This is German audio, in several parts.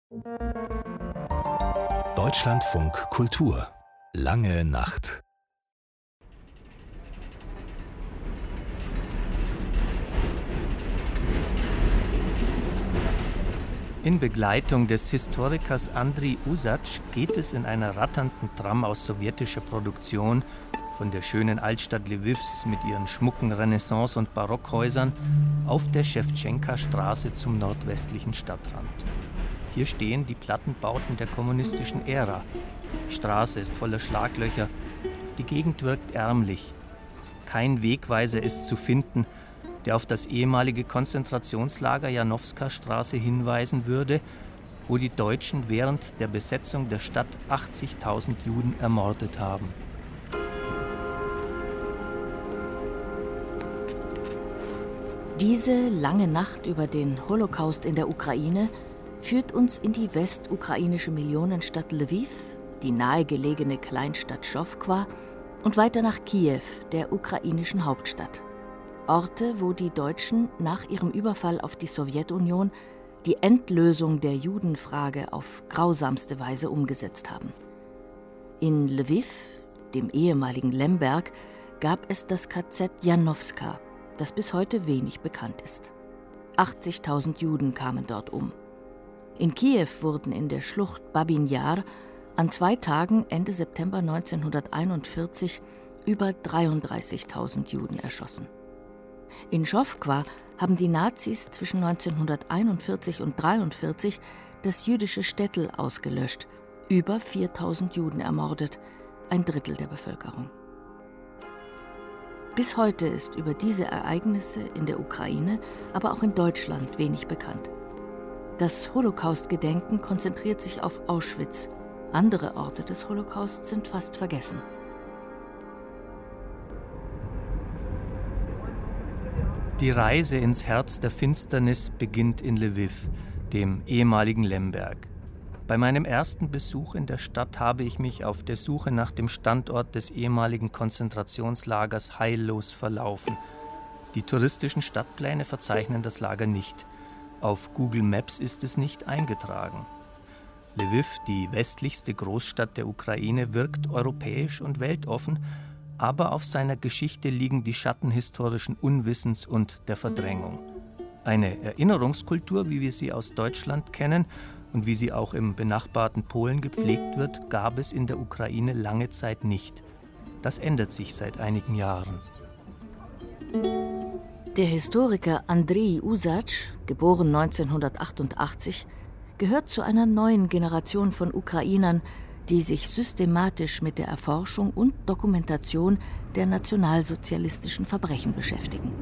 Deutschlandfunk Kultur. Lange Nacht. In Begleitung des Historikers Andrij Usac geht es in einer ratternden Tram aus sowjetischer Produktion von der schönen Altstadt Lwivs mit ihren schmucken Renaissance- und Barockhäusern auf der Schewtschenka-Straße zum nordwestlichen Stadtrand. Hier stehen die Plattenbauten der kommunistischen Ära. Die Straße ist voller Schlaglöcher, die Gegend wirkt ärmlich. Kein Wegweiser ist zu finden, der auf das ehemalige Konzentrationslager Janowska-Straße hinweisen würde, wo die Deutschen während der Besetzung der Stadt 80.000 Juden ermordet haben. Diese lange Nacht über den Holocaust in der Ukraine führt uns in die westukrainische Millionenstadt Lwiw, die nahegelegene Kleinstadt Schowkwa und weiter nach Kiew, der ukrainischen Hauptstadt. Orte, wo die Deutschen nach ihrem Überfall auf die Sowjetunion die Endlösung der Judenfrage auf grausamste Weise umgesetzt haben. In Lwiw, dem ehemaligen Lemberg, gab es das KZ Janowska, das bis heute wenig bekannt ist. 80.000 Juden kamen dort um. In Kiew wurden in der Schlucht Babin Jar an 2 Tagen Ende September 1941 über 33.000 Juden erschossen. In Schowkwa haben die Nazis zwischen 1941 und 1943 das jüdische Shtetl ausgelöscht, über 4.000 Juden ermordet, 1/3 der Bevölkerung. Bis heute ist über diese Ereignisse in der Ukraine, aber auch in Deutschland wenig bekannt. Das Holocaust-Gedenken konzentriert sich auf Auschwitz. Andere Orte des Holocaust sind fast vergessen. Die Reise ins Herz der Finsternis beginnt in Lwiw, dem ehemaligen Lemberg. Bei meinem ersten Besuch in der Stadt habe ich mich auf der Suche nach dem Standort des ehemaligen Konzentrationslagers heillos verlaufen. Die touristischen Stadtpläne verzeichnen das Lager nicht. Auf Google Maps ist es nicht eingetragen. Lwiw, die westlichste Großstadt der Ukraine, wirkt europäisch und weltoffen, aber auf seiner Geschichte liegen die Schatten historischen Unwissens und der Verdrängung. Eine Erinnerungskultur, wie wir sie aus Deutschland kennen und wie sie auch im benachbarten Polen gepflegt wird, gab es in der Ukraine lange Zeit nicht. Das ändert sich seit einigen Jahren. Der Historiker Andrij Usac, geboren 1988, gehört zu einer neuen Generation von Ukrainern, die sich systematisch mit der Erforschung und Dokumentation der nationalsozialistischen Verbrechen beschäftigen.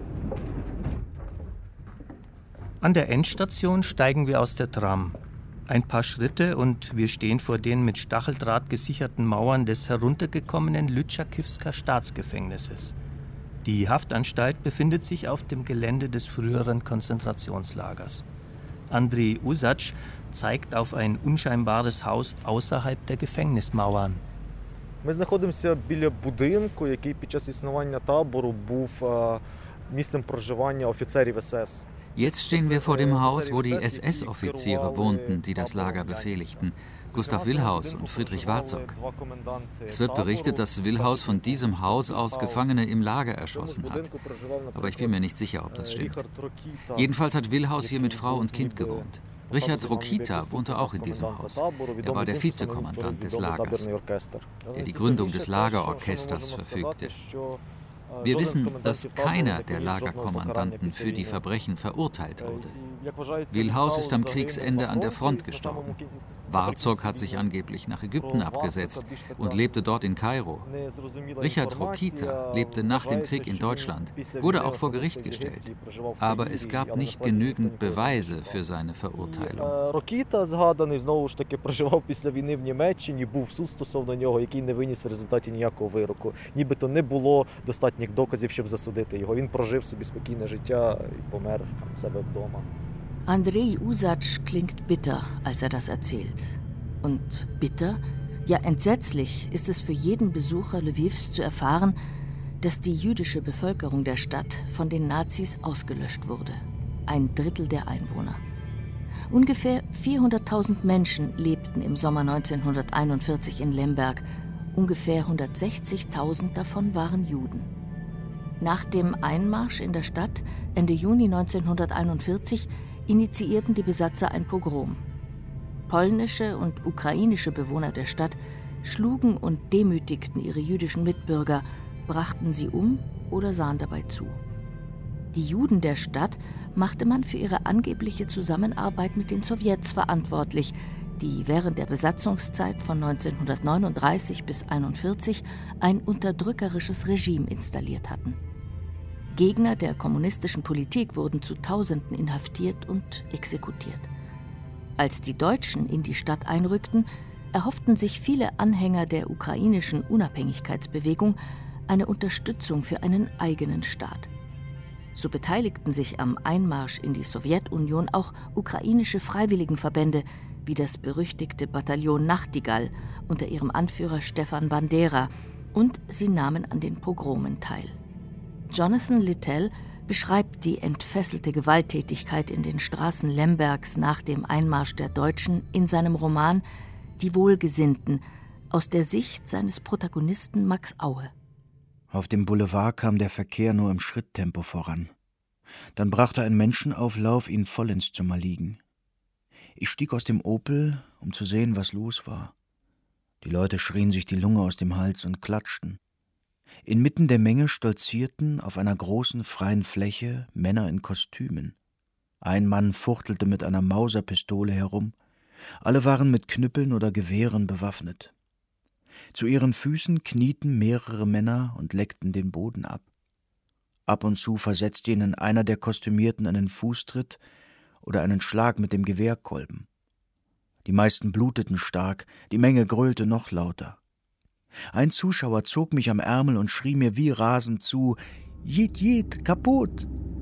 An der Endstation steigen wir aus der Tram. Ein paar Schritte und wir stehen vor den mit Stacheldraht gesicherten Mauern des heruntergekommenen Lytschakivsker Staatsgefängnisses. Die Haftanstalt befindet sich auf dem Gelände des früheren Konzentrationslagers. Andrij Usac zeigt auf ein unscheinbares Haus außerhalb der Gefängnismauern. Ми знаходимося біля будинку, який під час існування табору був місцем проживання офіцерів СС. Jetzt stehen wir vor dem Haus, wo die SS-Offiziere wohnten, die das Lager befehligten, Gustav Wilhaus und Friedrich Warzog. Es wird berichtet, dass Wilhaus von diesem Haus aus Gefangene im Lager erschossen hat. Aber ich bin mir nicht sicher, ob das stimmt. Jedenfalls hat Wilhaus hier mit Frau und Kind gewohnt. Richard Rokita wohnte auch in diesem Haus. Er war der Vizekommandant des Lagers, der die Gründung des Lagerorchesters verfügte. Wir wissen, dass keiner der Lagerkommandanten für die Verbrechen verurteilt wurde. Wilhaus ist am Kriegsende an der Front gestorben. Warzog hat sich angeblich nach Ägypten abgesetzt und lebte dort in Kairo. Richard Rokita lebte nach dem Krieg in Deutschland, wurde auch vor Gericht gestellt. Aber es gab nicht genügend Beweise für seine Verurteilung. Rokita, згаданий, знову ж таки, проживав після війни в Німеччині, був суд стосовно нього, який не виніс в результаті ніякого вироку. Нібито не було достатніх доказів, щоб засудити його. Він прожив собі спокійне життя і помер в себе вдома. Andrij Usac klingt bitter, als er das erzählt. Und bitter, ja entsetzlich ist es für jeden Besucher Lwiws zu erfahren, dass die jüdische Bevölkerung der Stadt von den Nazis ausgelöscht wurde. 1/3 der Einwohner. Ungefähr 400.000 Menschen lebten im Sommer 1941 in Lemberg. Ungefähr 160.000 davon waren Juden. Nach dem Einmarsch in der Stadt Ende Juni 1941 initiierten die Besatzer ein Pogrom. Polnische und ukrainische Bewohner der Stadt schlugen und demütigten ihre jüdischen Mitbürger, brachten sie um oder sahen dabei zu. Die Juden der Stadt machte man für ihre angebliche Zusammenarbeit mit den Sowjets verantwortlich, die während der Besatzungszeit von 1939 bis 1941 ein unterdrückerisches Regime installiert hatten. Gegner der kommunistischen Politik wurden zu Tausenden inhaftiert und exekutiert. Als die Deutschen in die Stadt einrückten, erhofften sich viele Anhänger der ukrainischen Unabhängigkeitsbewegung eine Unterstützung für einen eigenen Staat. So beteiligten sich am Einmarsch in die Sowjetunion auch ukrainische Freiwilligenverbände, wie das berüchtigte Bataillon Nachtigall unter ihrem Anführer Stefan Bandera, und sie nahmen an den Pogromen teil. Jonathan Littell beschreibt die entfesselte Gewalttätigkeit in den Straßen Lembergs nach dem Einmarsch der Deutschen in seinem Roman »Die Wohlgesinnten« aus der Sicht seines Protagonisten Max Aue. Auf dem Boulevard kam der Verkehr nur im Schritttempo voran. Dann brachte ein Menschenauflauf ihn voll ins Zimmer liegen. Ich stieg aus dem Opel, um zu sehen, was los war. Die Leute schrien sich die Lunge aus dem Hals und klatschten. Inmitten der Menge stolzierten auf einer großen freien Fläche Männer in Kostümen. Ein Mann fuchtelte mit einer Mauserpistole herum. Alle waren mit Knüppeln oder Gewehren bewaffnet. Zu ihren Füßen knieten mehrere Männer und leckten den Boden ab. Ab und zu versetzte ihnen einer der Kostümierten einen Fußtritt oder einen Schlag mit dem Gewehrkolben. Die meisten bluteten stark, die Menge gröhlte noch lauter. Ein Zuschauer zog mich am Ärmel und schrie mir wie rasend zu: »Jid, jid, kaputt!«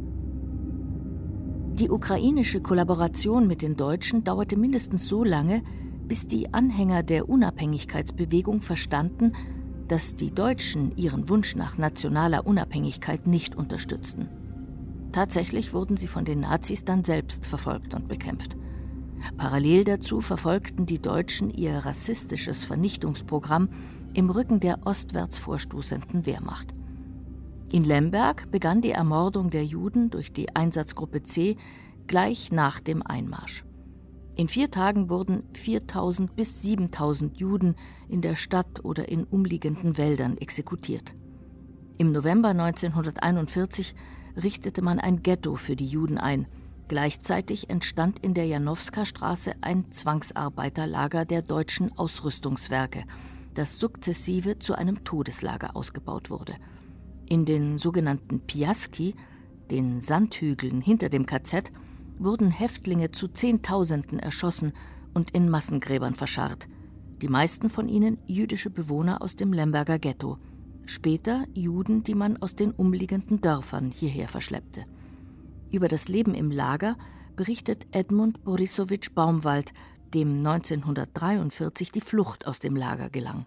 Die ukrainische Kollaboration mit den Deutschen dauerte mindestens so lange, bis die Anhänger der Unabhängigkeitsbewegung verstanden, dass die Deutschen ihren Wunsch nach nationaler Unabhängigkeit nicht unterstützten. Tatsächlich wurden sie von den Nazis dann selbst verfolgt und bekämpft. Parallel dazu verfolgten die Deutschen ihr rassistisches Vernichtungsprogramm im Rücken der ostwärts vorstoßenden Wehrmacht. In Lemberg begann die Ermordung der Juden durch die Einsatzgruppe C gleich nach dem Einmarsch. In 4 Tagen wurden 4.000 bis 7.000 Juden in der Stadt oder in umliegenden Wäldern exekutiert. Im November 1941 richtete man ein Ghetto für die Juden ein. Gleichzeitig entstand in der Janowska-Straße ein Zwangsarbeiterlager der deutschen Ausrüstungswerke, das sukzessive zu einem Todeslager ausgebaut wurde. In den sogenannten Piaski, den Sandhügeln hinter dem KZ, wurden Häftlinge zu Zehntausenden erschossen und in Massengräbern verscharrt. Die meisten von ihnen jüdische Bewohner aus dem Lemberger Ghetto. Später Juden, die man aus den umliegenden Dörfern hierher verschleppte. Über das Leben im Lager berichtet Edmund Borisowitsch Baumwald, dem 1943 die Flucht aus dem Lager gelang.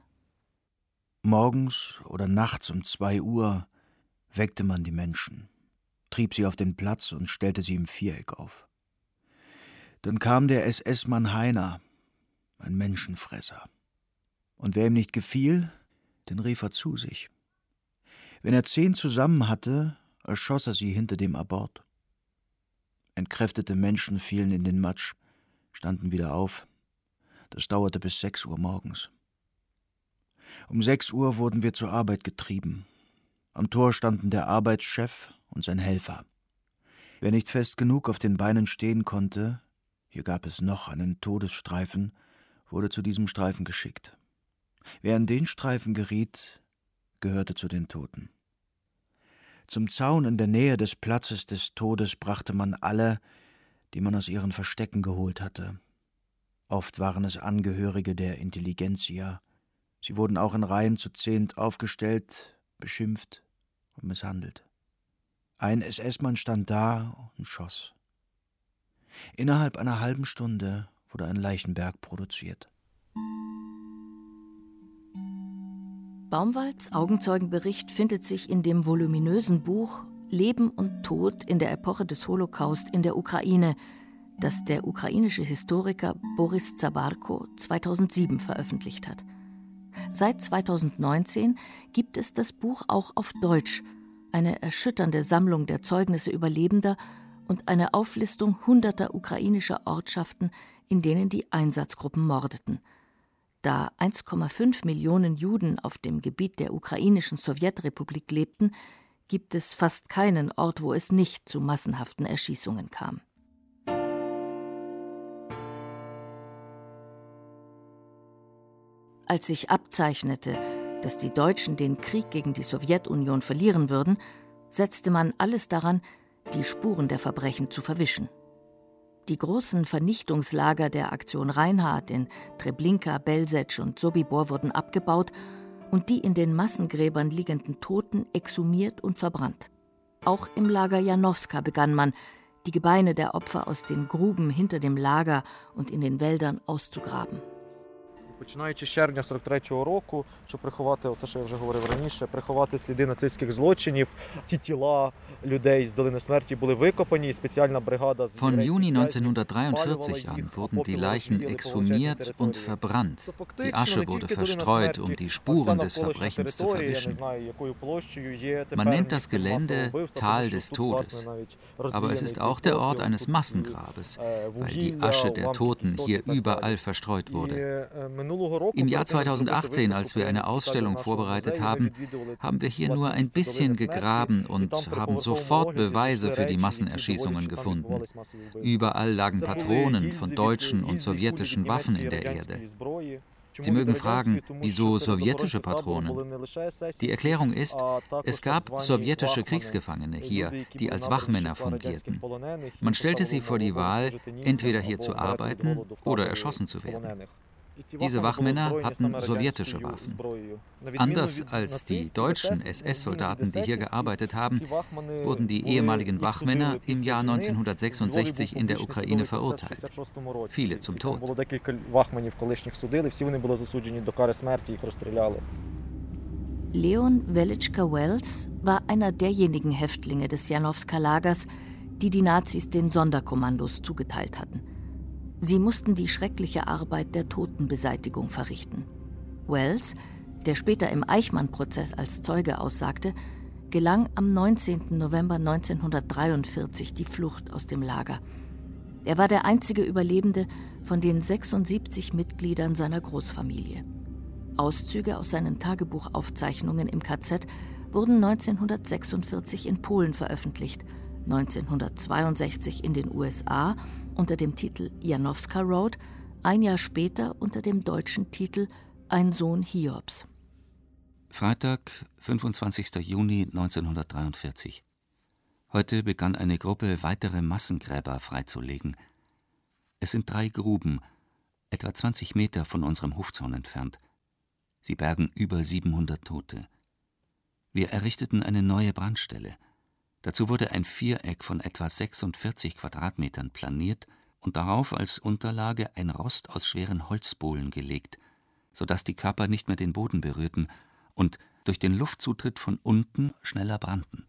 Morgens oder nachts um 2 Uhr weckte man die Menschen, trieb sie auf den Platz und stellte sie im Viereck auf. Dann kam der SS-Mann Heiner, ein Menschenfresser. Und wer ihm nicht gefiel, den rief er zu sich. Wenn er 10 zusammen hatte, erschoss er sie hinter dem Abort. Entkräftete Menschen fielen in den Matsch, standen wieder auf. Das dauerte bis 6 Uhr morgens. Um 6 Uhr wurden wir zur Arbeit getrieben. Am Tor standen der Arbeitschef und sein Helfer. Wer nicht fest genug auf den Beinen stehen konnte, hier gab es noch einen Todesstreifen, wurde zu diesem Streifen geschickt. Wer in den Streifen geriet, gehörte zu den Toten. Zum Zaun in der Nähe des Platzes des Todes brachte man alle, die man aus ihren Verstecken geholt hatte. Oft waren es Angehörige der Intelligenzia. Sie wurden auch in Reihen zu 10 aufgestellt, beschimpft und misshandelt. Ein SS-Mann stand da und schoss. Innerhalb einer halben Stunde wurde ein Leichenberg produziert. Baumwalds Augenzeugenbericht findet sich in dem voluminösen Buch »Leben und Tod in der Epoche des Holocaust in der Ukraine«, das der ukrainische Historiker Boris Zabarko 2007 veröffentlicht hat. Seit 2019 gibt es das Buch auch auf Deutsch, eine erschütternde Sammlung der Zeugnisse Überlebender und eine Auflistung hunderter ukrainischer Ortschaften, in denen die Einsatzgruppen mordeten. Da 1,5 Millionen Juden auf dem Gebiet der ukrainischen Sowjetrepublik lebten, gibt es fast keinen Ort, wo es nicht zu massenhaften Erschießungen kam. Als sich abzeichnete, dass die Deutschen den Krieg gegen die Sowjetunion verlieren würden, setzte man alles daran, die Spuren der Verbrechen zu verwischen. Die großen Vernichtungslager der Aktion Reinhard in Treblinka, Belzec und Sobibor wurden abgebaut und die in den Massengräbern liegenden Toten exhumiert und verbrannt. Auch im Lager Janowska begann man, die Gebeine der Opfer aus den Gruben hinter dem Lager und in den Wäldern auszugraben. Починаючи з червня 43-го року, щоб приховати те, що я вже говорив раніше, приховати сліди нацистських злочинів, ці тіла людей з долини смерті були викопані, і спеціальна бригада з Von Juni 1943 an wurden die Leichen exhumiert und verbrannt. Die Asche wurde verstreut, um die Spuren des Verbrechens zu verwischen. Man nennt das Gelände Tal des Todes, aber es ist auch der Ort eines Massengrabes, weil die Asche der Toten hier überall verstreut wurde. Im Jahr 2018, als wir eine Ausstellung vorbereitet haben, haben wir hier nur ein bisschen gegraben und haben sofort Beweise für die Massenerschießungen gefunden. Überall lagen Patronen von deutschen und sowjetischen Waffen in der Erde. Sie mögen fragen, wieso sowjetische Patronen? Die Erklärung ist, es gab sowjetische Kriegsgefangene hier, die als Wachmänner fungierten. Man stellte sie vor die Wahl, entweder hier zu arbeiten oder erschossen zu werden. Diese Wachmänner hatten sowjetische Waffen. Anders als die deutschen SS-Soldaten, die hier gearbeitet haben, wurden die ehemaligen Wachmänner im Jahr 1966 in der Ukraine verurteilt. Viele zum Tod. Leon Welitschka-Wells war einer derjenigen Häftlinge des Janowska-Lagers, die die Nazis den Sonderkommandos zugeteilt hatten. Sie mussten die schreckliche Arbeit der Totenbeseitigung verrichten. Wells, der später im Eichmann-Prozess als Zeuge aussagte, gelang am 19. November 1943 die Flucht aus dem Lager. Er war der einzige Überlebende von den 76 Mitgliedern seiner Großfamilie. Auszüge aus seinen Tagebuchaufzeichnungen im KZ wurden 1946 in Polen veröffentlicht, 1962 in den USA unter dem Titel Janowska Road, ein Jahr später unter dem deutschen Titel Ein Sohn Hiobs. Freitag, 25. Juni 1943. Heute begann eine Gruppe, weitere Massengräber freizulegen. Es sind 3 Gruben, etwa 20 Meter von unserem Hofzaun entfernt. Sie bergen über 700 Tote. Wir errichteten eine neue Brandstelle. Dazu wurde ein Viereck von etwa 46 Quadratmetern planiert und darauf als Unterlage ein Rost aus schweren Holzbohlen gelegt, sodass die Körper nicht mehr den Boden berührten und durch den Luftzutritt von unten schneller brannten.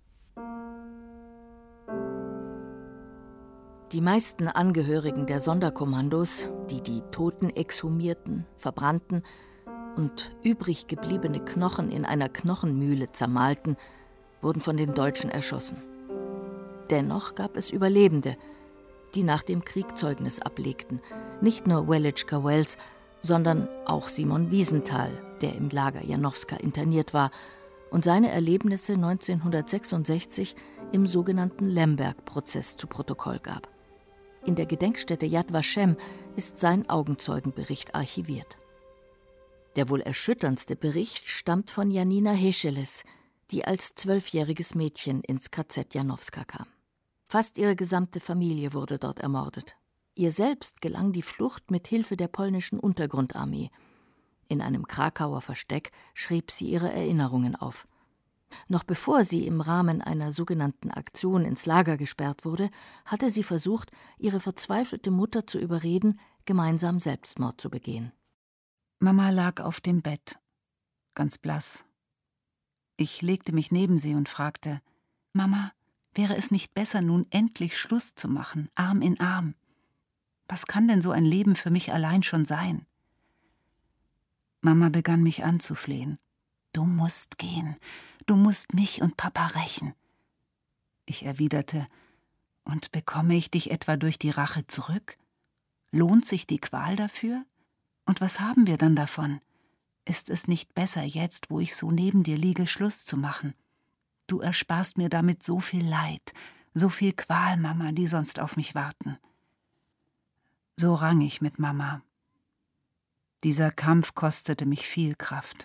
Die meisten Angehörigen der Sonderkommandos, die die Toten exhumierten, verbrannten und übrig gebliebene Knochen in einer Knochenmühle zermahlten, wurden von den Deutschen erschossen. Dennoch gab es Überlebende, die nach dem Krieg Zeugnis ablegten. Nicht nur Welitschka-Wells, sondern auch Simon Wiesenthal, der im Lager Janowska interniert war und seine Erlebnisse 1966 im sogenannten Lemberg-Prozess zu Protokoll gab. In der Gedenkstätte Yad Vashem ist sein Augenzeugenbericht archiviert. Der wohl erschütterndste Bericht stammt von Janina Hescheles, die als 12-jähriges Mädchen ins KZ Janowska kam. Fast ihre gesamte Familie wurde dort ermordet. Ihr selbst gelang die Flucht mit Hilfe der polnischen Untergrundarmee. In einem Krakauer Versteck schrieb sie ihre Erinnerungen auf. Noch bevor sie im Rahmen einer sogenannten Aktion ins Lager gesperrt wurde, hatte sie versucht, ihre verzweifelte Mutter zu überreden, gemeinsam Selbstmord zu begehen. Mama lag auf dem Bett, ganz blass. Ich legte mich neben sie und fragte: »Mama, wäre es nicht besser, nun endlich Schluss zu machen, Arm in Arm?« Was kann denn so ein Leben für mich allein schon sein? Mama begann mich anzuflehen. Du musst gehen. Du musst mich und Papa rächen. Ich erwiderte, und bekomme ich dich etwa durch die Rache zurück? Lohnt sich die Qual dafür? Und was haben wir dann davon? Ist es nicht besser, jetzt, wo ich so neben dir liege, Schluss zu machen? Du ersparst mir damit so viel Leid, so viel Qual, Mama, die sonst auf mich warten. So rang ich mit Mama. Dieser Kampf kostete mich viel Kraft.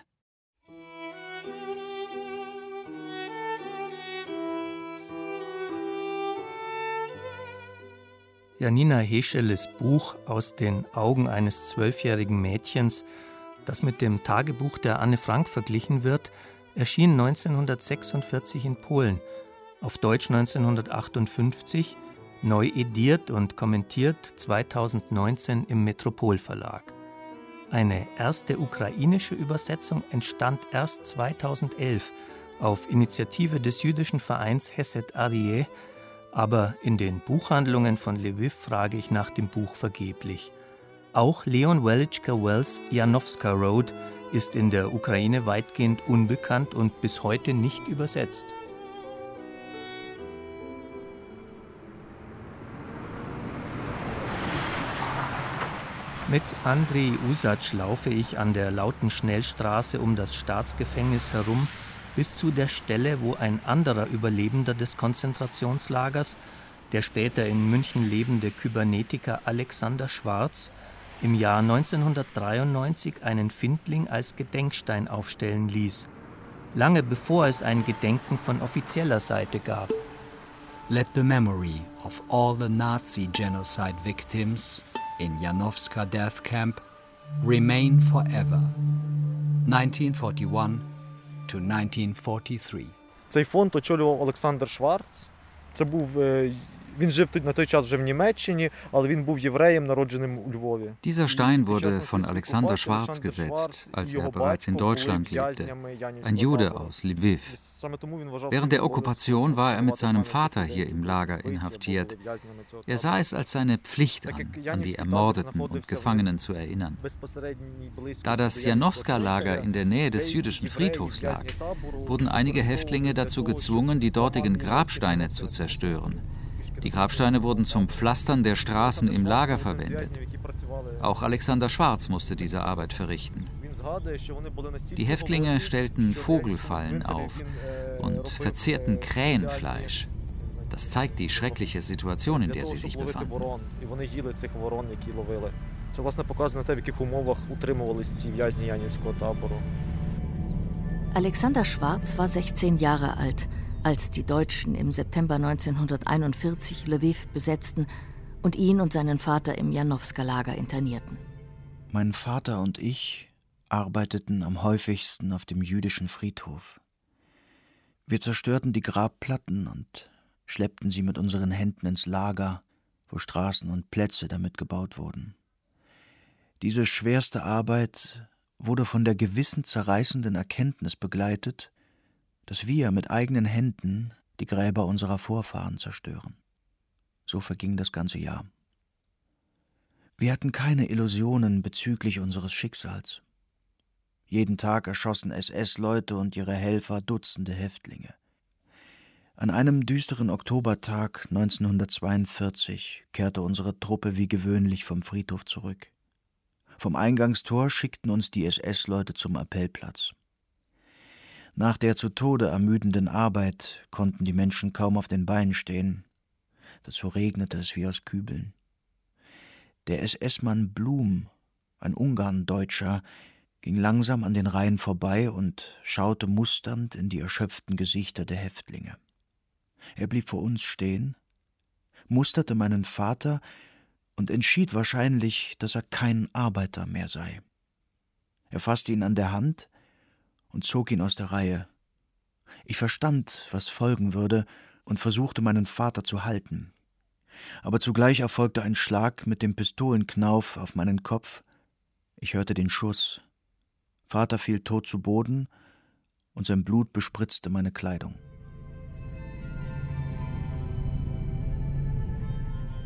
Janina Hescheles Buch Aus den Augen eines 12-jährigen Mädchens, das mit dem Tagebuch der Anne Frank verglichen wird, erschien 1946 in Polen, auf Deutsch 1958, neu ediert und kommentiert 2019 im Metropol Verlag. Eine erste ukrainische Übersetzung entstand erst 2011 auf Initiative des jüdischen Vereins Hesed Aryeh, aber in den Buchhandlungen von Lwiw frage ich nach dem Buch vergeblich. Auch Leon Welitschka-Wells' Janowska Road ist in der Ukraine weitgehend unbekannt und bis heute nicht übersetzt. Mit Andrei Usac laufe ich an der lauten Schnellstraße um das Staatsgefängnis herum, bis zu der Stelle, wo ein anderer Überlebender des Konzentrationslagers, der später in München lebende Kybernetiker Alexander Schwarz, im Jahr 1993 einen Findling als Gedenkstein aufstellen ließ, lange bevor es ein Gedenken von offizieller Seite gab. Let the memory of all the Nazi genocide victims in Janowska Death Camp remain forever. 1941 to 1943. Цей фонд очолював Олександр Шварц. Це був Він жив на той час вже в Німеччині, але він був євреєм, народженим у Львові. Dieser Stein wurde von Alexander Schwarz gesetzt, als er bereits in Deutschland lebte, ein Jude aus Lwiw. Während der Okkupation war er mit seinem Vater hier im Lager inhaftiert. Er sah es als seine Pflicht an die Ermordeten und Gefangenen zu erinnern. Da das Janowska-Lager in der Nähe des jüdischen Friedhofs lag, wurden einige Häftlinge dazu gezwungen, die dortigen Grabsteine zu zerstören. Die Grabsteine wurden zum Pflastern der Straßen im Lager verwendet. Auch Alexander Schwarz musste diese Arbeit verrichten. Die Häftlinge stellten Vogelfallen auf und verzehrten Krähenfleisch. Das zeigt die schreckliche Situation, in der sie sich befanden. Alexander Schwarz war 16 Jahre alt, als die Deutschen im September 1941 Lwiw besetzten und ihn und seinen Vater im Janowska-Lager internierten. Mein Vater und ich arbeiteten am häufigsten auf dem jüdischen Friedhof. Wir zerstörten die Grabplatten und schleppten sie mit unseren Händen ins Lager, wo Straßen und Plätze damit gebaut wurden. Diese schwerste Arbeit wurde von der gewissenszerreißenden Erkenntnis begleitet, dass wir mit eigenen Händen die Gräber unserer Vorfahren zerstören. So verging das ganze Jahr. Wir hatten keine Illusionen bezüglich unseres Schicksals. Jeden Tag erschossen SS-Leute und ihre Helfer Dutzende Häftlinge. An einem düsteren Oktobertag 1942 kehrte unsere Truppe wie gewöhnlich vom Friedhof zurück. Vom Eingangstor schickten uns die SS-Leute zum Appellplatz. Nach der zu Tode ermüdenden Arbeit konnten die Menschen kaum auf den Beinen stehen. Dazu regnete es wie aus Kübeln. Der SS-Mann Blum, ein Ungarndeutscher, ging langsam an den Reihen vorbei und schaute musternd in die erschöpften Gesichter der Häftlinge. Er blieb vor uns stehen, musterte meinen Vater und entschied wahrscheinlich, dass er kein Arbeiter mehr sei. Er fasste ihn an der Hand und zog ihn aus der Reihe. Ich verstand, was folgen würde, und versuchte, meinen Vater zu halten. Aber zugleich erfolgte ein Schlag mit dem Pistolenknauf auf meinen Kopf. Ich hörte den Schuss. Vater fiel tot zu Boden und sein Blut bespritzte meine Kleidung.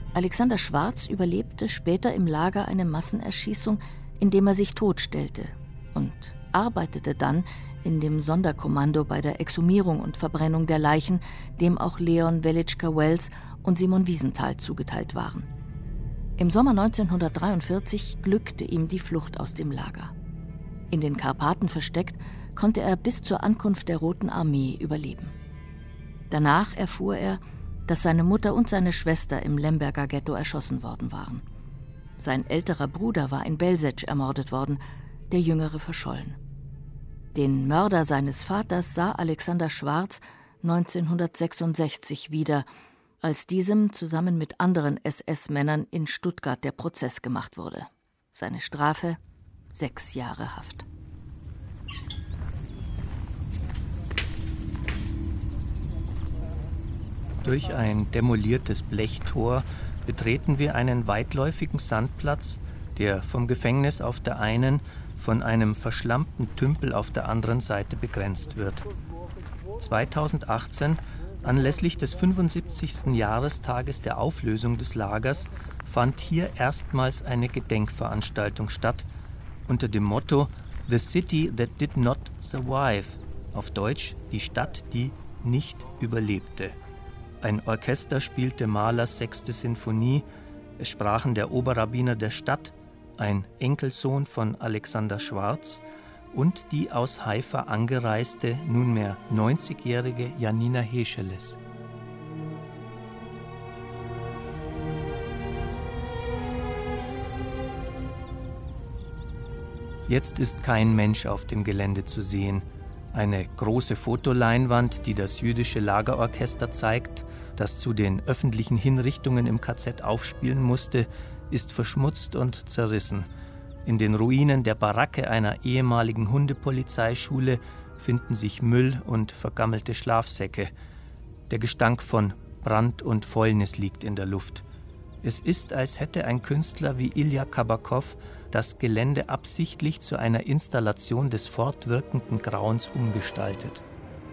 Alexander Schwarz überlebte später im Lager eine Massenerschießung, indem er sich totstellte, und arbeitete dann in dem Sonderkommando bei der Exhumierung und Verbrennung der Leichen, dem auch Leon Welitschka-Wells und Simon Wiesenthal zugeteilt waren. Im Sommer 1943 glückte ihm die Flucht aus dem Lager. In den Karpaten versteckt, konnte er bis zur Ankunft der Roten Armee überleben. Danach erfuhr er, dass seine Mutter und seine Schwester im Lemberger Ghetto erschossen worden waren. Sein älterer Bruder war in Belzec ermordet worden, der jüngere verschollen. Den Mörder seines Vaters sah Alexander Schwarz 1966 wieder, als diesem zusammen mit anderen SS-Männern in Stuttgart der Prozess gemacht wurde. Seine Strafe: 6 Jahre Haft. Durch ein demoliertes Blechtor betreten wir einen weitläufigen Sandplatz, der vom Gefängnis auf der einen, von einem verschlammten Tümpel auf der anderen Seite begrenzt wird. 2018, anlässlich des 75. Jahrestages der Auflösung des Lagers, fand hier erstmals eine Gedenkveranstaltung statt, unter dem Motto The City That Did Not Survive, auf Deutsch die Stadt, die nicht überlebte. Ein Orchester spielte Mahlers 6. Sinfonie, es sprachen der Oberrabbiner der Stadt, ein Enkelsohn von Alexander Schwarz, und die aus Haifa angereiste, nunmehr 90-jährige Janina Hescheles. Jetzt ist kein Mensch auf dem Gelände zu sehen. Eine große Fotoleinwand, die das jüdische Lagerorchester zeigt, das zu den öffentlichen Hinrichtungen im KZ aufspielen musste, ist verschmutzt und zerrissen. In den Ruinen der Baracke einer ehemaligen Hundepolizeischule finden sich Müll und vergammelte Schlafsäcke. Der Gestank von Brand und Fäulnis liegt in der Luft. Es ist, als hätte ein Künstler wie Ilja Kabakov das Gelände absichtlich zu einer Installation des fortwirkenden Grauens umgestaltet.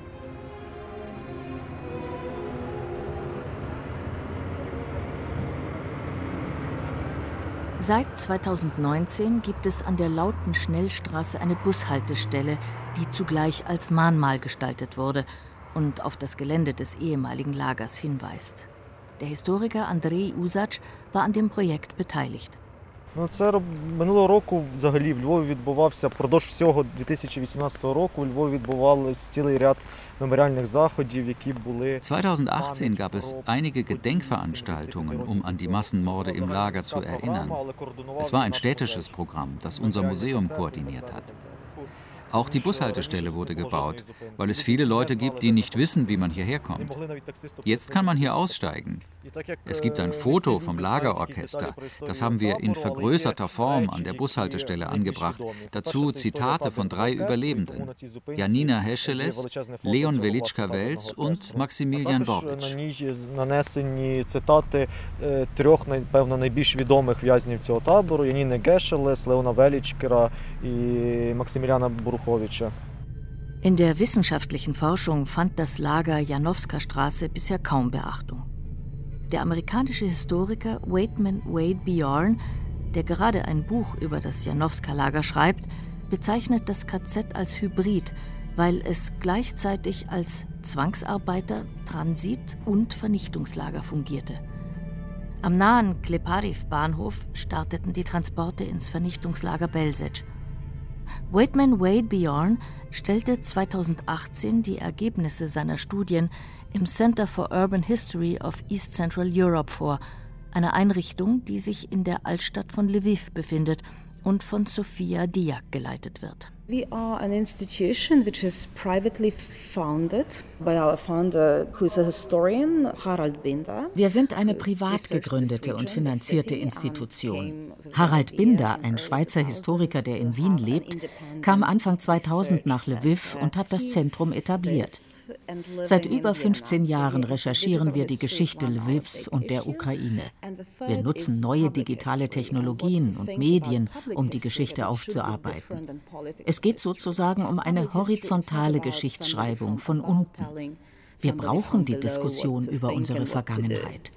Seit 2019 gibt es an der Lautenschnellstraße eine Bushaltestelle, die zugleich als Mahnmal gestaltet wurde und auf das Gelände des ehemaligen Lagers hinweist. Der Historiker Andrej Usac war an dem Projekt beteiligt. Це минулого року взагалі в Львові відбувався, впродовж всього 2018 року в Львові відбувалися цілий ряд меморіальних заходів, які були... 2018 gab es einige Gedenkveranstaltungen, um an die Massenmorde im Lager zu erinnern. Es war ein städtisches Programm, das unser Museum koordiniert hat. Auch die Bushaltestelle wurde gebaut, weil es viele Leute gibt, die nicht wissen, wie man hierher kommt. Jetzt kann man hier aussteigen. Es gibt ein Foto vom Lagerorchester. Das haben wir in vergrößerter Form an der Bushaltestelle angebracht. Dazu Zitate von 3 Überlebenden: Janina Hescheles, Leon Welitschka-Wells und Maximilian Borbitsch. Нанесені цитати 3, напевно, найбільш відомих в'язнів цього табору: Яніни Гешелес, Леона Величкера і Максимiliana Boruchowicza. In der wissenschaftlichen Forschung fand das Lager Janowska-Straße bisher kaum Beachtung. Der amerikanische Historiker Waitman Wade Bjorn, der gerade ein Buch über das Janowska-Lager schreibt, bezeichnet das KZ als Hybrid, weil es gleichzeitig als Zwangsarbeiter-, Transit- und Vernichtungslager fungierte. Am nahen Klepariv-Bahnhof starteten die Transporte ins Vernichtungslager Belzec. Waitman Wade Bjorn stellte 2018 die Ergebnisse seiner Studien im Center for Urban History of East Central Europe vor, einer Einrichtung, die sich in der Altstadt von Lviv befindet und von Sofia Diak geleitet wird. We are an institution which is privately founded by our founder, who is a historian, Harald Binder. Wir sind eine privat gegründete und finanzierte Institution. Harald Binder, ein Schweizer Historiker, der in Wien lebt, kam Anfang 2000 nach Lviv und hat das Zentrum etabliert. Seit über 15 Jahren recherchieren wir die Geschichte Lvivs und der Ukraine. Wir nutzen neue digitale Technologien und Medien, um die Geschichte aufzuarbeiten. Es geht sozusagen um eine horizontale Geschichtsschreibung von unten. Wir brauchen die Diskussion über unsere Vergangenheit.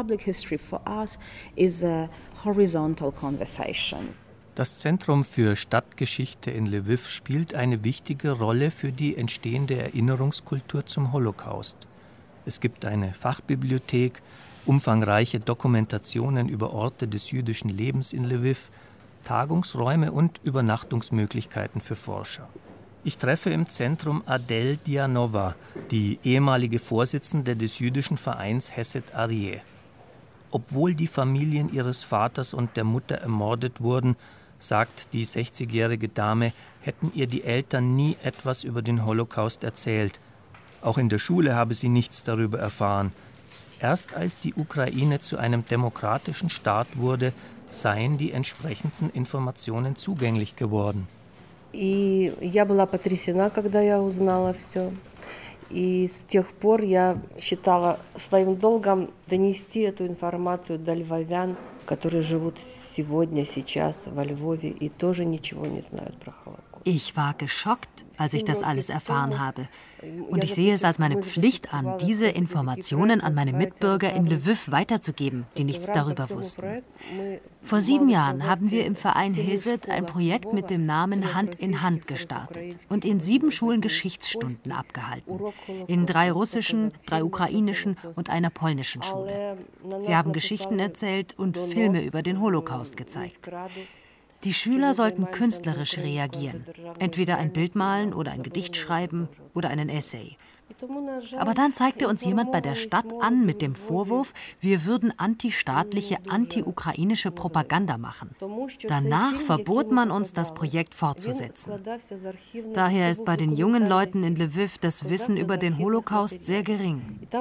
Das Zentrum für Stadtgeschichte in Lwiw spielt eine wichtige Rolle für die entstehende Erinnerungskultur zum Holocaust. Es gibt eine Fachbibliothek, umfangreiche Dokumentationen über Orte des jüdischen Lebens in Lwiw, Tagungsräume und Übernachtungsmöglichkeiten für Forscher. Ich treffe im Zentrum Adel Dianova, die ehemalige Vorsitzende des jüdischen Vereins Hesed Aryeh. Obwohl die Familien ihres Vaters und der Mutter ermordet wurden, sagt die 60-jährige Dame, hätten ihr die Eltern nie etwas über den Holocaust erzählt. Auch in der Schule habe sie nichts darüber erfahren. Erst als die Ukraine zu einem demokratischen Staat wurde, seien die entsprechenden Informationen zugänglich geworden. И я была потрясена, когда я узнала все. И с тех пор я считала своим долгом донести эту информацию до львовян, которые живут сегодня, сейчас во Львове и тоже ничего не знают про Холокост. Ich war geschockt, als ich das alles erfahren habe. Und ich sehe es als meine Pflicht an, diese Informationen an meine Mitbürger in Lwiw weiterzugeben, die nichts darüber wussten. Vor 7 Jahren haben wir im Verein Hesed ein Projekt mit dem Namen Hand in Hand gestartet und in 7 Schulen Geschichtsstunden abgehalten. In 3 russischen, 3 ukrainischen und einer polnischen Schule. Wir haben Geschichten erzählt und Filme über den Holocaust gezeigt. Die Schüler sollten künstlerisch reagieren, entweder ein Bild malen oder ein Gedicht schreiben oder einen Essay. Aber dann zeigte uns jemand bei der Stadt an mit dem Vorwurf, wir würden antistaatliche, anti-ukrainische Propaganda machen. Danach verbot man uns, das Projekt fortzusetzen. Daher ist bei den jungen Leuten in Lwiw das Wissen über den Holocaust sehr gering.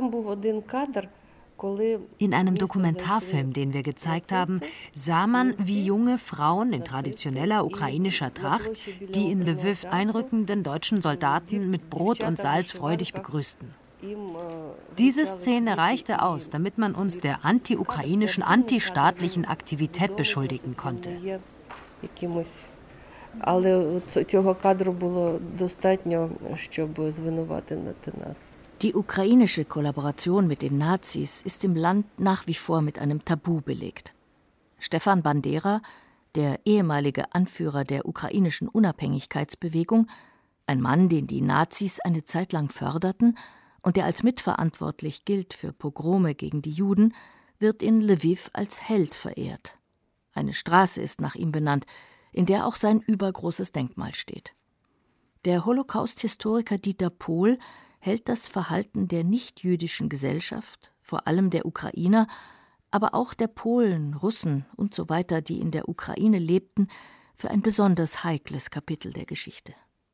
In einem Dokumentarfilm, den wir gezeigt haben, sah man, wie junge Frauen in traditioneller ukrainischer Tracht die in Lwiw einrückenden deutschen Soldaten mit Brot und Salz freudig begrüßten. Diese Szene reichte aus, damit man uns der anti-ukrainischen, antistaatlichen Aktivität beschuldigen konnte. Die ukrainische Kollaboration mit den Nazis ist im Land nach wie vor mit einem Tabu belegt. Stefan Bandera, der ehemalige Anführer der ukrainischen Unabhängigkeitsbewegung, ein Mann, den die Nazis eine Zeit lang förderten und der als mitverantwortlich gilt für Pogrome gegen die Juden, wird in Lwiw als Held verehrt. Eine Straße ist nach ihm benannt, in der auch sein übergroßes Denkmal steht. Der Holocaust-Historiker Dieter Pohl hält das Verhalten der nichtjüdischen Gesellschaft, vor allem der Ukrainer, aber auch der Polen, Russen usw., die in der Ukraine lebten, für ein besonders heikles Kapitel der Geschichte.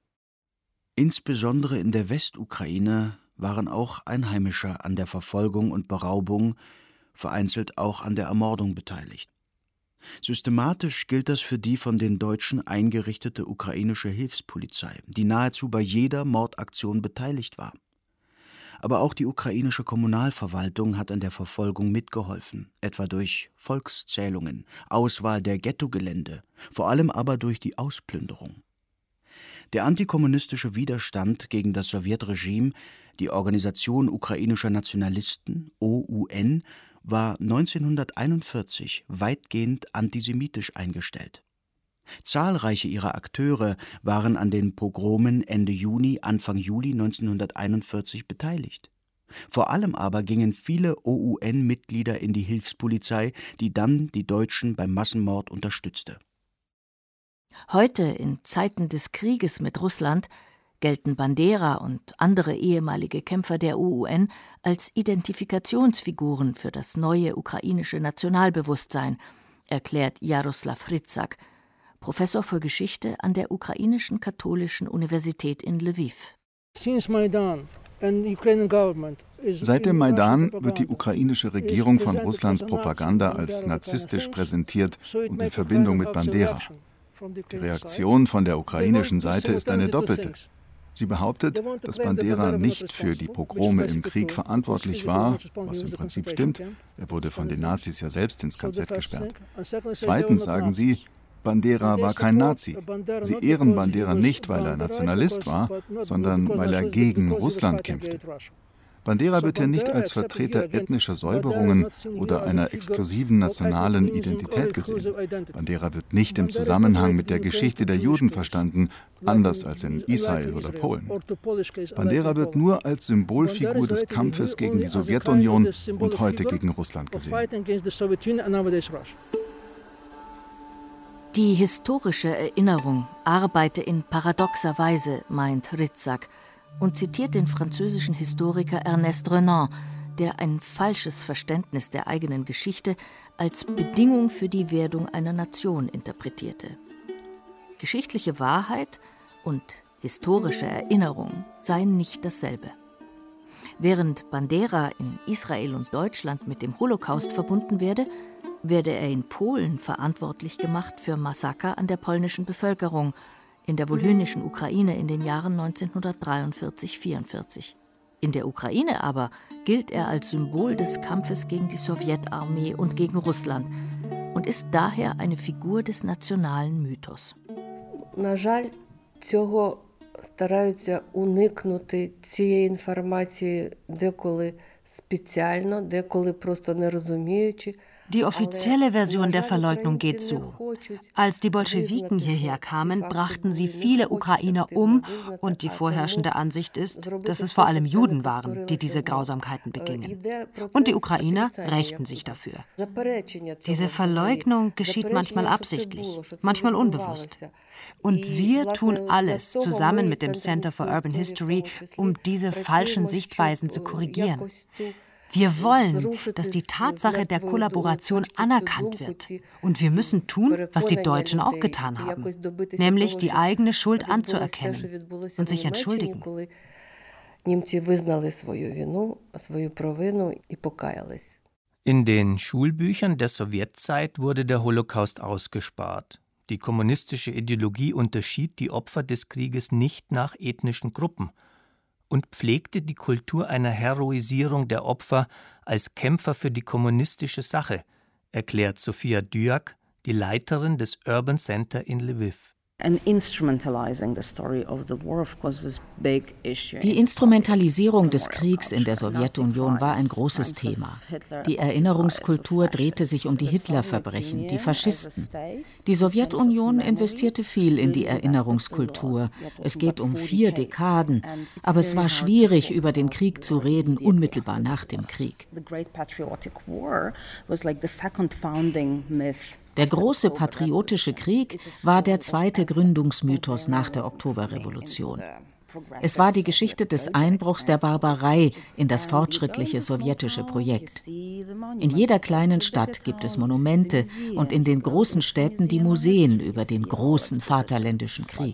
Insbesondere in der Westukraine waren auch Einheimische an der Verfolgung und Beraubung, vereinzelt auch an der Ermordung beteiligt. Systematisch gilt das für die von den Deutschen eingerichtete ukrainische Hilfspolizei, die nahezu bei jeder Mordaktion beteiligt war. Aber auch die ukrainische Kommunalverwaltung hat an der Verfolgung mitgeholfen, etwa durch Volkszählungen, Auswahl der Ghettogelände, vor allem aber durch die Ausplünderung. Der antikommunistische Widerstand gegen das Sowjetregime, die Organisation ukrainischer Nationalisten, OUN, war 1941 weitgehend antisemitisch eingestellt. Zahlreiche ihrer Akteure waren an den Pogromen Ende Juni, Anfang Juli 1941 beteiligt. Vor allem aber gingen viele OUN-Mitglieder in die Hilfspolizei, die dann die Deutschen beim Massenmord unterstützte. Heute, in Zeiten des Krieges mit Russland, gelten Bandera und andere ehemalige Kämpfer der OUN als Identifikationsfiguren für das neue ukrainische Nationalbewusstsein, erklärt Jaroslav Hryzak, Professor für Geschichte an der Ukrainischen Katholischen Universität in Lwiw. Seit dem Maidan wird die ukrainische Regierung von Russlands Propaganda als narzisstisch präsentiert und in Verbindung mit Bandera. Die Reaktion von der ukrainischen Seite ist eine doppelte. Sie behauptet, dass Bandera nicht für die Pogrome im Krieg verantwortlich war, was im Prinzip stimmt. Er wurde von den Nazis ja selbst ins KZ gesperrt. Zweitens sagen sie, Bandera war kein Nazi. Sie ehren Bandera nicht, weil er Nationalist war, sondern weil er gegen Russland kämpfte. Bandera wird hier nicht als Vertreter ethnischer Säuberungen oder einer exklusiven nationalen Identität gesehen. Bandera wird nicht im Zusammenhang mit der Geschichte der Juden verstanden, anders als in Israel oder Polen. Bandera wird nur als Symbolfigur des Kampfes gegen die Sowjetunion und heute gegen Russland gesehen. Die historische Erinnerung arbeite in paradoxer Weise, meint Ritzak, und zitiert den französischen Historiker Ernest Renan, der ein falsches Verständnis der eigenen Geschichte als Bedingung für die Werdung einer Nation interpretierte. Geschichtliche Wahrheit und historische Erinnerung seien nicht dasselbe. Während Bandera in Israel und Deutschland mit dem Holocaust verbunden werde er in Polen verantwortlich gemacht für Massaker an der polnischen Bevölkerung, in der wolhynischen Ukraine in den Jahren 1943-44. In der Ukraine aber gilt er als Symbol des Kampfes gegen die Sowjetarmee und gegen Russland und ist daher eine Figur des nationalen Mythos. На жаль, цього стараються уникнути цієї інформації деколи спеціально, деколи просто не розуміючи. Die offizielle Version der Verleugnung geht so. Als die Bolschewiken hierher kamen, brachten sie viele Ukrainer um und die vorherrschende Ansicht ist, dass es vor allem Juden waren, die diese Grausamkeiten begingen. Und die Ukrainer rächten sich dafür. Diese Verleugnung geschieht manchmal absichtlich, manchmal unbewusst. Und wir tun alles zusammen mit dem Center for Urban History, um diese falschen Sichtweisen zu korrigieren. Wir wollen, dass die Tatsache der Kollaboration anerkannt wird. Und wir müssen tun, was die Deutschen auch getan haben, nämlich die eigene Schuld anzuerkennen und sich entschuldigen. In den Schulbüchern der Sowjetzeit wurde der Holocaust ausgespart. Die kommunistische Ideologie unterschied die Opfer des Krieges nicht nach ethnischen Gruppen und pflegte die Kultur einer Heroisierung der Opfer als Kämpfer für die kommunistische Sache, erklärt Sophia Dyak, die Leiterin des Urban Center in Lviv. Die Instrumentalisierung des Kriegs in der Sowjetunion war ein großes Thema. Die Erinnerungskultur drehte sich um die Hitlerverbrechen, die Faschisten. Die Sowjetunion investierte viel in die Erinnerungskultur. Es geht um 4 Dekaden, aber es war schwierig, über den Krieg zu reden, unmittelbar nach dem Krieg. Der große patriotische Krieg war der zweite Gründungsmythos nach der Oktoberrevolution. Es war die Geschichte des Einbruchs der Barbarei in das fortschrittliche sowjetische Projekt. In jeder kleinen Stadt gibt es Monumente und in den großen Städten die Museen über den großen Vaterländischen Krieg.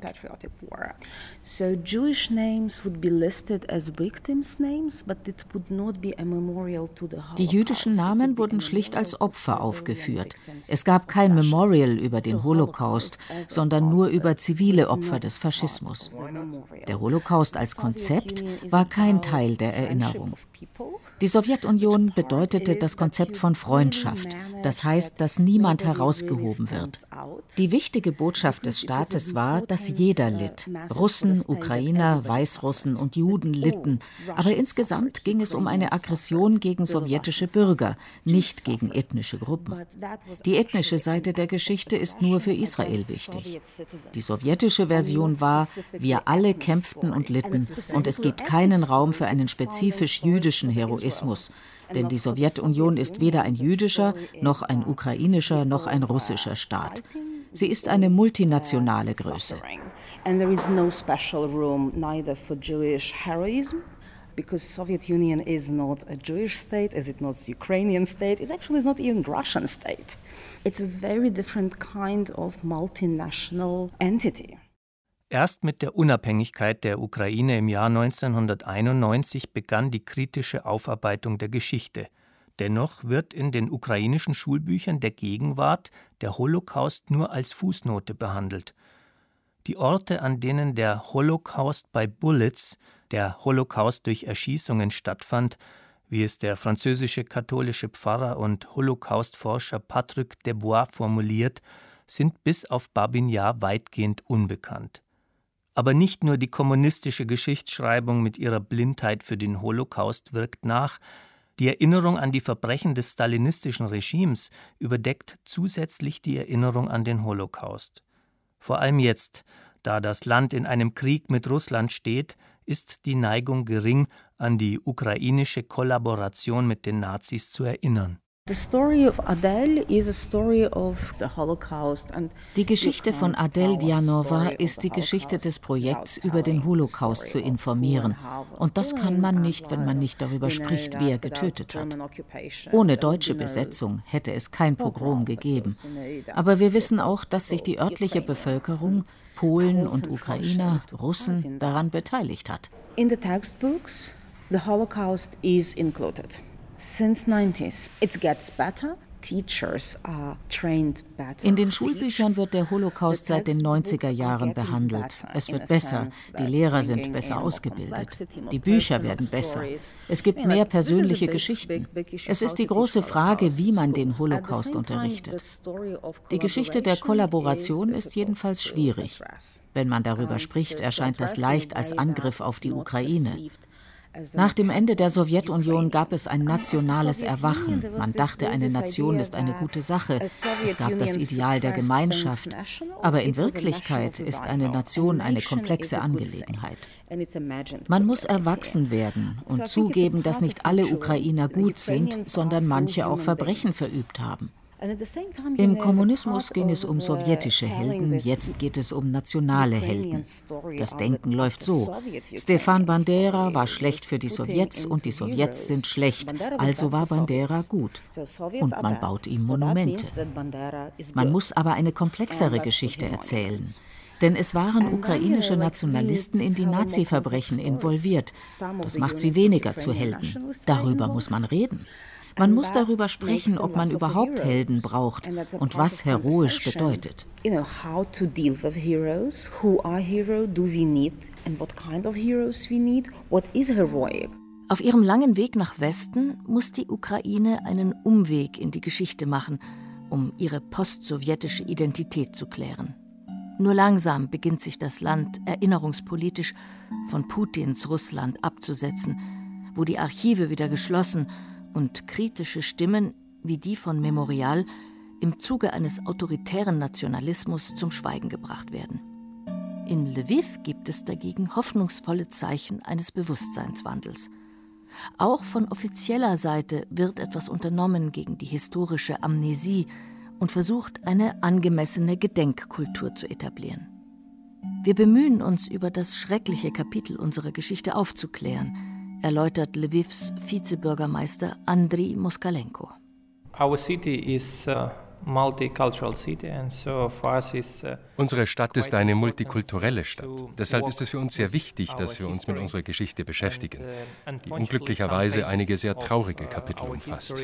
Die jüdischen Namen wurden schlicht als Opfer aufgeführt. Es gab kein Memorial über den Holocaust, sondern nur über zivile Opfer des Faschismus. Der Holocaust als Konzept war kein Teil der Erinnerung. Die Sowjetunion bedeutete das Konzept von Freundschaft, das heißt, dass niemand herausgehoben wird. Die wichtige Botschaft des Staates war, dass jeder litt. Russen, Ukrainer, Weißrussen und Juden litten, aber insgesamt ging es um eine Aggression gegen sowjetische Bürger, nicht gegen ethnische Gruppen. Die ethnische Seite der Geschichte ist nur für Israel wichtig. Die sowjetische Version war, wir alle kämpften und litten und es gibt keinen Raum für einen spezifisch jüdischen Heroismus, denn die Sowjetunion ist weder ein jüdischer, noch ein ukrainischer, noch ein russischer Staat. Sie ist eine multinationale Größe. Because Soviet Union is not a Jewish state, as it not a Ukrainian state, it actually is not even a Russian state. It's a very different kind of multinational entity. Erst mit der Unabhängigkeit der Ukraine im Jahr 1991 begann die kritische Aufarbeitung der Geschichte. Dennoch wird in den ukrainischen Schulbüchern der Gegenwart der Holocaust nur als Fußnote behandelt. Die Orte, an denen der Holocaust by Bullets, der Holocaust durch Erschießungen stattfand, wie es der französische katholische Pfarrer und Holocaustforscher Patrick Debois formuliert, sind bis auf Babin Jar weitgehend unbekannt. Aber nicht nur die kommunistische Geschichtsschreibung mit ihrer Blindheit für den Holocaust wirkt nach, die Erinnerung an die Verbrechen des stalinistischen Regimes überdeckt zusätzlich die Erinnerung an den Holocaust. Vor allem jetzt, da das Land in einem Krieg mit Russland steht, ist die Neigung gering, an die ukrainische Kollaboration mit den Nazis zu erinnern. Die Geschichte von Adel Dianova ist die Geschichte des Projekts, über den Holocaust zu informieren. Und das kann man nicht, wenn man nicht darüber spricht, wer getötet hat. Ohne deutsche Besetzung hätte es kein Pogrom gegeben. Aber wir wissen auch, dass sich die örtliche Bevölkerung, Polen und Ukrainer, Russen, daran beteiligt hat. In the textbooks, the Holocaust is included. Since 90s, it gets better. Teachers are trained better. In den Schulbüchern wird der Holocaust seit den 90er Jahren behandelt. Es wird besser, die Lehrer sind besser ausgebildet, die Bücher werden besser. Es gibt mehr persönliche Geschichten. Es ist die große Frage, wie man den Holocaust unterrichtet. Die Geschichte der Kollaboration ist jedenfalls schwierig. Wenn man darüber spricht, erscheint das leicht als Angriff auf die Ukraine. Nach dem Ende der Sowjetunion gab es ein nationales Erwachen. Man dachte, eine Nation ist eine gute Sache. Es gab das Ideal der Gemeinschaft. Aber in Wirklichkeit ist eine Nation eine komplexe Angelegenheit. Man muss erwachsen werden und zugeben, dass nicht alle Ukrainer gut sind, sondern manche auch Verbrechen verübt haben. Im Kommunismus ging es um sowjetische Helden, jetzt geht es um nationale Helden. Das Denken läuft so: Stefan Bandera war schlecht für die Sowjets und die Sowjets sind schlecht, also war Bandera gut. Und man baut ihm Monumente. Man muss aber eine komplexere Geschichte erzählen. Denn es waren ukrainische Nationalisten in die Nazi-Verbrechen involviert. Das macht sie weniger zu Helden. Darüber muss man reden. Man muss darüber sprechen, ob man überhaupt Helden braucht und was heroisch bedeutet. Auf ihrem langen Weg nach Westen muss die Ukraine einen Umweg in die Geschichte machen, um ihre postsowjetische Identität zu klären. Nur langsam beginnt sich das Land erinnerungspolitisch von Putins Russland abzusetzen, wo die Archive wieder geschlossen und kritische Stimmen wie die von Memorial im Zuge eines autoritären Nationalismus zum Schweigen gebracht werden. In Lwiw gibt es dagegen hoffnungsvolle Zeichen eines Bewusstseinswandels. Auch von offizieller Seite wird etwas unternommen gegen die historische Amnesie und versucht, eine angemessene Gedenkkultur zu etablieren. Wir bemühen uns, über das schreckliche Kapitel unserer Geschichte aufzuklären, erläutert Lwiws Vizebürgermeister Andriy Moskalenko. Unsere Stadt ist eine multikulturelle Stadt. Deshalb ist es für uns sehr wichtig, dass wir uns mit unserer Geschichte beschäftigen, die unglücklicherweise einige sehr traurige Kapitel umfasst.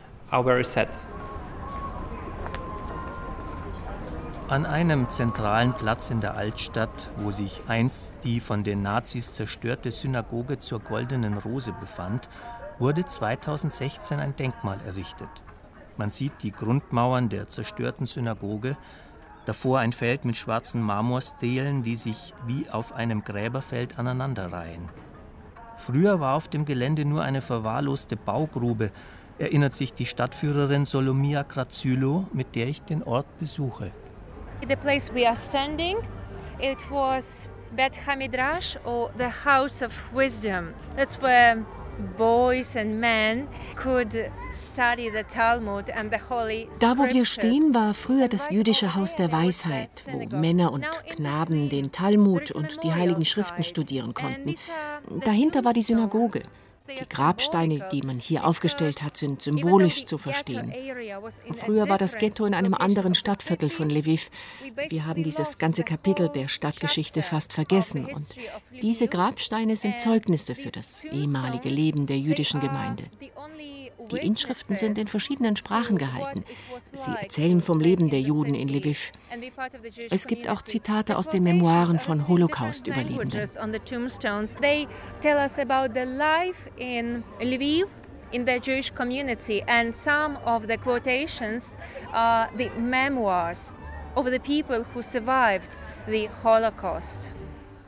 An einem zentralen Platz in der Altstadt, wo sich einst die von den Nazis zerstörte Synagoge zur Goldenen Rose befand, wurde 2016 ein Denkmal errichtet. Man sieht die Grundmauern der zerstörten Synagoge, davor ein Feld mit schwarzen Marmorstelen, die sich wie auf einem Gräberfeld aneinanderreihen. Früher war auf dem Gelände nur eine verwahrloste Baugrube, erinnert sich die Stadtführerin Solomia Kratzylo, mit der ich den Ort besuche. The place we are standing, it was Bet Hamidrash, or the House of Wisdom. That's where boys and men could study the Talmud and the Holy Scriptures. Da, wo wir stehen, war früher das jüdische Haus der Weisheit, wo Männer und Knaben den Talmud und die Heiligen Schriften studieren konnten. Dahinter war die Synagoge. Die Grabsteine, die man hier aufgestellt hat, sind symbolisch zu verstehen. Und früher war das Ghetto in einem anderen Stadtviertel von Lwiw. Wir haben dieses ganze Kapitel der Stadtgeschichte fast vergessen. Und diese Grabsteine sind Zeugnisse für das ehemalige Leben der jüdischen Gemeinde. Die Inschriften sind in verschiedenen Sprachen gehalten. Sie erzählen vom Leben der Juden in Lwiw. Es gibt auch Zitate aus den Memoiren von Holocaust-Überlebenden. In Lviv, in the Jewish community, and some of the quotations are the memoirs of the people who survived the Holocaust.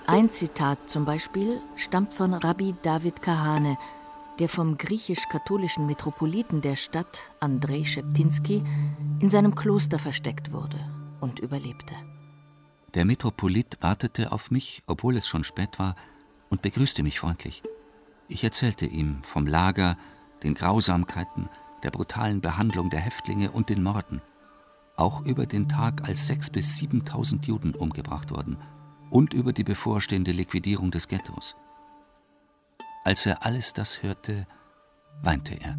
Ein Zitat zum Beispiel stammt von Rabbi David Kahane, der vom griechisch-katholischen Metropoliten der Stadt, Andrei Scheptinski, in seinem Kloster versteckt wurde und überlebte. Der Metropolit wartete auf mich, obwohl es schon spät war, und begrüßte mich freundlich. Ich erzählte ihm vom Lager, den Grausamkeiten, der brutalen Behandlung der Häftlinge und den Morden. Auch über den Tag, als 6.000 bis 7.000 Juden umgebracht wurden und über die bevorstehende Liquidierung des Ghettos. Als er alles das hörte, weinte er.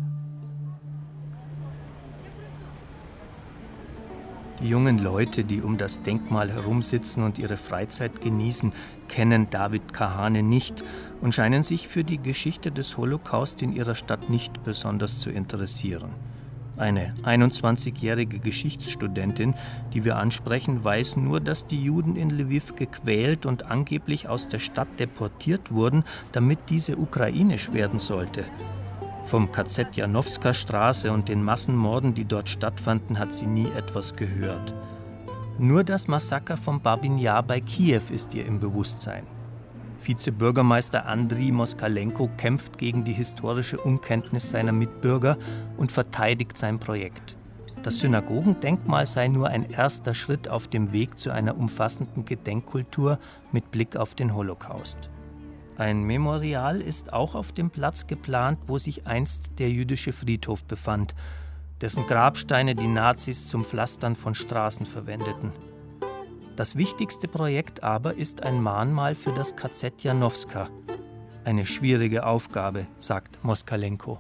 Die jungen Leute, die um das Denkmal herumsitzen und ihre Freizeit genießen, kennen David Kahane nicht und scheinen sich für die Geschichte des Holocaust in ihrer Stadt nicht besonders zu interessieren. Eine 21-jährige Geschichtsstudentin, die wir ansprechen, weiß nur, dass die Juden in Lwiw gequält und angeblich aus der Stadt deportiert wurden, damit diese ukrainisch werden sollte. Vom KZ Janowska-Straße und den Massenmorden, die dort stattfanden, hat sie nie etwas gehört. Nur das Massaker von Babin Jar bei Kiew ist ihr im Bewusstsein. Vizebürgermeister Andriy Moskalenko kämpft gegen die historische Unkenntnis seiner Mitbürger und verteidigt sein Projekt. Das Synagogendenkmal sei nur ein erster Schritt auf dem Weg zu einer umfassenden Gedenkkultur mit Blick auf den Holocaust. Ein Memorial ist auch auf dem Platz geplant, wo sich einst der jüdische Friedhof befand, dessen Grabsteine die Nazis zum Pflastern von Straßen verwendeten. Das wichtigste Projekt aber ist ein Mahnmal für das KZ Janowska. Eine schwierige Aufgabe, sagt Moskalenko.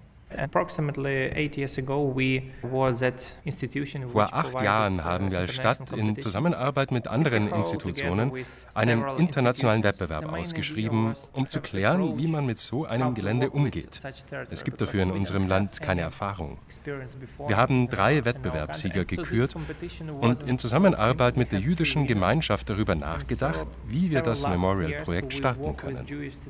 Vor 8 Jahren haben wir als Stadt in Zusammenarbeit mit anderen Institutionen einen internationalen Wettbewerb ausgeschrieben, um zu klären, wie man mit so einem Gelände umgeht. Es gibt dafür in unserem Land keine Erfahrung. Wir haben 3 Wettbewerbssieger gekürt und in Zusammenarbeit mit der jüdischen Gemeinschaft darüber nachgedacht, wie wir das Memorial-Projekt starten können.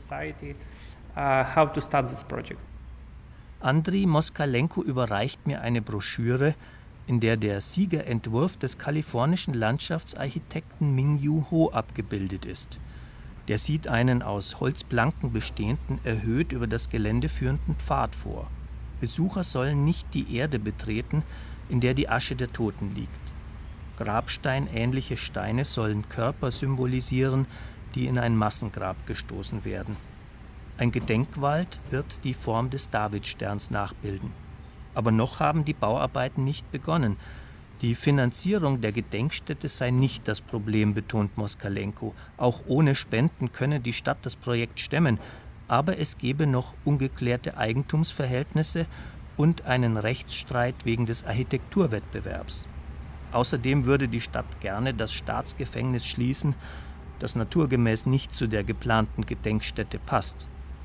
Andriy Moskalenko überreicht mir eine Broschüre, in der der Siegerentwurf des kalifornischen Landschaftsarchitekten Ming-Yu Ho abgebildet ist. Der sieht einen aus Holzplanken bestehenden, erhöht über das Gelände führenden Pfad vor. Besucher sollen nicht die Erde betreten, in der die Asche der Toten liegt. Grabsteinähnliche Steine sollen Körper symbolisieren, die in ein Massengrab gestoßen werden. Ein Gedenkwald wird die Form des Davidsterns nachbilden. Aber noch haben die Bauarbeiten nicht begonnen. Die Finanzierung der Gedenkstätte sei nicht das Problem, betont Moskalenko. Auch ohne Spenden könne die Stadt das Projekt stemmen. Aber es gebe noch ungeklärte Eigentumsverhältnisse und einen Rechtsstreit wegen des Architekturwettbewerbs. Außerdem würde die Stadt gerne das Staatsgefängnis schließen, das naturgemäß nicht zu der geplanten Gedenkstätte passt.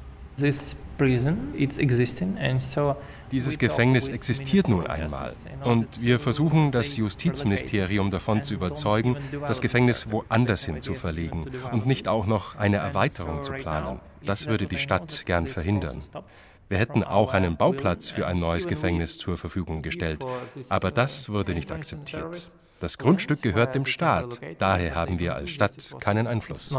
Dieses Gefängnis existiert nun einmal und wir versuchen, das Justizministerium davon zu überzeugen, das Gefängnis woanders hin zu verlegen und nicht auch noch eine Erweiterung zu planen. Das würde die Stadt gern verhindern. Wir hätten auch einen Bauplatz für ein neues Gefängnis zur Verfügung gestellt, aber das wurde nicht akzeptiert. Das Grundstück gehört dem Staat, daher haben wir als Stadt keinen Einfluss.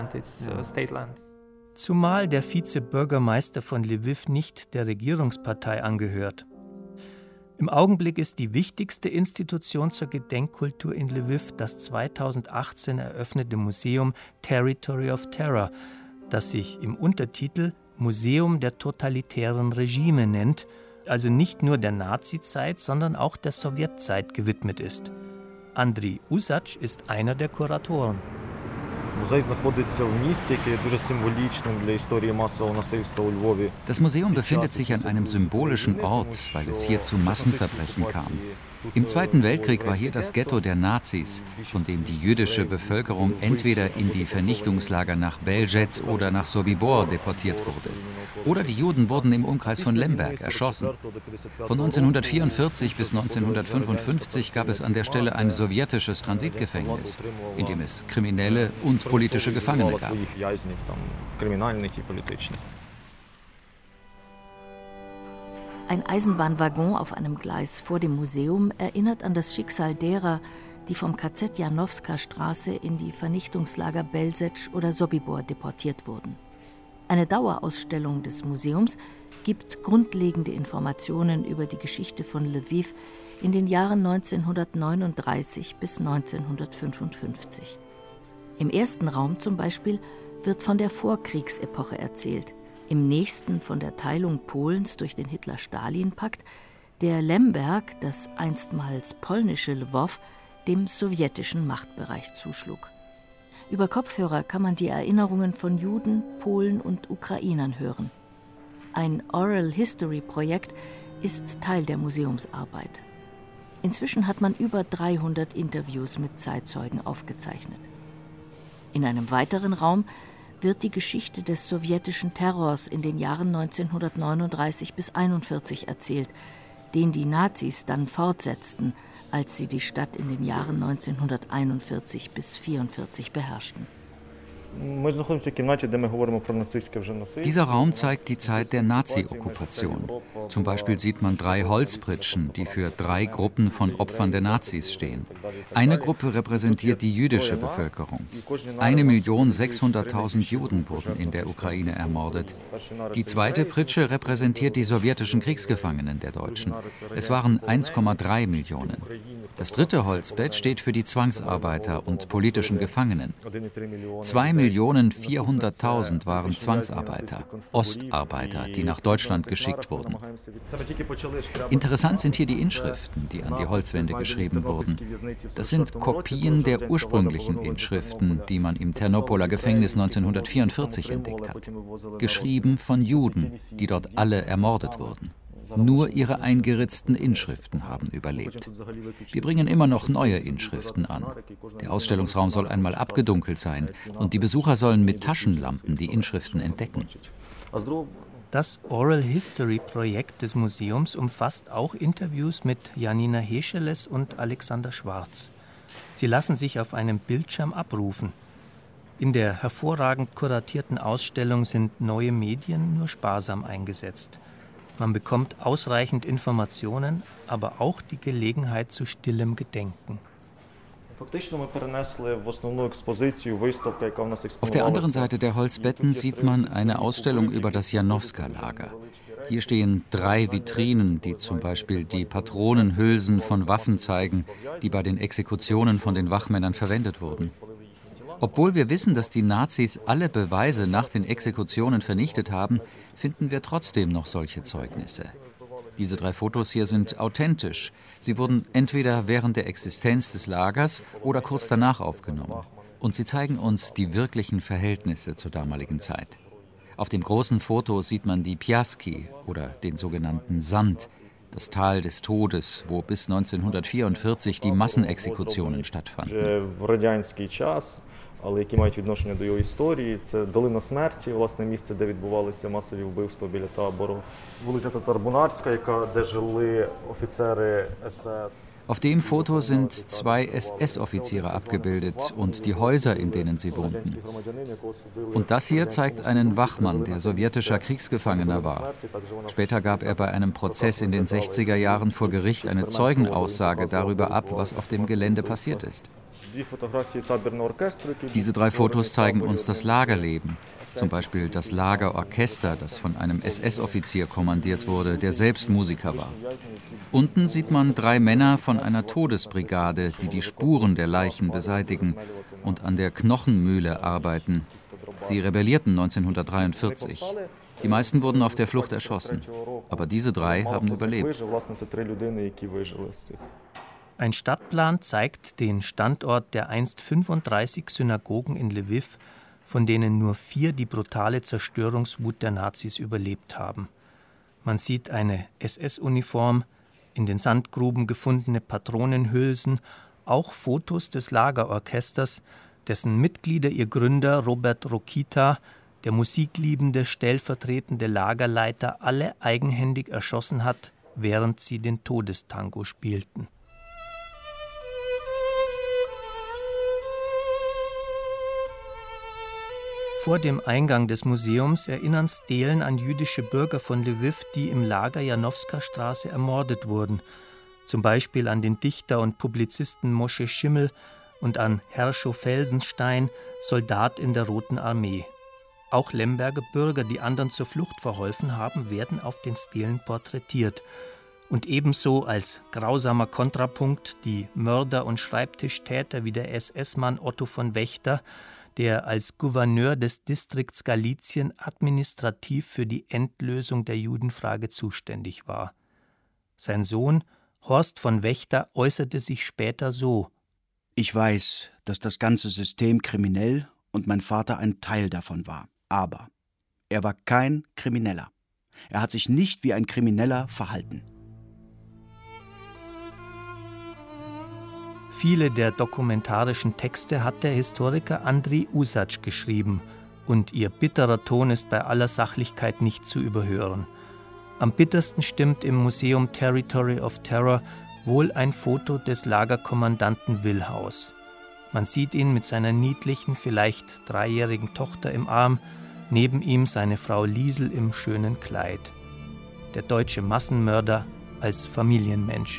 Zumal der Vizebürgermeister von Lwiw nicht der Regierungspartei angehört. Im Augenblick ist die wichtigste Institution zur Gedenkkultur in Lwiw das 2018 eröffnete Museum Territory of Terror, das sich im Untertitel Museum der totalitären Regime nennt, also nicht nur der Nazizeit, sondern auch der Sowjetzeit gewidmet ist. Andriy Usac ist einer der Kuratoren. Das Museum befindet sich an einem symbolischen Ort, weil es hier zu Massenverbrechen kam. Im Zweiten Weltkrieg war hier das Ghetto der Nazis, von dem die jüdische Bevölkerung entweder in die Vernichtungslager nach Belzec oder nach Sobibor deportiert wurde. Oder die Juden wurden im Umkreis von Lemberg erschossen. Von 1944 bis 1955 gab es an der Stelle ein sowjetisches Transitgefängnis, in dem es Kriminelle und politische Gefangene gab. Ein Eisenbahnwaggon auf einem Gleis vor dem Museum erinnert an das Schicksal derer, die vom KZ Janowska Straße in die Vernichtungslager Belzec oder Sobibor deportiert wurden. Eine Dauerausstellung des Museums gibt grundlegende Informationen über die Geschichte von Lwiw in den Jahren 1939 bis 1955. Im ersten Raum zum Beispiel wird von der Vorkriegsepoche erzählt, im nächsten von der Teilung Polens durch den Hitler-Stalin-Pakt, der Lemberg, das einstmals polnische Lwow, dem sowjetischen Machtbereich zuschlug. Über Kopfhörer kann man die Erinnerungen von Juden, Polen und Ukrainern hören. Ein Oral History Projekt ist Teil der Museumsarbeit. Inzwischen hat man über 300 Interviews mit Zeitzeugen aufgezeichnet. In einem weiteren Raum wird die Geschichte des sowjetischen Terrors in den Jahren 1939 bis 1941 erzählt, den die Nazis dann fortsetzten, als sie die Stadt in den Jahren 1941 bis 1944 beherrschten. Dieser Raum zeigt die Zeit der Nazi-Okkupation. Zum Beispiel sieht man 3 Holzpritschen, die für 3 Gruppen von Opfern der Nazis stehen. Eine Gruppe repräsentiert die jüdische Bevölkerung. 1.600.000 Juden wurden in der Ukraine ermordet. Die zweite Pritsche repräsentiert die sowjetischen Kriegsgefangenen der Deutschen. Es waren 1,3 Millionen. Das dritte Holzbett steht für die Zwangsarbeiter und politischen Gefangenen. 2.400.000 waren Zwangsarbeiter, Ostarbeiter, die nach Deutschland geschickt wurden. Interessant sind hier die Inschriften, die an die Holzwände geschrieben wurden. Das sind Kopien der ursprünglichen Inschriften, die man im Ternopoler Gefängnis 1944 entdeckt hat. Geschrieben von Juden, die dort alle ermordet wurden. Nur ihre eingeritzten Inschriften haben überlebt. Wir bringen immer noch neue Inschriften an. Der Ausstellungsraum soll einmal abgedunkelt sein und die Besucher sollen mit Taschenlampen die Inschriften entdecken. Das Oral History Projekt des Museums umfasst auch Interviews mit Janina Hescheles und Alexander Schwarz. Sie lassen sich auf einem Bildschirm abrufen. In der hervorragend kuratierten Ausstellung sind neue Medien nur sparsam eingesetzt. Man bekommt ausreichend Informationen, aber auch die Gelegenheit zu stillem Gedenken. Auf der anderen Seite der Holzbetten sieht man eine Ausstellung über das Janowska-Lager. Hier stehen 3 Vitrinen, die zum Beispiel die Patronenhülsen von Waffen zeigen, die bei den Exekutionen von den Wachmännern verwendet wurden. Obwohl wir wissen, dass die Nazis alle Beweise nach den Exekutionen vernichtet haben, finden wir trotzdem noch solche Zeugnisse. Diese 3 Fotos hier sind authentisch. Sie wurden entweder während der Existenz des Lagers oder kurz danach aufgenommen. Und sie zeigen uns die wirklichen Verhältnisse zur damaligen Zeit. Auf dem großen Foto sieht man die Piaski oder den sogenannten Sand, das Tal des Todes, wo bis 1944 die Massenexekutionen stattfanden. Але які мають відношення до його історії. Це Долина смерті, власне, місце, де відбувалися масові вбивства біля табору. Вулиця Татарбунарська, де жили офіцери СС. Auf dem Foto sind 2 SS-Offiziere abgebildet und die Häuser, in denen sie wohnten. Und das hier zeigt einen Wachmann, der sowjetischer Kriegsgefangener war. Später gab er bei einem Prozess in den 60er Jahren vor Gericht eine Zeugenaussage darüber ab, was auf dem Gelände passiert ist. Diese 3 Fotos zeigen uns das Lagerleben. Zum Beispiel das Lagerorchester, das von einem SS-Offizier kommandiert wurde, der selbst Musiker war. Unten sieht man 3 Männer von einer Todesbrigade, die die Spuren der Leichen beseitigen und an der Knochenmühle arbeiten. Sie rebellierten 1943. Die meisten wurden auf der Flucht erschossen. Aber diese 3 haben überlebt. Ein Stadtplan zeigt den Standort der einst 35 Synagogen in Lwiw, von denen nur 4 die brutale Zerstörungswut der Nazis überlebt haben. Man sieht eine SS-Uniform, in den Sandgruben gefundene Patronenhülsen, auch Fotos des Lagerorchesters, dessen Mitglieder ihr Gründer Robert Rokita, der musikliebende stellvertretende Lagerleiter, alle eigenhändig erschossen hat, während sie den Todestango spielten. Vor dem Eingang des Museums erinnern Stelen an jüdische Bürger von Lwiw, die im Lager Janowska Straße ermordet wurden. zum Beispiel an den Dichter und Publizisten Moshe Schimmel und an Herrscho Felsenstein, Soldat in der Roten Armee. Auch Lemberger Bürger, die anderen zur Flucht verholfen haben, werden auf den Stelen porträtiert. Und ebenso als grausamer Kontrapunkt die Mörder und Schreibtischtäter wie der SS-Mann Otto von Wächter, der als Gouverneur des Distrikts Galizien administrativ für die Endlösung der Judenfrage zuständig war. Sein Sohn Horst von Wächter äußerte sich später so: Ich weiß, dass das ganze System kriminell und mein Vater ein Teil davon war. Aber er war kein Krimineller. Er hat sich nicht wie ein Krimineller verhalten. Viele der dokumentarischen Texte hat der Historiker Andriy Usac geschrieben, und ihr bitterer Ton ist bei aller Sachlichkeit nicht zu überhören. Am bittersten stimmt im Museum Territory of Terror wohl ein Foto des Lagerkommandanten Willhaus. Man sieht ihn mit seiner niedlichen, vielleicht 3-jährigen Tochter im Arm, neben ihm seine Frau Liesel im schönen Kleid. Der deutsche Massenmörder als Familienmensch.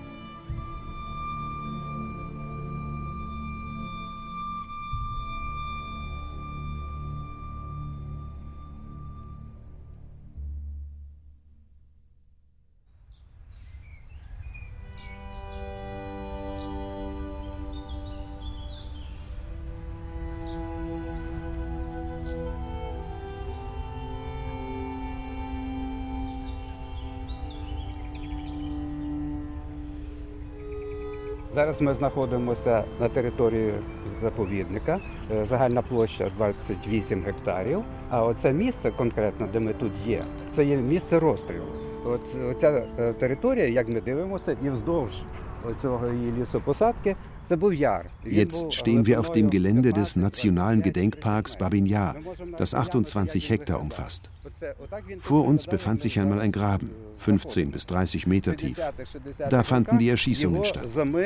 Зараз ми знаходимося на території заповідника. Загальна площа 28 гектарів. А оце місце конкретно, де ми тут є, це є місце розстрілу. Оця територія, як ми дивимося, і вздовж цього її лісопосадки, це був яр. Jetzt stehen wir auf dem Gelände des Nationalen Gedenkparks Babin Jar, das 28 Hektar umfasst. Vor uns befand sich einmal ein Graben, 15 bis 30 Meter tief. Da fanden die Erschießungen statt.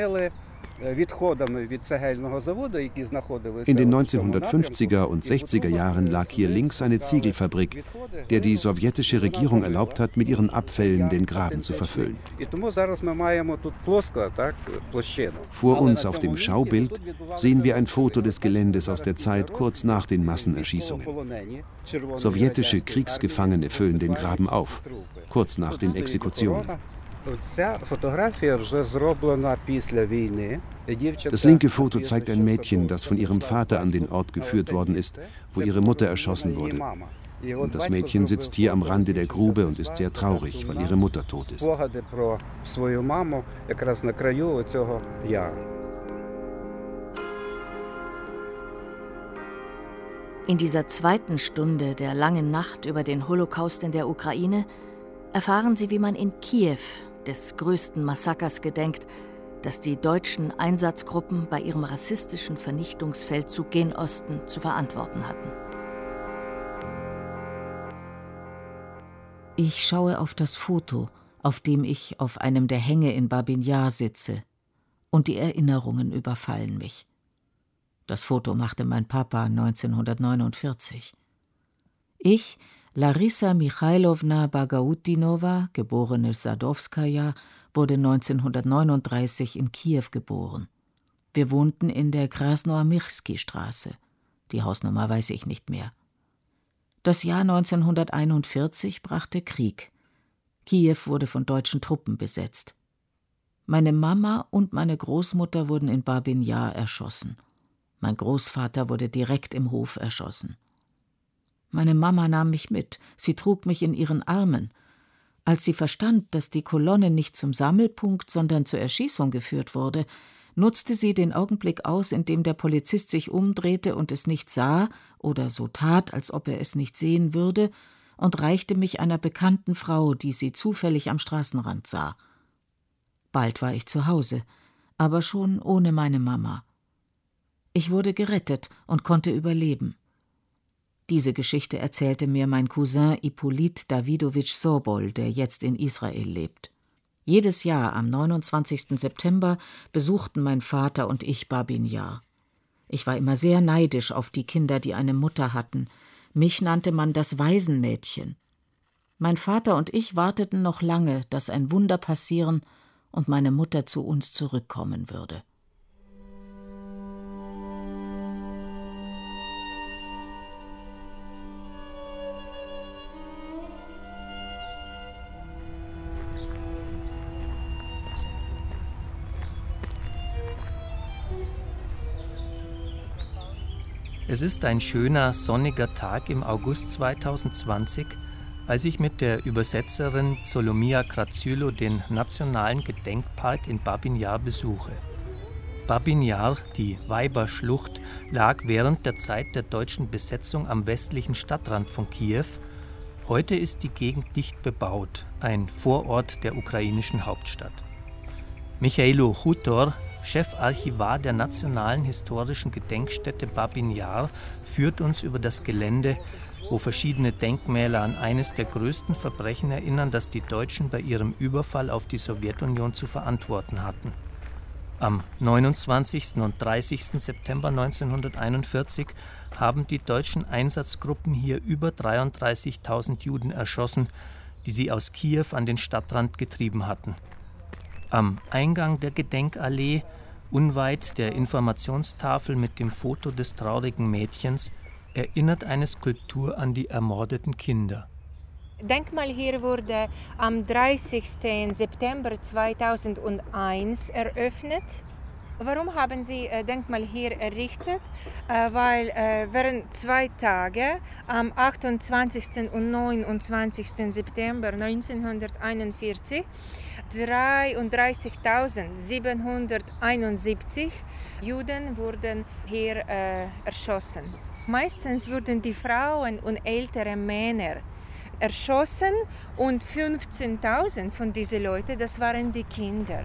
In den 1950er und 60er Jahren lag hier links eine Ziegelfabrik, der die sowjetische Regierung erlaubt hat, mit ihren Abfällen den Graben zu verfüllen. Vor uns auf dem Schaubild sehen wir ein Foto des Geländes aus der Zeit kurz nach den Massenerschießungen. Sowjetische Kriegsgefangene füllen den Graben auf, kurz nach den Exekutionen. Das linke Foto zeigt ein Mädchen, das von ihrem Vater an den Ort geführt worden ist, wo ihre Mutter erschossen wurde. Und das Mädchen sitzt hier am Rande der Grube und ist sehr traurig, weil ihre Mutter tot ist. In dieser zweiten Stunde der langen Nacht über den Holocaust in der Ukraine erfahren Sie, wie man in Kiew des größten Massakers gedenkt, das die deutschen Einsatzgruppen bei ihrem rassistischen Vernichtungsfeldzug gen Osten zu verantworten hatten. Ich schaue auf das Foto, auf dem ich auf einem der Hänge in Babin Jar sitze, und die Erinnerungen überfallen mich. Das Foto machte mein Papa 1949. Ich, Larissa Michailowna Bagautinova, geborene Sadowskaja, wurde 1939 in Kiew geboren. Wir wohnten in der Krasnoarmyrski-Straße. Die Hausnummer weiß ich nicht mehr. Das Jahr 1941 brachte Krieg. Kiew wurde von deutschen Truppen besetzt. Meine Mama und meine Großmutter wurden in Babin Jar erschossen. Mein Großvater wurde direkt im Hof erschossen. Meine Mama nahm mich mit, sie trug mich in ihren Armen. Als sie verstand, dass die Kolonne nicht zum Sammelpunkt, sondern zur Erschießung geführt wurde, nutzte sie den Augenblick aus, in dem der Polizist sich umdrehte und es nicht sah oder so tat, als ob er es nicht sehen würde, und reichte mich einer bekannten Frau, die sie zufällig am Straßenrand sah. Bald war ich zu Hause, aber schon ohne meine Mama. Ich wurde gerettet und konnte überleben. Diese Geschichte erzählte mir mein Cousin Ippolit Davidowitsch Sobol, der jetzt in Israel lebt. Jedes Jahr am 29. September besuchten mein Vater und ich Babin Jar. Ich war immer sehr neidisch auf die Kinder, die eine Mutter hatten. Mich nannte man das Waisenmädchen. Mein Vater und ich warteten noch lange, dass ein Wunder passieren und meine Mutter zu uns zurückkommen würde. Es ist ein schöner, sonniger Tag im August 2020, als ich mit der Übersetzerin Solomia Krazylo den Nationalen Gedenkpark in Babin Jar besuche. Babin Jar, die Weiberschlucht, lag während der Zeit der deutschen Besetzung am westlichen Stadtrand von Kiew. Heute ist die Gegend dicht bebaut, ein Vorort der ukrainischen Hauptstadt. Michailo Hutor, Chefarchivar der Nationalen Historischen Gedenkstätte Babin Jar, führt uns über das Gelände, wo verschiedene Denkmäler an eines der größten Verbrechen erinnern, das die Deutschen bei ihrem Überfall auf die Sowjetunion zu verantworten hatten. Am 29. und 30. September 1941 haben die deutschen Einsatzgruppen hier über 33.000 Juden erschossen, die sie aus Kiew an den Stadtrand getrieben hatten. Am Eingang der Gedenkallee, unweit der Informationstafel mit dem Foto des traurigen Mädchens, erinnert eine Skulptur an die ermordeten Kinder. Denkmal hier wurde am 30. September 2001 eröffnet. Warum haben Sie Denkmal hier errichtet? Weil während 2 Tage, am 28. und 29. September 1941, 33.771 Juden wurden hier erschossen. Meistens wurden die Frauen und ältere Männer erschossen und 15.000 von diesen Leuten, das waren die Kinder.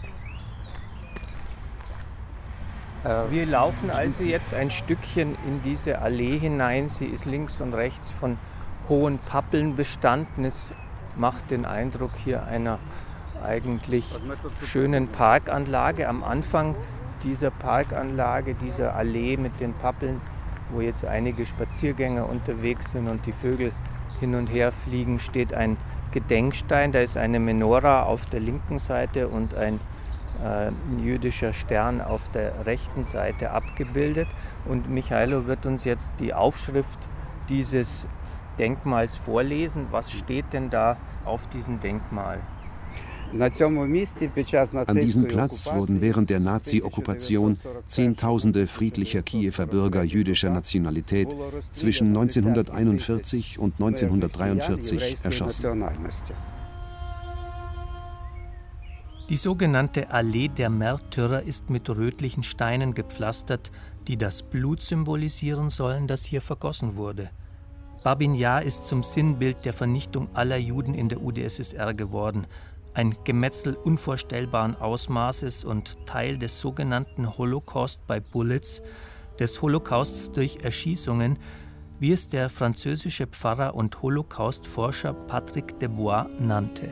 Wir laufen also jetzt ein Stückchen in diese Allee hinein. Sie ist links und rechts von hohen Pappeln bestanden. Es macht den Eindruck hier einer eigentlich schönen Parkanlage. Am Anfang dieser Parkanlage, dieser Allee mit den Pappeln, wo jetzt einige Spaziergänger unterwegs sind und die Vögel hin und her fliegen, steht ein Gedenkstein. Da ist eine Menora auf der linken Seite und ein jüdischer Stern auf der rechten Seite abgebildet. Und Michailo wird uns jetzt die Aufschrift dieses Denkmals vorlesen. Was steht denn da auf diesem Denkmal? An diesem Platz wurden während der Nazi-Okkupation Zehntausende friedlicher Kiewer Bürger jüdischer Nationalität zwischen 1941 und 1943 erschossen. Die sogenannte Allee der Märtyrer ist mit rötlichen Steinen gepflastert, die das Blut symbolisieren sollen, das hier vergossen wurde. Babin Jar ist zum Sinnbild der Vernichtung aller Juden in der UdSSR geworden. Ein Gemetzel unvorstellbaren Ausmaßes und Teil des sogenannten Holocaust by Bullets, des Holocausts durch Erschießungen, wie es der französische Pfarrer und Holocaust-Forscher Patrick Debois nannte.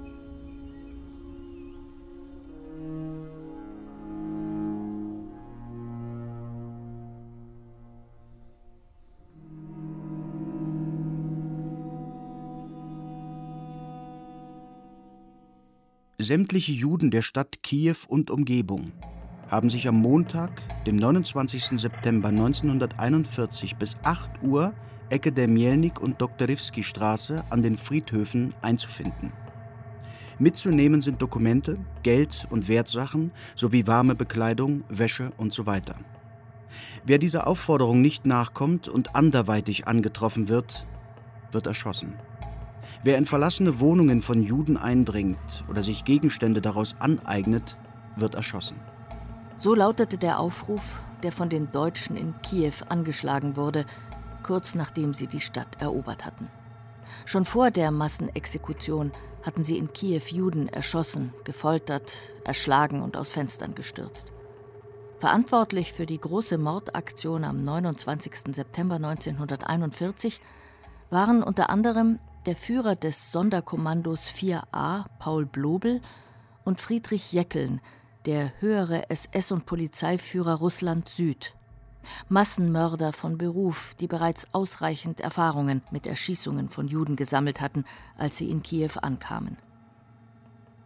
Sämtliche Juden der Stadt Kiew und Umgebung haben sich am Montag, dem 29. September 1941 bis 8 Uhr Ecke der Mielnik- und Doktorewski-Straße an den Friedhöfen einzufinden. Mitzunehmen sind Dokumente, Geld und Wertsachen sowie warme Bekleidung, Wäsche usw. Wer dieser Aufforderung nicht nachkommt und anderweitig angetroffen wird, wird erschossen. Wer in verlassene Wohnungen von Juden eindringt oder sich Gegenstände daraus aneignet, wird erschossen. So lautete der Aufruf, der von den Deutschen in Kiew angeschlagen wurde, kurz nachdem sie die Stadt erobert hatten. Schon vor der Massenexekution hatten sie in Kiew Juden erschossen, gefoltert, erschlagen und aus Fenstern gestürzt. Verantwortlich für die große Mordaktion am 29. September 1941 waren unter anderem der Führer des Sonderkommandos 4a, Paul Blobel, und Friedrich Jeckeln, der höhere SS- und Polizeiführer Russland Süd. Massenmörder von Beruf, die bereits ausreichend Erfahrungen mit Erschießungen von Juden gesammelt hatten, als sie in Kiew ankamen.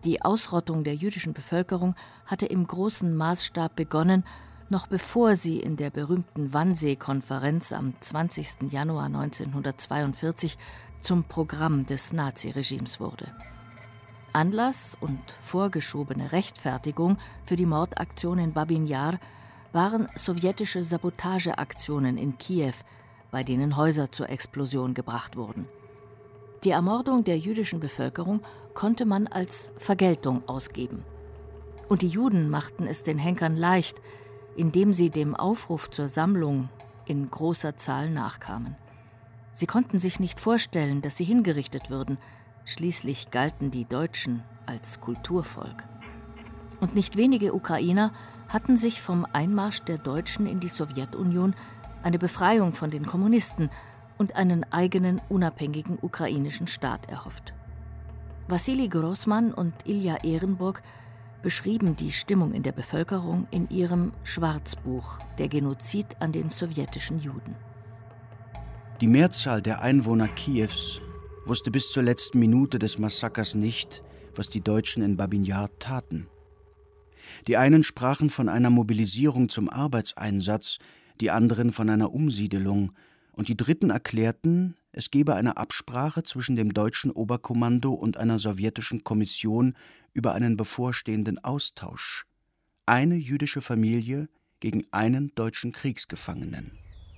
Die Ausrottung der jüdischen Bevölkerung hatte im großen Maßstab begonnen, noch bevor sie in der berühmten Wannsee-Konferenz am 20. Januar 1942 zum Programm des Naziregimes wurde. Anlass und vorgeschobene Rechtfertigung für die Mordaktion in Babin Jar waren sowjetische Sabotageaktionen in Kiew, bei denen Häuser zur Explosion gebracht wurden. Die Ermordung der jüdischen Bevölkerung konnte man als Vergeltung ausgeben. Und die Juden machten es den Henkern leicht, indem sie dem Aufruf zur Sammlung in großer Zahl nachkamen. Sie konnten sich nicht vorstellen, dass sie hingerichtet würden. Schließlich galten die Deutschen als Kulturvolk. Und nicht wenige Ukrainer hatten sich vom Einmarsch der Deutschen in die Sowjetunion eine Befreiung von den Kommunisten und einen eigenen unabhängigen ukrainischen Staat erhofft. Wassili Grossmann und Ilja Ehrenburg beschrieben die Stimmung in der Bevölkerung in ihrem Schwarzbuch »Der Genozid an den sowjetischen Juden«. Die Mehrzahl der Einwohner Kiews wusste bis zur letzten Minute des Massakers nicht, was die Deutschen in Babin Jar taten. Die einen sprachen von einer Mobilisierung zum Arbeitseinsatz, die anderen von einer Umsiedelung, und die Dritten erklärten, es gebe eine Absprache zwischen dem deutschen Oberkommando und einer sowjetischen Kommission über einen bevorstehenden Austausch. Eine jüdische Familie gegen einen deutschen Kriegsgefangenen.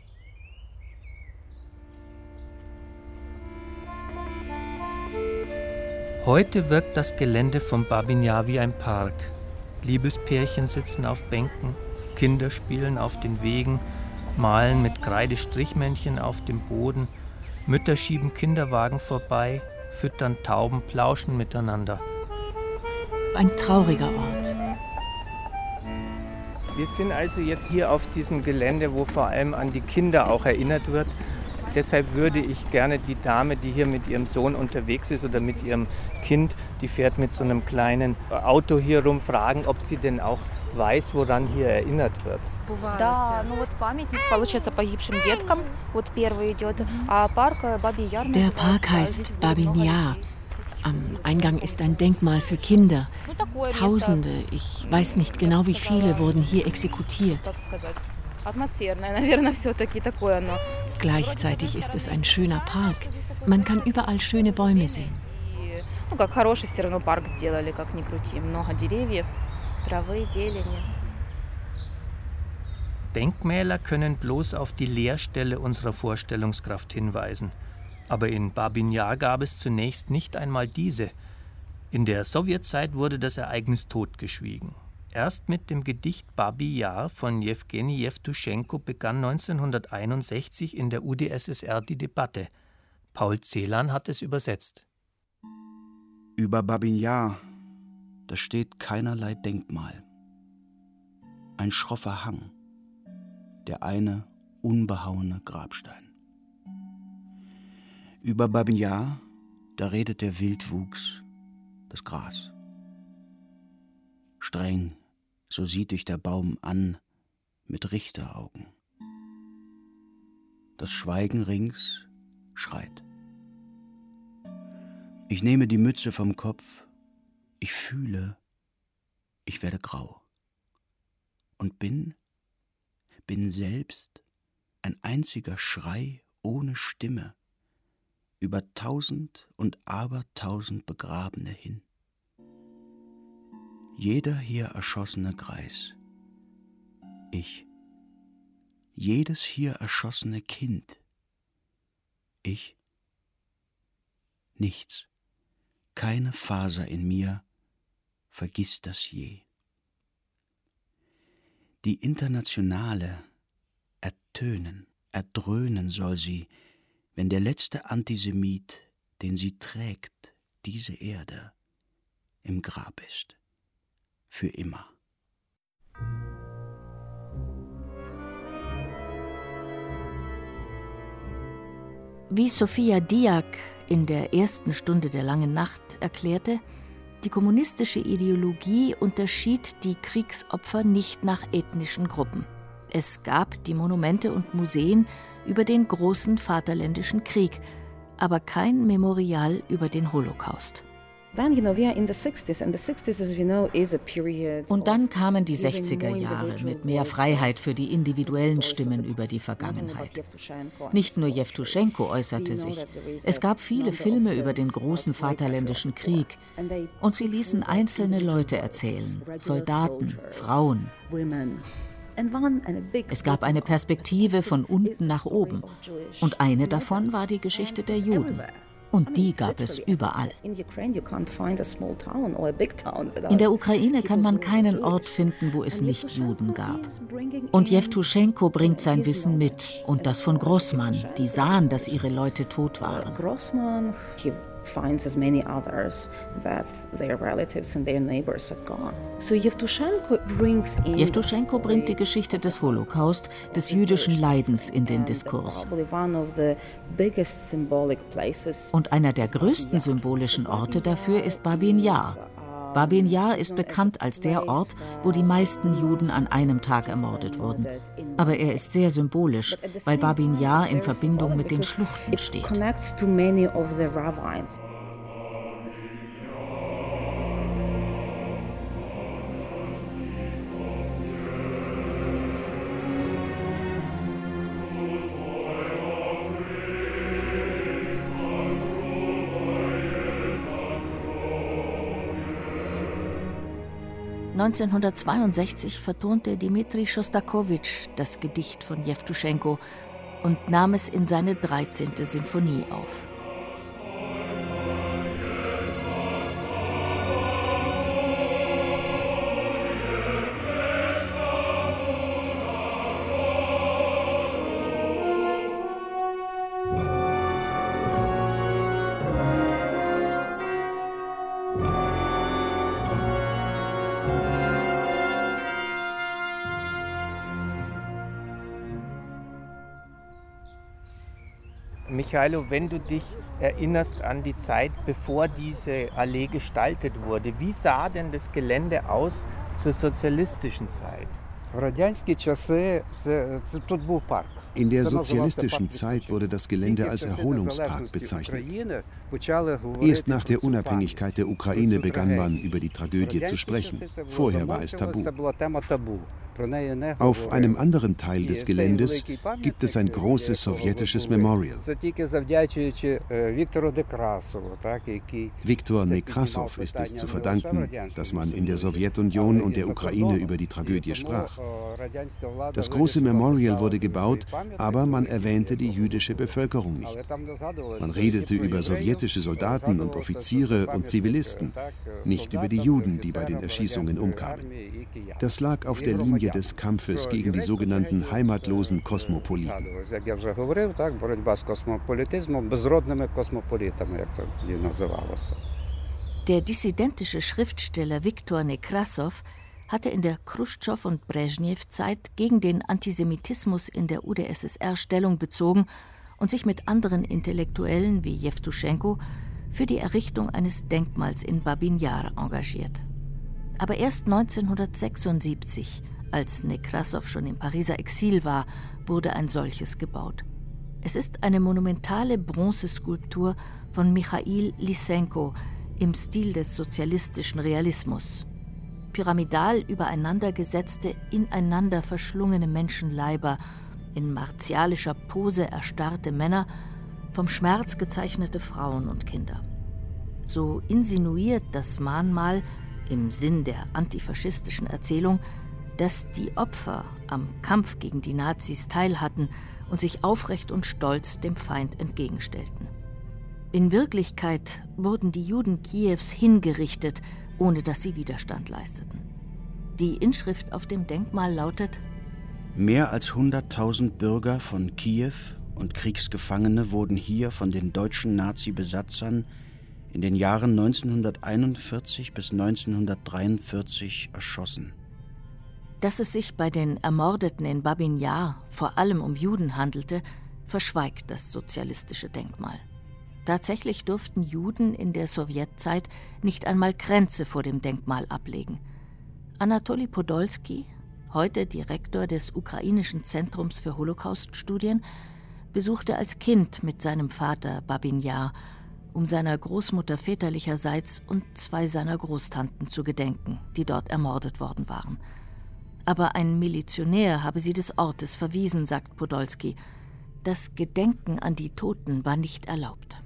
Heute wirkt das Gelände von Babin Jar wie ein Park. Liebespärchen sitzen auf Bänken, Kinder spielen auf den Wegen, malen mit Kreide Strichmännchen auf dem Boden, Mütter schieben Kinderwagen vorbei, füttern Tauben, plauschen miteinander. Ein trauriger Ort. Wir sind also jetzt hier auf diesem Gelände, wo vor allem an die Kinder auch erinnert wird. Deshalb würde ich gerne die Dame, die hier mit ihrem Sohn unterwegs ist oder mit ihrem Kind, die fährt mit so einem kleinen Auto hier rum, fragen, ob sie denn auch weiß, woran hier erinnert wird. Der Park heißt Babin Jar. Am Eingang ist ein Denkmal für Kinder. Tausende, ich weiß nicht genau wie viele, wurden hier exekutiert. Gleichzeitig ist es ein schöner Park. Man kann überall schöne Bäume sehen. Denkmäler können bloß auf die Leerstelle unserer Vorstellungskraft hinweisen. Aber in Babin Jar gab es zunächst nicht einmal diese. In der Sowjetzeit wurde das Ereignis totgeschwiegen. Erst mit dem Gedicht Babi Jar von Jewgeni Jewtuschenko begann 1961 in der UdSSR die Debatte. Paul Celan hat es übersetzt. Über Babin Jar, da steht keinerlei Denkmal. Ein schroffer Hang, der eine unbehauene Grabstein. Über Babin Jar, da redet der Wildwuchs, das Gras. Streng, so sieht dich der Baum an, mit Richteraugen. Das Schweigen rings schreit. Ich nehme die Mütze vom Kopf, ich fühle, ich werde grau. Und bin selbst ein einziger Schrei ohne Stimme, über 1000 und abertausend Begrabene hin. Jeder hier erschossene Greis, ich. Jedes hier erschossene Kind, ich. Nichts, keine Faser in mir vergisst das je. Die Internationale ertönen, erdröhnen soll sie, wenn der letzte Antisemit, den sie trägt, diese Erde, im Grab ist. Für immer. Wie Sophia Diak in der ersten Stunde der langen Nacht erklärte, die kommunistische Ideologie unterschied die Kriegsopfer nicht nach ethnischen Gruppen. Es gab die Monumente und Museen über den großen Vaterländischen Krieg, aber kein Memorial über den Holocaust. Und dann kamen die 60er Jahre mit mehr Freiheit für die individuellen Stimmen über die Vergangenheit. Nicht nur Jewtuschenko äußerte sich. Es gab viele Filme über den großen Vaterländischen Krieg. Und sie ließen einzelne Leute erzählen, Soldaten, Frauen. Es gab eine Perspektive von unten nach oben. Und eine davon war die Geschichte der Juden. Und die gab es überall. In der Ukraine kann man keinen Ort finden, wo es nicht Juden gab. Und Jewtuschenko bringt sein Wissen mit. Und das von Grossmann, die sahen, dass ihre Leute tot waren. Finds as many others that their relatives and their neighbors are gone. So Jewtuschenko bringt die Geschichte des Holocaust, des jüdischen Leidens in den Diskurs. Und einer der größten symbolischen Orte dafür ist Babin Jar. Babin Jar ist bekannt als der Ort, wo die meisten Juden an einem Tag ermordet wurden. Aber er ist sehr symbolisch, weil Babin Jar in Verbindung mit den Schluchten steht. 1962 vertonte Dmitri Schostakowitsch das Gedicht von Jewtuschenko und nahm es in seine 13. Symphonie auf. Michailo, wenn du dich erinnerst an die Zeit, bevor diese Allee gestaltet wurde, wie sah denn das Gelände aus zur sozialistischen Zeit? In der sozialistischen Zeit wurde das Gelände als Erholungspark bezeichnet. Erst nach der Unabhängigkeit der Ukraine begann man, über die Tragödie zu sprechen. Vorher war es tabu. Auf einem anderen Teil des Geländes gibt es ein großes sowjetisches Memorial. Viktor Nekrassow ist es zu verdanken, dass man in der Sowjetunion und der Ukraine über die Tragödie sprach. Das große Memorial wurde gebaut, aber man erwähnte die jüdische Bevölkerung nicht. Man redete über sowjetische Soldaten und Offiziere und Zivilisten, nicht über die Juden, die bei den Erschießungen umkamen. Das lag auf der Linie des Kampfes gegen die sogenannten heimatlosen Kosmopoliten. Der dissidentische Schriftsteller Viktor Nekrassow hatte in der Chruschtschow- und Brezhnev-Zeit gegen den Antisemitismus in der UdSSR Stellung bezogen und sich mit anderen Intellektuellen wie Jewtuschenko für die Errichtung eines Denkmals in Babin Jar engagiert. Aber erst 1976, als Nekrassow schon im Pariser Exil war, wurde ein solches gebaut. Es ist eine monumentale Bronzeskulptur von Michail Lysenko im Stil des sozialistischen Realismus. Pyramidal übereinander gesetzte, ineinander verschlungene Menschenleiber, in martialischer Pose erstarrte Männer, vom Schmerz gezeichnete Frauen und Kinder. So insinuiert das Mahnmal im Sinn der antifaschistischen Erzählung, dass die Opfer am Kampf gegen die Nazis teilhatten und sich aufrecht und stolz dem Feind entgegenstellten. In Wirklichkeit wurden die Juden Kiews hingerichtet, ohne dass sie Widerstand leisteten. Die Inschrift auf dem Denkmal lautet: Mehr als 100.000 Bürger von Kiew und Kriegsgefangene wurden hier von den deutschen Nazi-Besatzern in den Jahren 1941 bis 1943 erschossen. Dass es sich bei den Ermordeten in Babin Jar vor allem um Juden handelte, verschweigt das sozialistische Denkmal. Tatsächlich durften Juden in der Sowjetzeit nicht einmal Kränze vor dem Denkmal ablegen. Anatoli Podolsky, heute Direktor des ukrainischen Zentrums für Holocauststudien, besuchte als Kind mit seinem Vater Babin Jar um seiner Großmutter väterlicherseits und 2 seiner Großtanten zu gedenken, die dort ermordet worden waren. Aber ein Milizionär habe sie des Ortes verwiesen, sagt Podolsky. Das Gedenken an die Toten war nicht erlaubt.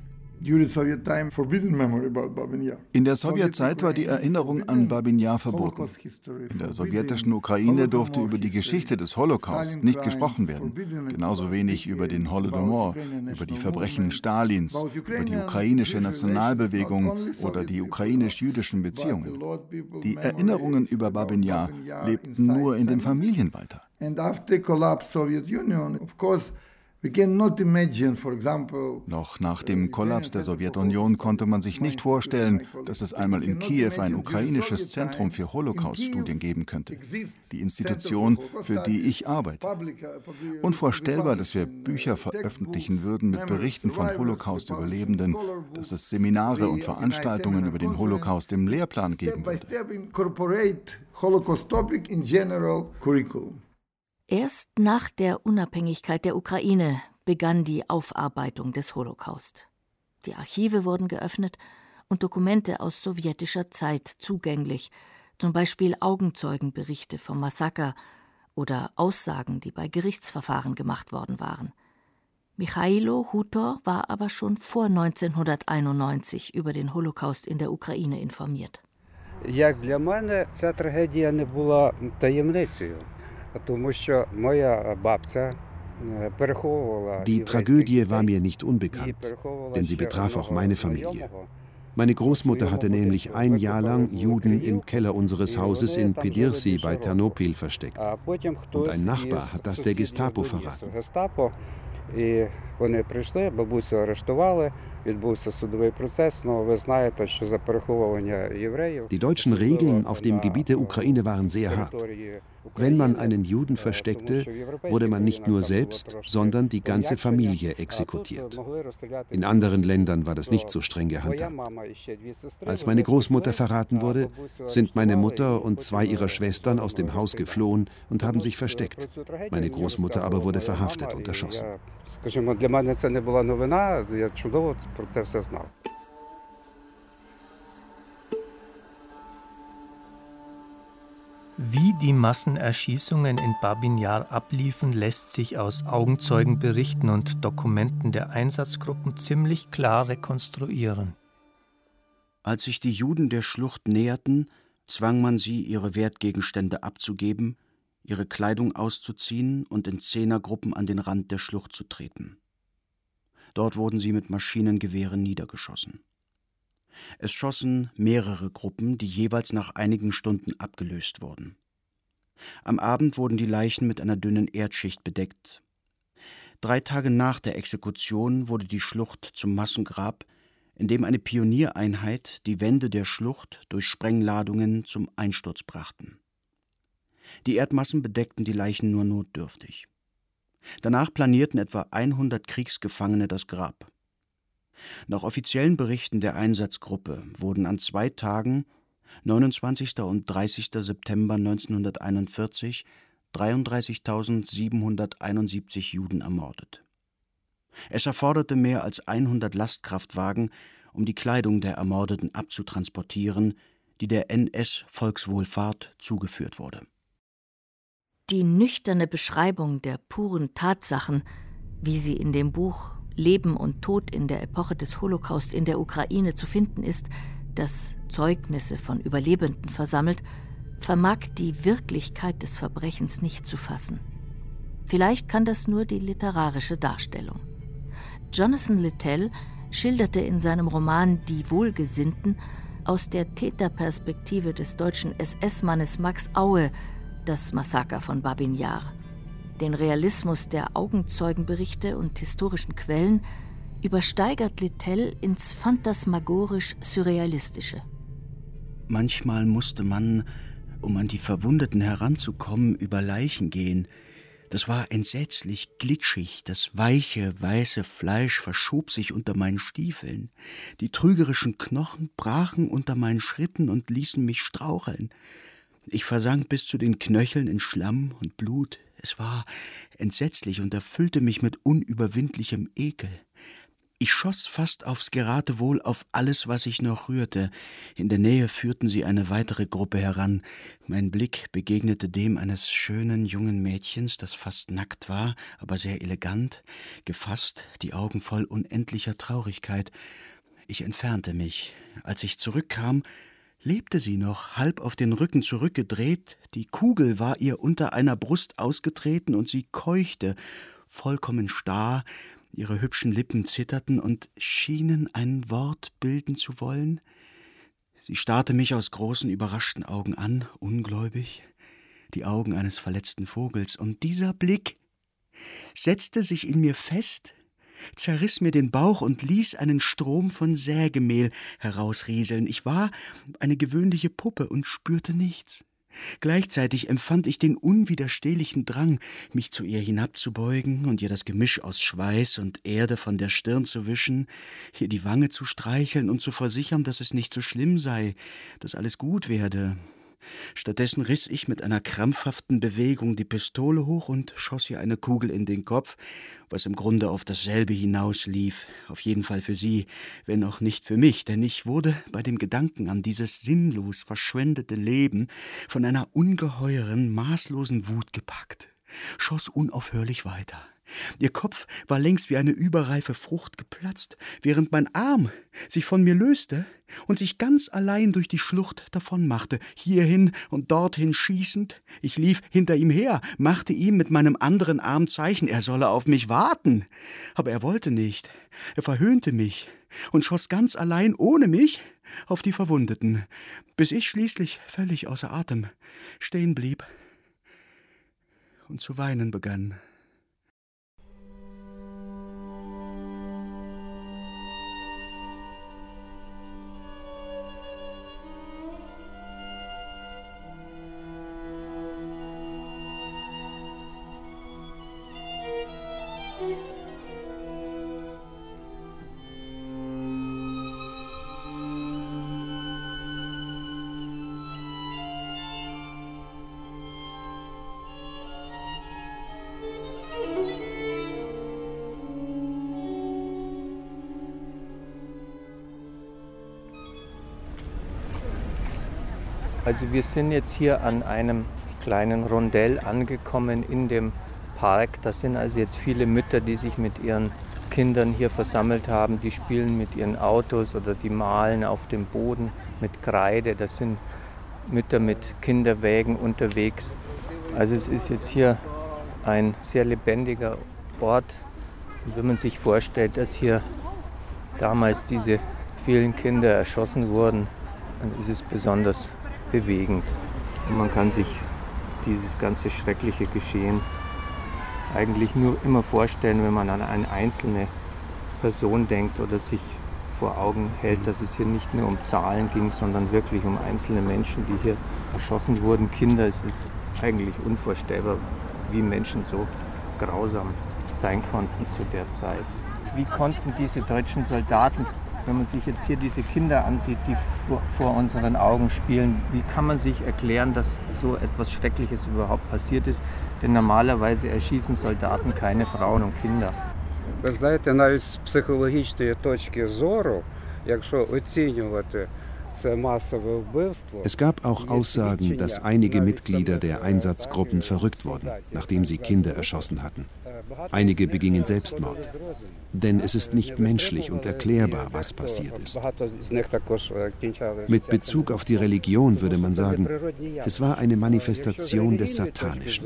In der Sowjetzeit war die Erinnerung an Babin Jar verboten. In der sowjetischen Ukraine durfte über die Geschichte des Holocaust nicht gesprochen werden. Genauso wenig über den Holodomor, über die Verbrechen Stalins, über die ukrainische Nationalbewegung oder die ukrainisch-jüdischen Beziehungen. Die Erinnerungen über Babin Jar lebten nur in den Familien weiter. Noch nach dem Kollaps der Sowjetunion konnte man sich nicht vorstellen, dass es einmal in Kiew ein ukrainisches Zentrum für Holocaust-Studien geben könnte. Die Institution, für die ich arbeite. Unvorstellbar, dass wir Bücher veröffentlichen würden mit Berichten von Holocaust-Überlebenden, dass es Seminare und Veranstaltungen über den Holocaust im Lehrplan geben würde. Erst nach der Unabhängigkeit der Ukraine begann die Aufarbeitung des Holocaust. Die Archive wurden geöffnet und Dokumente aus sowjetischer Zeit zugänglich, zum Beispiel Augenzeugenberichte vom Massaker oder Aussagen, die bei Gerichtsverfahren gemacht worden waren. Michailo Hutor war aber schon vor 1991 über den Holocaust in der Ukraine informiert. Як для мене ця трагедія не була таємницею. Die Tragödie war mir nicht unbekannt, denn sie betraf auch meine Familie. Meine Großmutter hatte nämlich ein Jahr lang Juden im Keller unseres Hauses in Pedirsi bei Ternopil versteckt. Und ein Nachbar hat das der Gestapo verraten. Вони прийшли, бабусю арештували, відбувся судовий процес, но ви знаєте, що за переховування євреїв... Die deutschen Regeln auf dem Gebiet der Ukraine waren sehr hart. Wenn man einen Juden versteckte, wurde man nicht nur selbst, sondern die ganze Familie exekutiert. In anderen Ländern war das nicht so streng gehandhabt. Als meine Großmutter verraten wurde, sind meine Mutter und 2 ihrer Schwestern aus dem Haus geflohen und haben sich versteckt. Meine Großmutter aber wurde verhaftet und erschossen. Для мене це не була новина, я чудово про це все знав. Wie die Massenerschießungen in Babin Jar abliefen, lässt sich aus Augenzeugenberichten und Dokumenten der Einsatzgruppen ziemlich klar rekonstruieren. Als sich die Juden der Schlucht näherten, zwang man sie, ihre Wertgegenstände abzugeben, ihre Kleidung auszuziehen und in 10er-Gruppen an den Rand der Schlucht zu treten. Dort wurden sie mit Maschinengewehren niedergeschossen. Es schossen mehrere Gruppen, die jeweils nach einigen Stunden abgelöst wurden. Am Abend wurden die Leichen mit einer dünnen Erdschicht bedeckt. 3 Tage nach der Exekution wurde die Schlucht zum Massengrab, in dem eine Pioniereinheit die Wände der Schlucht durch Sprengladungen zum Einsturz brachten. Die Erdmassen bedeckten die Leichen nur notdürftig. Danach planierten etwa 100 Kriegsgefangene das Grab. Nach offiziellen Berichten der Einsatzgruppe wurden an 2 Tagen, 29. und 30. September 1941, 33.771 Juden ermordet. Es erforderte mehr als 100 Lastkraftwagen, um die Kleidung der Ermordeten abzutransportieren, die der NS-Volkswohlfahrt zugeführt wurde. Die nüchterne Beschreibung der puren Tatsachen, wie sie in dem Buch Leben und Tod in der Epoche des Holocaust in der Ukraine zu finden ist, das Zeugnisse von Überlebenden versammelt, vermag die Wirklichkeit des Verbrechens nicht zu fassen. Vielleicht kann das nur die literarische Darstellung. Jonathan Littell schilderte in seinem Roman Die Wohlgesinnten aus der Täterperspektive des deutschen SS-Mannes Max Aue das Massaker von Babin Jar. Den Realismus der Augenzeugenberichte und historischen Quellen übersteigert Littell ins phantasmagorisch-surrealistische. Manchmal musste man, um an die Verwundeten heranzukommen, über Leichen gehen. Das war entsetzlich glitschig, das weiche, weiße Fleisch verschob sich unter meinen Stiefeln. Die trügerischen Knochen brachen unter meinen Schritten und ließen mich straucheln. Ich versank bis zu den Knöcheln in Schlamm und Blut. Es war entsetzlich und erfüllte mich mit unüberwindlichem Ekel. Ich schoss fast aufs Geratewohl auf alles, was sich noch rührte. In der Nähe führten sie eine weitere Gruppe heran. Mein Blick begegnete dem eines schönen jungen Mädchens, das fast nackt war, aber sehr elegant, gefasst, die Augen voll unendlicher Traurigkeit. Ich entfernte mich. Als ich zurückkam, lebte sie noch, halb auf den Rücken zurückgedreht. Die Kugel war ihr unter einer Brust ausgetreten und sie keuchte, vollkommen starr. Ihre hübschen Lippen zitterten und schienen ein Wort bilden zu wollen. Sie starrte mich aus großen, überraschten Augen an, ungläubig, die Augen eines verletzten Vogels. Und dieser Blick setzte sich in mir fest, zerriss mir den Bauch und ließ einen Strom von Sägemehl herausrieseln. Ich war eine gewöhnliche Puppe und spürte nichts. Gleichzeitig empfand ich den unwiderstehlichen Drang, mich zu ihr hinabzubeugen und ihr das Gemisch aus Schweiß und Erde von der Stirn zu wischen, ihr die Wange zu streicheln und zu versichern, dass es nicht so schlimm sei, dass alles gut werde. Stattdessen riss ich mit einer krampfhaften Bewegung die Pistole hoch und schoss ihr eine Kugel in den Kopf, was im Grunde auf dasselbe hinauslief, auf jeden Fall für sie, wenn auch nicht für mich, denn ich wurde bei dem Gedanken an dieses sinnlos verschwendete Leben von einer ungeheuren, maßlosen Wut gepackt, schoss unaufhörlich weiter. Ihr Kopf war längst wie eine überreife Frucht geplatzt, während mein Arm sich von mir löste und sich ganz allein durch die Schlucht davonmachte, hierhin und dorthin schießend. Ich lief hinter ihm her, machte ihm mit meinem anderen Arm Zeichen, er solle auf mich warten. Aber er wollte nicht. Er verhöhnte mich und schoss ganz allein ohne mich auf die Verwundeten, bis ich schließlich völlig außer Atem stehen blieb und zu weinen begann. Also wir sind jetzt hier an einem kleinen Rondell angekommen in dem Park. Das sind also jetzt viele Mütter, die sich mit ihren Kindern hier versammelt haben. Die spielen mit ihren Autos oder die malen auf dem Boden mit Kreide. Das sind Mütter mit Kinderwägen unterwegs. Also es ist jetzt hier ein sehr lebendiger Ort. Und wenn man sich vorstellt, dass hier damals diese vielen Kinder erschossen wurden, dann ist es besonders bewegend. Und man kann sich dieses ganze schreckliche Geschehen eigentlich nur immer vorstellen, wenn man an eine einzelne Person denkt oder sich vor Augen hält, dass es hier nicht nur um Zahlen ging, sondern wirklich um einzelne Menschen, die hier erschossen wurden. Kinder, es ist eigentlich unvorstellbar, wie Menschen so grausam sein konnten zu der Zeit. Wie konnten diese deutschen Soldaten, wenn man sich jetzt hier diese Kinder ansieht, die vor unseren Augen spielen, wie kann man sich erklären, dass so etwas Schreckliches überhaupt passiert ist? Denn normalerweise erschießen Soldaten keine Frauen und Kinder. Ви знаєте, навіть з психологічної точки зору, якщо оцінювати це масове вбивство. Es gab auch Aussagen, dass einige Mitglieder der Einsatzgruppen verrückt wurden, nachdem sie Kinder erschossen hatten. Einige begingen Selbstmord. Denn es ist nicht menschlich und erklärbar, was passiert ist. Mit Bezug auf die Religion würde man sagen, es war eine Manifestation des Satanischen.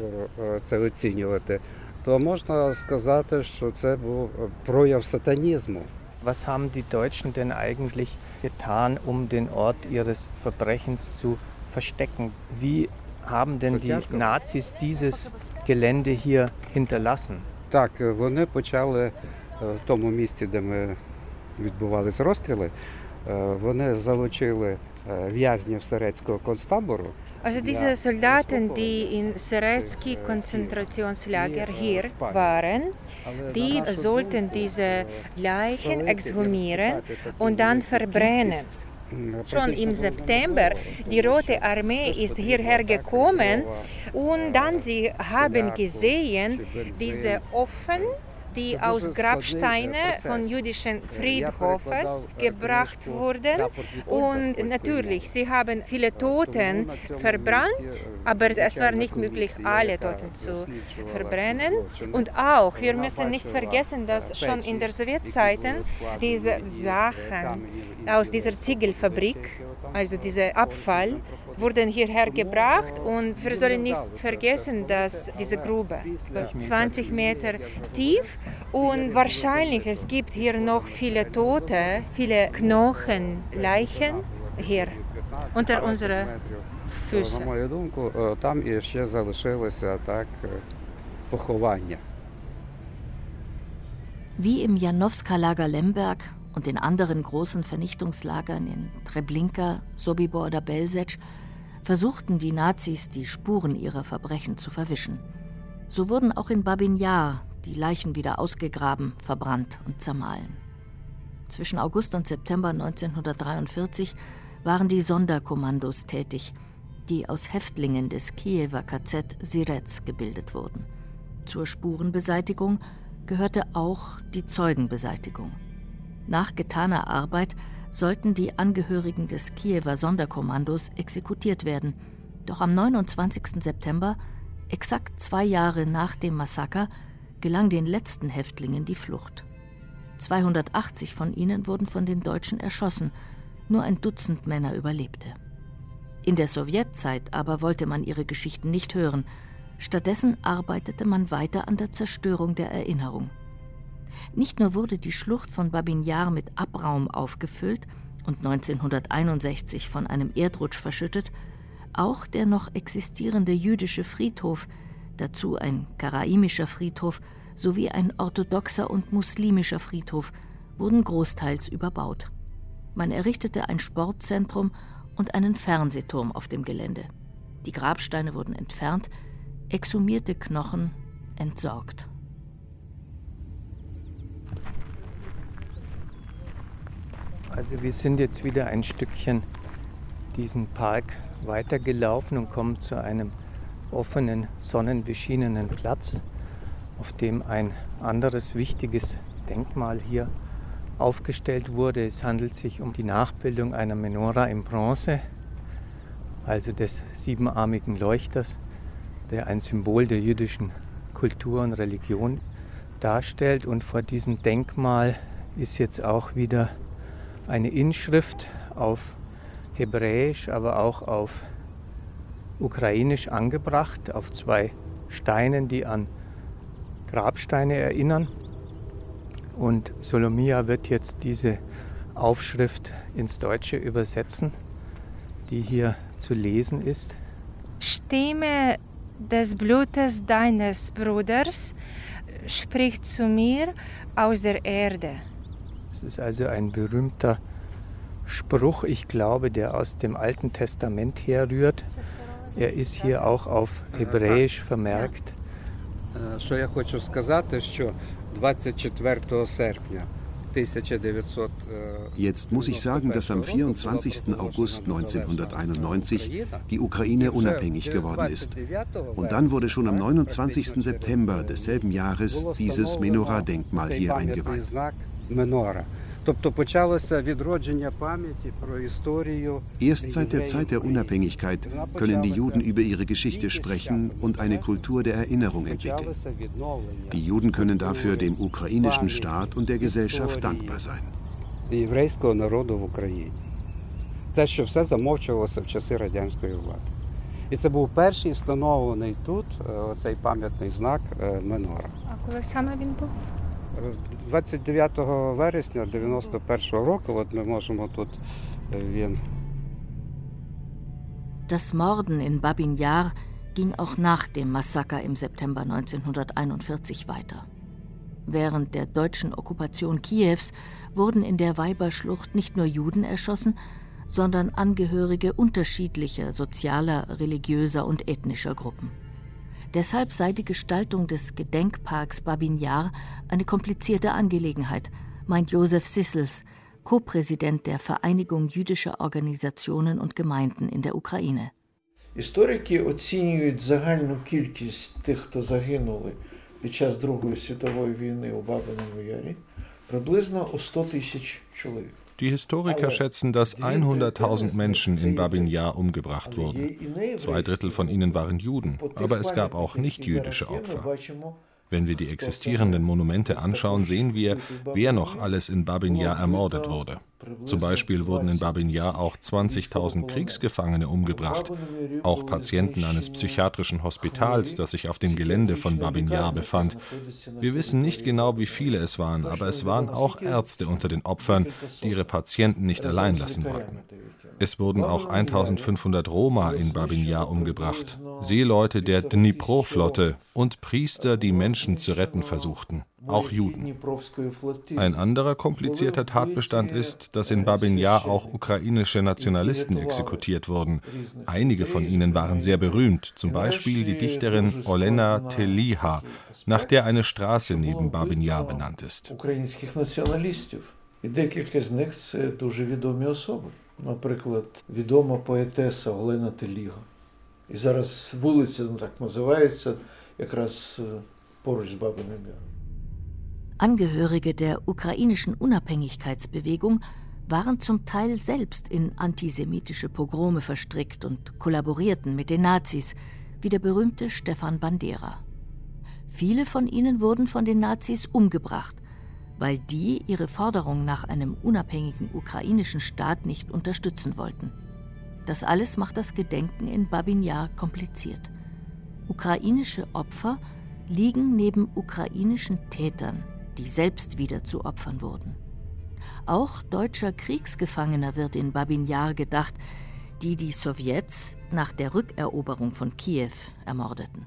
Was haben die Deutschen denn eigentlich getan, um den Ort ihres Verbrechens zu verstecken? Wie haben denn die Nazis dieses Gelände hier hinterlassen? Так, вони почали в тому місці, де ми відбувались розстріли, вони залучили в'язнів Серецького концтабору. Also diese Soldaten, die in Serecki Konzentrationslager hier waren, die sollten diese Leichen exhumieren und dann verbrennen. Schon im September, die Rote Armee ist hierher gekommen und dann sie haben gesehen, diese offen die aus Grabsteinen von jüdischen Friedhofes gebracht wurden. Und natürlich, sie haben viele Toten verbrannt, aber es war nicht möglich, alle Toten zu verbrennen. Und auch, wir müssen nicht vergessen, dass schon in der Sowjetzeiten diese Sachen aus dieser Ziegelfabrik, also dieser Abfall, wurden hierher gebracht. Und wir sollen nicht vergessen, dass diese Grube 20 Meter tief und wahrscheinlich es gibt hier noch viele Tote, viele Knochen, Leichen hier unter unseren Füßen. Wie im Janowska-Lager Lemberg und in anderen großen Vernichtungslagern in Treblinka, Sobibor oder Belzec versuchten die Nazis, die Spuren ihrer Verbrechen zu verwischen. So wurden auch in Babin Jar die Leichen wieder ausgegraben, verbrannt und zermahlen. Zwischen August und September 1943 waren die Sonderkommandos tätig, die aus Häftlingen des Kiewer KZ Sirez gebildet wurden. Zur Spurenbeseitigung gehörte auch die Zeugenbeseitigung. Nach getaner Arbeit sollten die Angehörigen des Kiewer Sonderkommandos exekutiert werden. Doch am 29. September, exakt 2 Jahre nach dem Massaker, gelang den letzten Häftlingen die Flucht. 280 von ihnen wurden von den Deutschen erschossen, nur ein Dutzend Männer überlebte. In der Sowjetzeit aber wollte man ihre Geschichten nicht hören. Stattdessen arbeitete man weiter an der Zerstörung der Erinnerung. Nicht nur wurde die Schlucht von Babin Jar mit Abraum aufgefüllt und 1961 von einem Erdrutsch verschüttet, auch der noch existierende jüdische Friedhof, dazu ein karaimischer Friedhof sowie ein orthodoxer und muslimischer Friedhof, wurden großteils überbaut. Man errichtete ein Sportzentrum und einen Fernsehturm auf dem Gelände. Die Grabsteine wurden entfernt, exhumierte Knochen entsorgt. Also wir sind jetzt wieder ein Stückchen diesen Park weitergelaufen und kommen zu einem offenen, sonnenbeschienenen Platz, auf dem ein anderes wichtiges Denkmal hier aufgestellt wurde. Es handelt sich um die Nachbildung einer Menora in Bronze, also des siebenarmigen Leuchters, der ein Symbol der jüdischen Kultur und Religion darstellt. Und vor diesem Denkmal ist jetzt auch wieder eine Inschrift auf Hebräisch, aber auch auf Ukrainisch angebracht, auf 2 Steinen, die an Grabsteine erinnern. Und Solomia wird jetzt diese Aufschrift ins Deutsche übersetzen, die hier zu lesen ist. Stimme des Blutes deines Bruders spricht zu mir aus der Erde. Es ist also ein berühmter Spruch, ich glaube, der aus dem Alten Testament herrührt. Er ist hier auch auf Hebräisch vermerkt. Що я хочу сказати, що 24 серпня 1900 Jetzt muss ich sagen, dass am 24. August 1991 die Ukraine unabhängig geworden ist. Und dann wurde schon am 29. September desselben Jahres dieses Menora-Denkmal hier eingeweiht. Erst seit der Zeit der Unabhängigkeit können die Juden über ihre Geschichte sprechen und eine Kultur der Erinnerung entwickeln. Die Juden können dafür dem ukrainischen Staat und der Gesellschaft dankbar sein. Те, що все замовчувалося в часи радянської влади. І це був перший встановлений тут цей пам'ятний знак Менора. А коли саме він був? 29 вересня 91 року, от ми можемо тут він. Das Morden in Babin Jar ging auch nach dem Massaker im September 1941 weiter. Während der deutschen Okkupation Kiews wurden in der Weiberschlucht nicht nur Juden erschossen, sondern Angehörige unterschiedlicher sozialer, religiöser und ethnischer Gruppen. Deshalb sei die Gestaltung des Gedenkparks Babin Jar eine komplizierte Angelegenheit, meint Josef Sissels, Co-Präsident der Vereinigung jüdischer Organisationen und Gemeinden in der Ukraine. Історики оцінюють загальну кількість тих, хто загинули під час Другої світової війни у Бабиному Ярі приблизно у 100 тисяч чоловік. Die Historiker schätzen, dass 100.000 Menschen in Babin Jar umgebracht wurden. 2 Drittel von ihnen waren Juden, aber es gab auch nicht-jüdische Opfer. Wenn wir die existierenden Monumente anschauen, sehen wir, wer noch alles in Babin Jar ermordet wurde. Zum Beispiel wurden in Babin Jar auch 20.000 Kriegsgefangene umgebracht, auch Patienten eines psychiatrischen Hospitals, das sich auf dem Gelände von Babin Jar befand. Wir wissen nicht genau, wie viele es waren, aber es waren auch Ärzte unter den Opfern, die ihre Patienten nicht allein lassen wollten. Es wurden auch 1500 Roma in Babin Jar umgebracht, Seeleute der Dnipro-Flotte und Priester, die Menschen zu retten versuchten, auch Juden. Ein anderer komplizierter Tatbestand ist, dass in Babin Jar auch ukrainische Nationalisten exekutiert wurden. Einige von ihnen waren sehr berühmt, zum Beispiel die Dichterin Olena Teliha, nach der eine Straße neben Babin Jar benannt ist. Наприклад, відома поетеса Олена Теліга. І зараз вулиця так називається якраз поруч з Бабиним Яром. Angehörige der ukrainischen Unabhängigkeitsbewegung waren zum Teil selbst in antisemitische Pogrome verstrickt und kollaborierten mit den Nazis, wie der berühmte Stefan Bandera. Viele von ihnen wurden von den Nazis umgebracht, weil die ihre Forderung nach einem unabhängigen ukrainischen Staat nicht unterstützen wollten. Das alles macht das Gedenken in Babin Jar kompliziert. Ukrainische Opfer liegen neben ukrainischen Tätern, die selbst wieder zu Opfern wurden. Auch deutscher Kriegsgefangener wird in Babin Jar gedacht, die die Sowjets nach der Rückeroberung von Kiew ermordeten.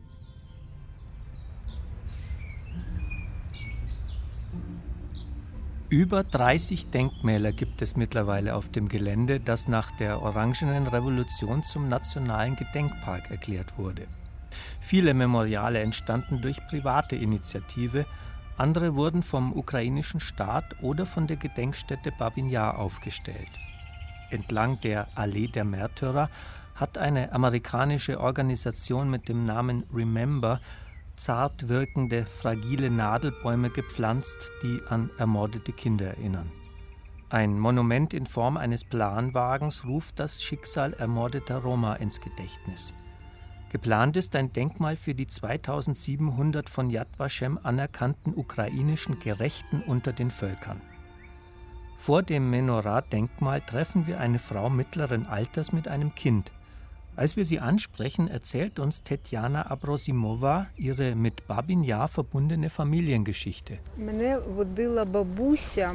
Über 30 Denkmäler gibt es mittlerweile auf dem Gelände, das nach der Orangenen Revolution zum nationalen Gedenkpark erklärt wurde. Viele Memoriale entstanden durch private Initiative, andere wurden vom ukrainischen Staat oder von der Gedenkstätte Babin Jar aufgestellt. Entlang der Allee der Märtyrer hat eine amerikanische Organisation mit dem Namen Remember zart wirkende, fragile Nadelbäume gepflanzt, die an ermordete Kinder erinnern. Ein Monument in Form eines Planwagens ruft das Schicksal ermordeter Roma ins Gedächtnis. Geplant ist ein Denkmal für die 2700 von Yad Vashem anerkannten ukrainischen Gerechten unter den Völkern. Vor dem Menorah-Denkmal treffen wir eine Frau mittleren Alters mit einem Kind. Als wir sie ansprechen, erzählt uns Tetjana Abrosimova ihre mit Babin Jar verbundene Familiengeschichte. Мене водила бабуся,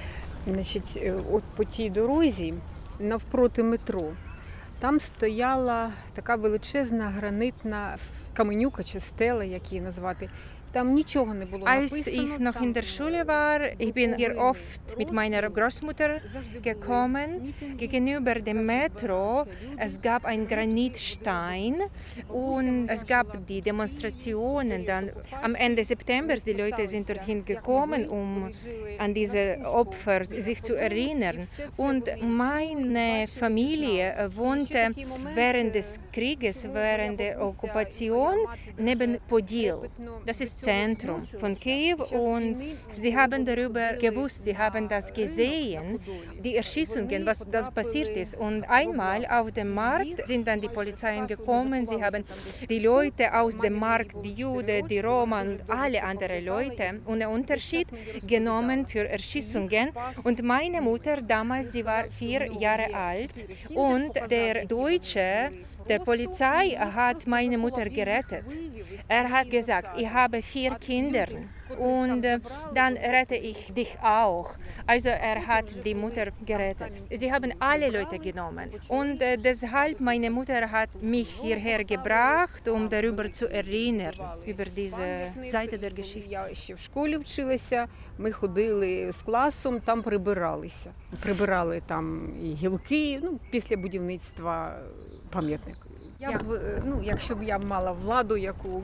от по тій дорозі навпроти метро. Там стояла така величезна гранитна каменюка чи стела, як її назвати. Als ich noch in der Schule war, ich bin hier oft mit meiner Großmutter gekommen. Gegenüber dem Metro, es gab einen Granitstein und es gab die Demonstrationen. Dann am Ende September, die Leute sind dorthin gekommen, um an diese Opfer sich zu erinnern. Und meine Familie wohnte während des Krieges, während der Okkupation neben Podil. Das ist Zentrum von Kiew und sie haben darüber gewusst, sie haben das gesehen, die Erschießungen, was da passiert ist. Und einmal auf dem Markt sind dann die Polizeien gekommen, sie haben die Leute aus dem Markt, die Juden, die Roma und alle anderen Leute ohne Unterschied genommen für Erschießungen. Und meine Mutter damals, sie war 4 Jahre alt und der Deutsche, der Polizei hat meine Mutter gerettet. Er hat gesagt, ich habe 4 Kinder und dann rette ich dich auch. Also er hat die Mutter gerettet. Sie haben alle Leute genommen und deshalb meine Mutter hat mich hierher gebracht, um darüber zu erinnern, über diese Seite der Geschichte. Я ще в школі вчилася, ми ходили з класом, там прибиралися. Прибирали там і гілки, після будівництва пам'ятник. Якщо б я мала владу,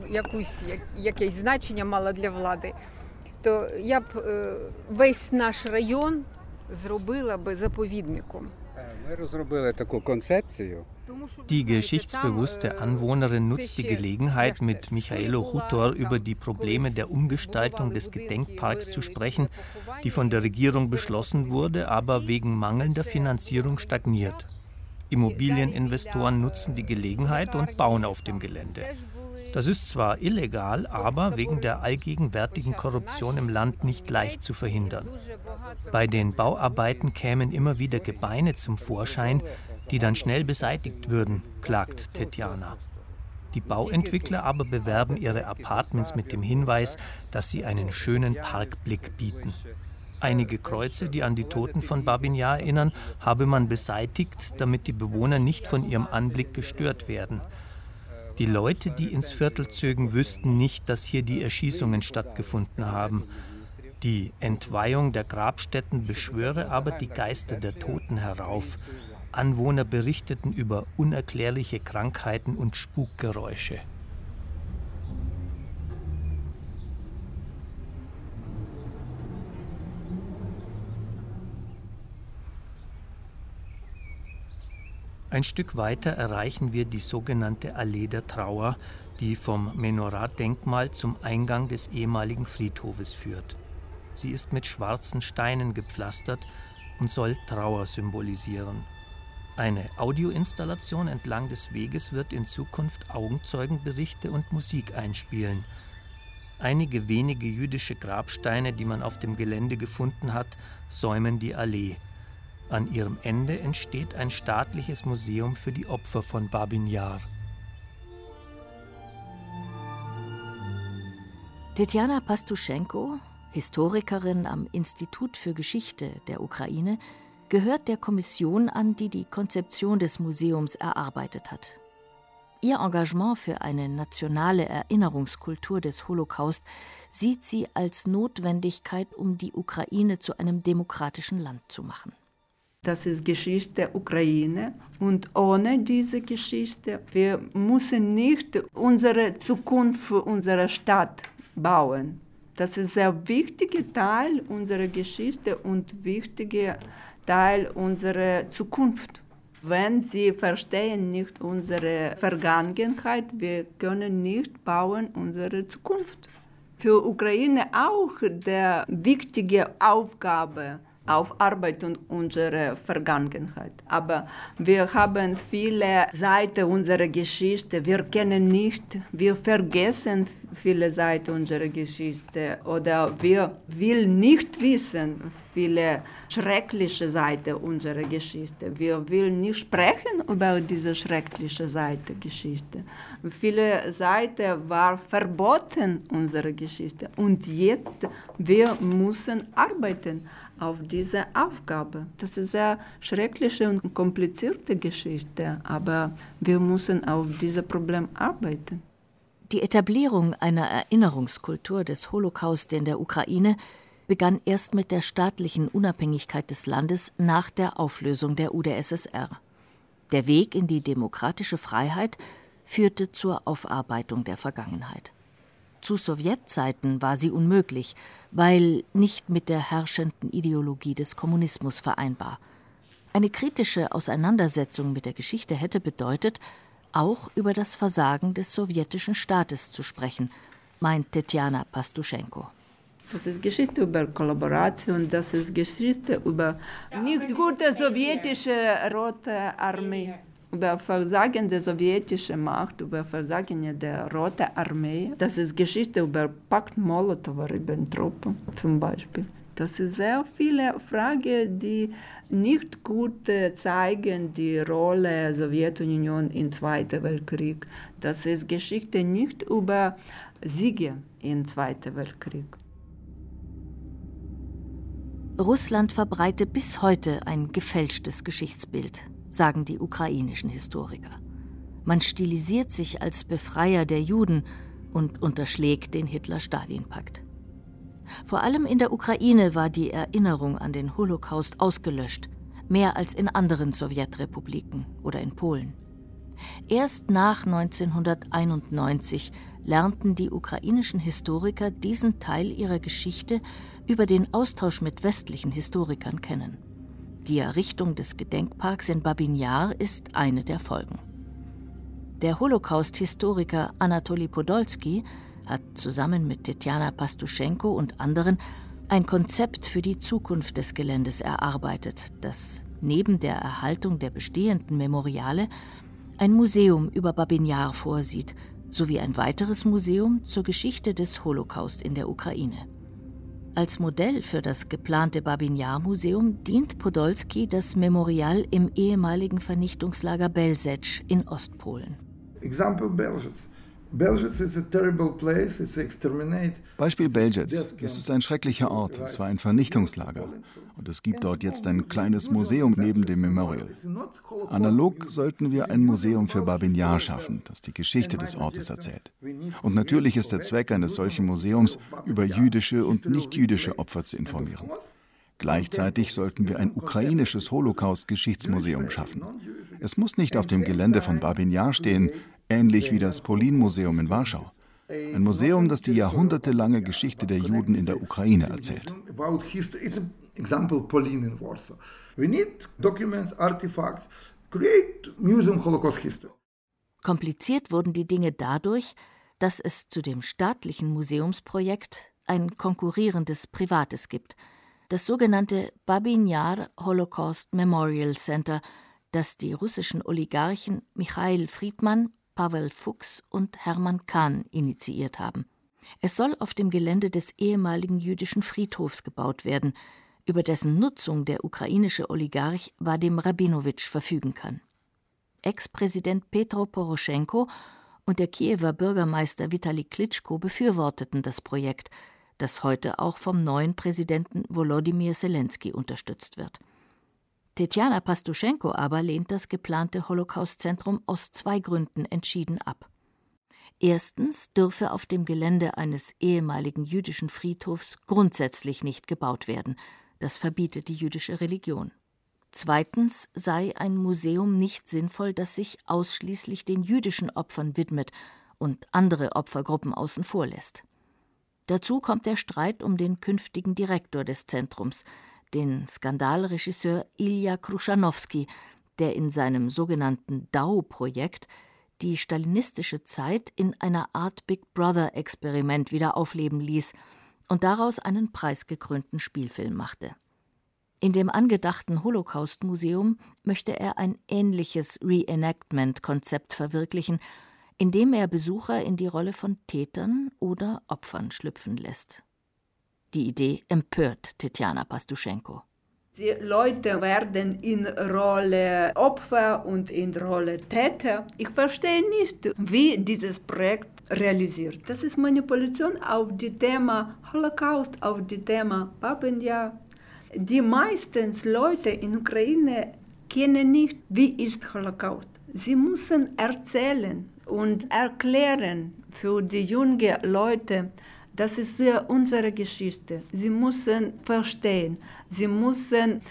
якесь значення мала для влади, то я б весь наш район зробила би заповідником. Die geschichtsbewusste Anwohnerin nutzt die Gelegenheit, mit Michaelo Hutor über die Probleme der Umgestaltung des Gedenkparks zu sprechen, die von der Regierung beschlossen wurde, aber wegen mangelnder Finanzierung stagniert. Immobilieninvestoren nutzen die Gelegenheit und bauen auf dem Gelände. Das ist zwar illegal, aber wegen der allgegenwärtigen Korruption im Land nicht leicht zu verhindern. Bei den Bauarbeiten kämen immer wieder Gebeine zum Vorschein, die dann schnell beseitigt würden, klagt Tetjana. Die Bauentwickler aber bewerben ihre Apartments mit dem Hinweis, dass sie einen schönen Parkblick bieten. Einige Kreuze, die an die Toten von Babin Jar erinnern, habe man beseitigt, damit die Bewohner nicht von ihrem Anblick gestört werden. Die Leute, die ins Viertel zögen, wüssten nicht, dass hier die Erschießungen stattgefunden haben. Die Entweihung der Grabstätten beschwöre aber die Geister der Toten herauf. Anwohner berichteten über unerklärliche Krankheiten und Spukgeräusche. Ein Stück weiter erreichen wir die sogenannte Allee der Trauer, die vom Menorah-Denkmal zum Eingang des ehemaligen Friedhofes führt. Sie ist mit schwarzen Steinen gepflastert und soll Trauer symbolisieren. Eine Audioinstallation entlang des Weges wird in Zukunft Augenzeugenberichte und Musik einspielen. Einige wenige jüdische Grabsteine, die man auf dem Gelände gefunden hat, säumen die Allee. An ihrem Ende entsteht ein staatliches Museum für die Opfer von Babin Jar. Tetjana Pastuschenko, Historikerin am Institut für Geschichte der Ukraine, gehört der Kommission an, die die Konzeption des Museums erarbeitet hat. Ihr Engagement für eine nationale Erinnerungskultur des Holocaust sieht sie als Notwendigkeit, um die Ukraine zu einem demokratischen Land zu machen. Das ist Geschichte der Ukraine und ohne diese Geschichte, wir müssen nicht unsere Zukunft für unsere Stadt bauen. Das ist ein sehr wichtiger Teil unserer Geschichte und wichtiger Teil unserer Zukunft. Wenn Sie verstehen nicht unsere Vergangenheit, wir können nicht bauen unsere Zukunft. Für Ukraine auch die wichtige Aufgabe, aufarbeiten unsere Vergangenheit. Aber wir haben viele Seiten unserer Geschichte, wir kennen nicht, wir vergessen viele Seiten unserer Geschichte oder wir wollen nicht wissen viele schreckliche Seiten unserer Geschichte. Wir wollen nicht sprechen über diese schreckliche Seite der Geschichte. Viele Seiten waren verboten unserer Geschichte und jetzt wir müssen arbeiten auf diese Aufgabe. Das ist eine schreckliche und komplizierte Geschichte, aber wir müssen auf dieses Problem arbeiten. Die Etablierung einer Erinnerungskultur des Holocaust in der Ukraine begann erst mit der staatlichen Unabhängigkeit des Landes nach der Auflösung der UdSSR. Der Weg in die demokratische Freiheit führte zur Aufarbeitung der Vergangenheit. Zu Sowjetzeiten war sie unmöglich, weil nicht mit der herrschenden Ideologie des Kommunismus vereinbar. Eine kritische Auseinandersetzung mit der Geschichte hätte bedeutet, auch über das Versagen des sowjetischen Staates zu sprechen, meint Tetjana Pastuschenko. Das ist Geschichte über Kollaboration, das ist Geschichte über nicht gute sowjetische Rote Armee, über Versagen der sowjetischen Macht, über Versagen der Roten Armee. Das ist Geschichte über Pakt Molotow-Ribbentrop zum Beispiel. Das sind sehr viele Fragen, die nicht gut zeigen die Rolle der Sowjetunion im Zweiten Weltkrieg. Das ist Geschichte nicht über Siege im Zweiten Weltkrieg. Russland verbreite bis heute ein gefälschtes Geschichtsbild, sagen die ukrainischen Historiker. Man stilisiert sich als Befreier der Juden und unterschlägt den Hitler-Stalin-Pakt. Vor allem in der Ukraine war die Erinnerung an den Holocaust ausgelöscht, mehr als in anderen Sowjetrepubliken oder in Polen. Erst nach 1991 lernten die ukrainischen Historiker diesen Teil ihrer Geschichte über den Austausch mit westlichen Historikern kennen. Die Errichtung des Gedenkparks in Babyn Jar ist eine der Folgen. Der Holocaust-Historiker Anatoli Podolsky hat zusammen mit Tetjana Pastuschenko und anderen ein Konzept für die Zukunft des Geländes erarbeitet, das neben der Erhaltung der bestehenden Memoriale ein Museum über Babyn Jar vorsieht, sowie ein weiteres Museum zur Geschichte des Holocaust in der Ukraine. Als Modell für das geplante Babyn Jar Museum dient Podolsky das Memorial im ehemaligen Vernichtungslager Belzec in Ostpolen. Example Belzec. Belzec is a terrible place. It's exterminate. Beispiel Belzec. Es ist ein schrecklicher Ort. Es war ein Vernichtungslager. Und es gibt dort jetzt ein kleines Museum neben dem Memorial. Analog sollten wir ein Museum für Babyn Jar schaffen, das die Geschichte des Ortes erzählt. Und natürlich ist der Zweck eines solchen Museums, über jüdische und nicht-jüdische Opfer zu informieren. Gleichzeitig sollten wir ein ukrainisches Holocaust-Geschichtsmuseum schaffen. Es muss nicht auf dem Gelände von Babyn Jar stehen, ähnlich wie das Polin-Museum in Warschau. Ein Museum, das die jahrhundertelange Geschichte der Juden in der Ukraine erzählt. Kompliziert wurden die Dinge dadurch, dass es zu dem staatlichen Museumsprojekt ein konkurrierendes privates gibt, das sogenannte Babyn Jar Holocaust Memorial Center, das die russischen Oligarchen Michail Friedman, Pawel Fuchs und Hermann Kahn initiiert haben. Es soll auf dem Gelände des ehemaligen jüdischen Friedhofs gebaut werden, über dessen Nutzung der ukrainische Oligarch Wadim Rabinowitsch verfügen kann. Ex-Präsident Petro Poroschenko und der Kiewer Bürgermeister Vitali Klitschko befürworteten das Projekt, das heute auch vom neuen Präsidenten Volodymyr Selensky unterstützt wird. Tetjana Pastuschenko aber lehnt das geplante Holocaust-Zentrum aus 2 Gründen entschieden ab. Erstens dürfe auf dem Gelände eines ehemaligen jüdischen Friedhofs grundsätzlich nicht gebaut werden. Das verbietet die jüdische Religion. Zweitens sei ein Museum nicht sinnvoll, das sich ausschließlich den jüdischen Opfern widmet und andere Opfergruppen außen vor lässt. Dazu kommt der Streit um den künftigen Direktor des Zentrums, den Skandalregisseur Ilja Kruschanowski, der in seinem sogenannten DAO-Projekt die stalinistische Zeit in einer Art Big Brother-Experiment wieder aufleben ließ und daraus einen preisgekrönten Spielfilm machte. In dem angedachten Holocaust-Museum möchte er ein ähnliches Reenactment-Konzept verwirklichen, indem er Besucher in die Rolle von Tätern oder Opfern schlüpfen lässt. Die Idee empört Tetjana Pastuschenko. Die Leute werden in Rolle Opfer und in Rolle Täter. Ich verstehe nicht, wie dieses Projekt realisiert. Das ist Manipulation auf das Thema Holocaust, auf das Thema Babyn Jar. Die meisten Leute in der Ukraine kennen nicht, wie ist Holocaust. Sie müssen erzählen und erklären für die jungen Leute, das ist unsere Geschichte. Sie müssen verstehen, sie müssen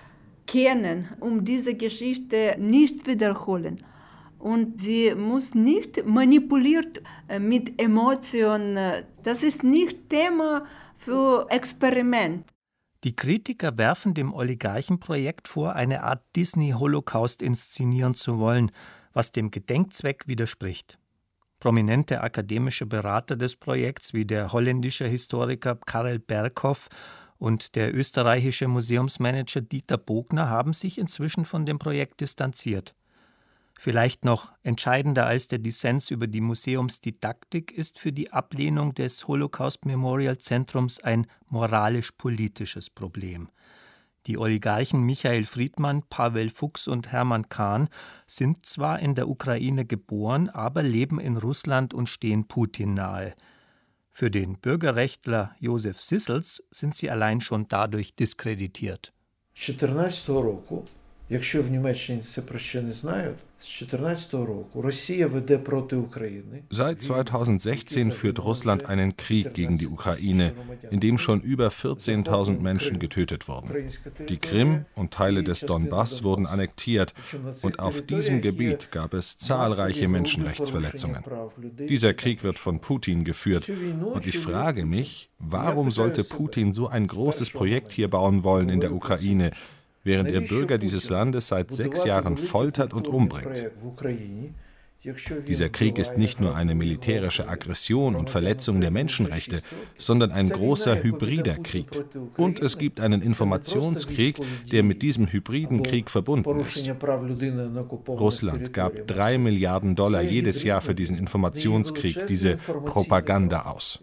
kennen, um diese Geschichte nicht wiederholen. Und sie muss nicht manipuliert mit Emotionen. Das ist nicht Thema für Experiment. Die Kritiker werfen dem Oligarchenprojekt vor, eine Art Disney-Holocaust inszenieren zu wollen, was dem Gedenkzweck widerspricht. Prominente akademische Berater des Projekts wie der holländische Historiker Karel Berghoff und der österreichische Museumsmanager Dieter Bogner haben sich inzwischen von dem Projekt distanziert. Vielleicht noch entscheidender als der Dissens über die Museumsdidaktik ist für die Ablehnung des Holocaust-Memorial-Zentrums ein moralisch-politisches Problem. Die Oligarchen Michail Friedman, Pawel Fuchs und Hermann Kahn sind zwar in der Ukraine geboren, aber leben in Russland und stehen Putin nahe. Für den Bürgerrechtler Josef Sissels sind sie allein schon dadurch diskreditiert. Якщо в Німеччині це про ще не знають, з 2014 року Росія веде проти України. Seit 2016 führt Russland einen Krieg gegen die Ukraine, in dem schon über 14.000 Menschen getötet wurden. Die Krim und Teile des Donbass wurden annektiert und auf diesem Gebiet gab es zahlreiche Menschenrechtsverletzungen. Dieser Krieg wird von Putin geführt und ich frage mich, warum sollte Putin so ein großes Projekt hier bauen wollen in der Ukraine? während er Bürger dieses Landes seit 6 Jahren foltert und umbringt. Dieser Krieg ist nicht nur eine militärische Aggression und Verletzung der Menschenrechte, sondern ein großer hybrider Krieg. Und es gibt einen Informationskrieg, der mit diesem hybriden Krieg verbunden ist. Russland gab $3 Milliarden jedes Jahr für diesen Informationskrieg, diese Propaganda aus.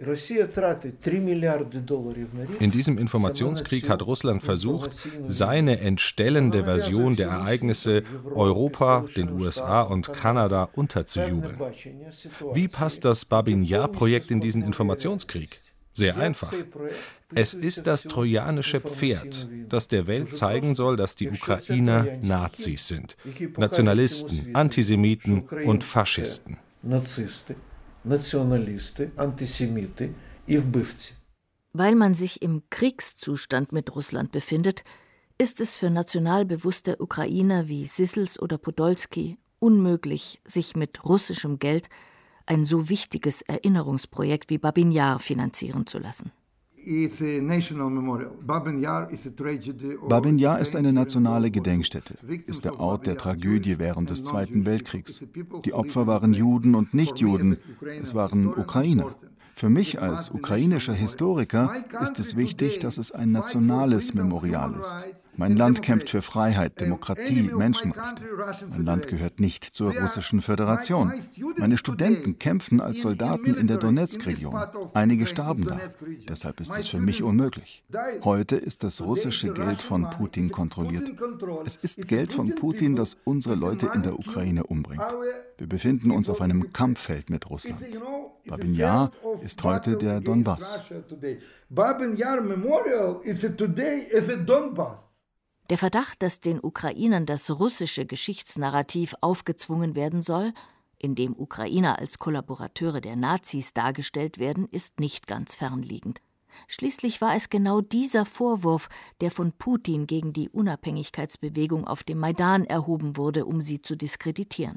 In diesem Informationskrieg hat Russland versucht, seine entstellende Version der Ereignisse Europa, den USA und Kanada unterzujubeln. Wie passt das Babin-Jar-Projekt in diesen Informationskrieg? Sehr einfach. Es ist das trojanische Pferd, das der Welt zeigen soll, dass die Ukrainer Nazis sind. Nationalisten, Antisemiten und Faschisten. Weil man sich im Kriegszustand mit Russland befindet, ist es für national bewusste Ukrainer wie Sissels oder Podolski unmöglich, sich mit russischem Geld ein so wichtiges Erinnerungsprojekt wie Babin Jar finanzieren zu lassen. Babin Jar ist eine nationale Gedenkstätte, ist der Ort der Tragödie während des Zweiten Weltkriegs. Die Opfer waren Juden und Nichtjuden, es waren Ukrainer. Für mich als ukrainischer Historiker ist es wichtig, dass es ein nationales Memorial ist. Mein Land kämpft für Freiheit, Demokratie, Menschenrechte. Mein Land gehört nicht zur Russischen Föderation. Meine Studenten kämpfen als Soldaten in der Donezk-Region. Einige starben da. Deshalb ist es für mich unmöglich. Heute ist das russische Geld von Putin kontrolliert. Es ist Geld von Putin, das unsere Leute in der Ukraine umbringt. Wir befinden uns auf einem Kampffeld mit Russland. Babin Jar ist heute der Donbass. Der Verdacht, dass den Ukrainern das russische Geschichtsnarrativ aufgezwungen werden soll, in dem Ukrainer als Kollaborateure der Nazis dargestellt werden, ist nicht ganz fernliegend. Schließlich war es genau dieser Vorwurf, der von Putin gegen die Unabhängigkeitsbewegung auf dem Maidan erhoben wurde, um sie zu diskreditieren.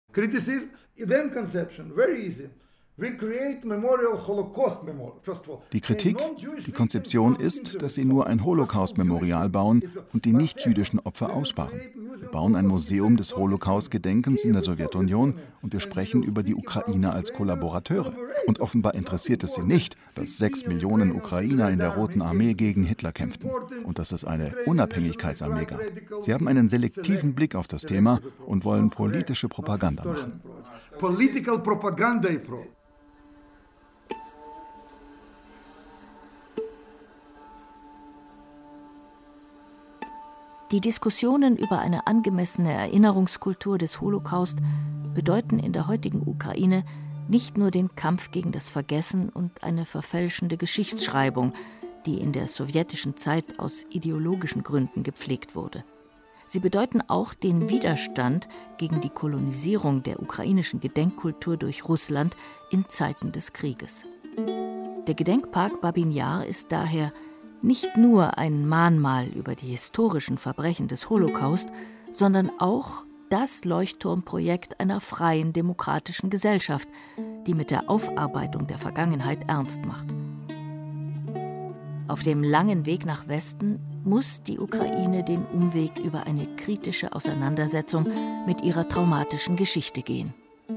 Die Kritik, die Konzeption ist, dass sie nur ein Holocaust-Memorial bauen und die nichtjüdischen Opfer aussparen. Wir bauen ein Museum des Holocaust-Gedenkens in der Sowjetunion und wir sprechen über die Ukrainer als Kollaborateure. Und offenbar interessiert es sie nicht, dass 6 Millionen Ukrainer in der Roten Armee gegen Hitler kämpften und dass es eine Unabhängigkeitsarmee gab. Sie haben einen selektiven Blick auf das Thema und wollen politische Propaganda machen. Die Diskussionen über eine angemessene Erinnerungskultur des Holocaust bedeuten in der heutigen Ukraine nicht nur den Kampf gegen das Vergessen und eine verfälschende Geschichtsschreibung, die in der sowjetischen Zeit aus ideologischen Gründen gepflegt wurde. Sie bedeuten auch den Widerstand gegen die Kolonisierung der ukrainischen Gedenkkultur durch Russland in Zeiten des Krieges. Der Gedenkpark Babin Jar ist daher nicht nur ein Mahnmal über die historischen Verbrechen des Holocaust, sondern auch das Leuchtturmprojekt einer freien demokratischen Gesellschaft, die mit der Aufarbeitung der Vergangenheit ernst macht. Auf dem langen Weg nach Westen muss die Ukraine den Umweg über eine kritische Auseinandersetzung mit ihrer traumatischen Geschichte gehen.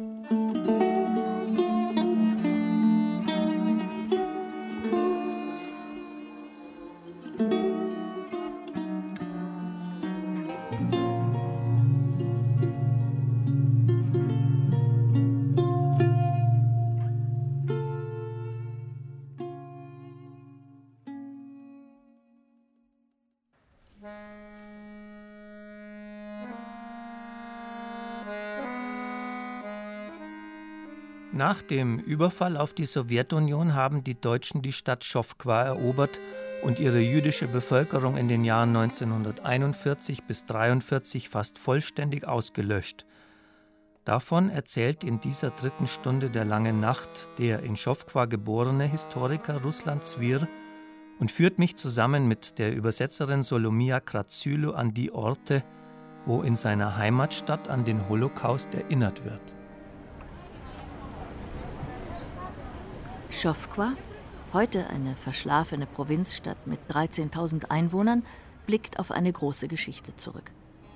Nach dem Überfall auf die Sowjetunion haben die Deutschen die Stadt Schowkwa erobert und ihre jüdische Bevölkerung in den Jahren 1941 bis 1943 fast vollständig ausgelöscht. Davon erzählt in dieser 3. Stunde der langen Nacht der in Schowkwa geborene Historiker Ruslan Zwir und führt mich zusammen mit der Übersetzerin Solomia Kratzylo an die Orte, wo in seiner Heimatstadt an den Holocaust erinnert wird. Schowkwa, heute eine verschlafene Provinzstadt mit 13.000 Einwohnern, blickt auf eine große Geschichte zurück.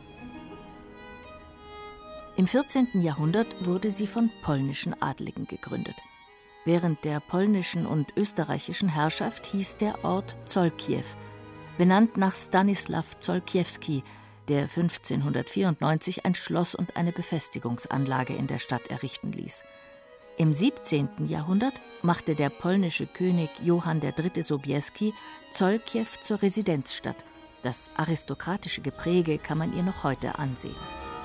Im 14. Jahrhundert wurde sie von polnischen Adligen gegründet. Während der polnischen und österreichischen Herrschaft hieß der Ort Zolkiew, benannt nach Stanisław Zolkiewski, der 1594 ein Schloss und eine Befestigungsanlage in der Stadt errichten ließ. Im 17. Jahrhundert machte der polnische König Johann III. Sobieski Zolkiew zur Residenzstadt. Das aristokratische Gepräge kann man ihr noch heute ansehen.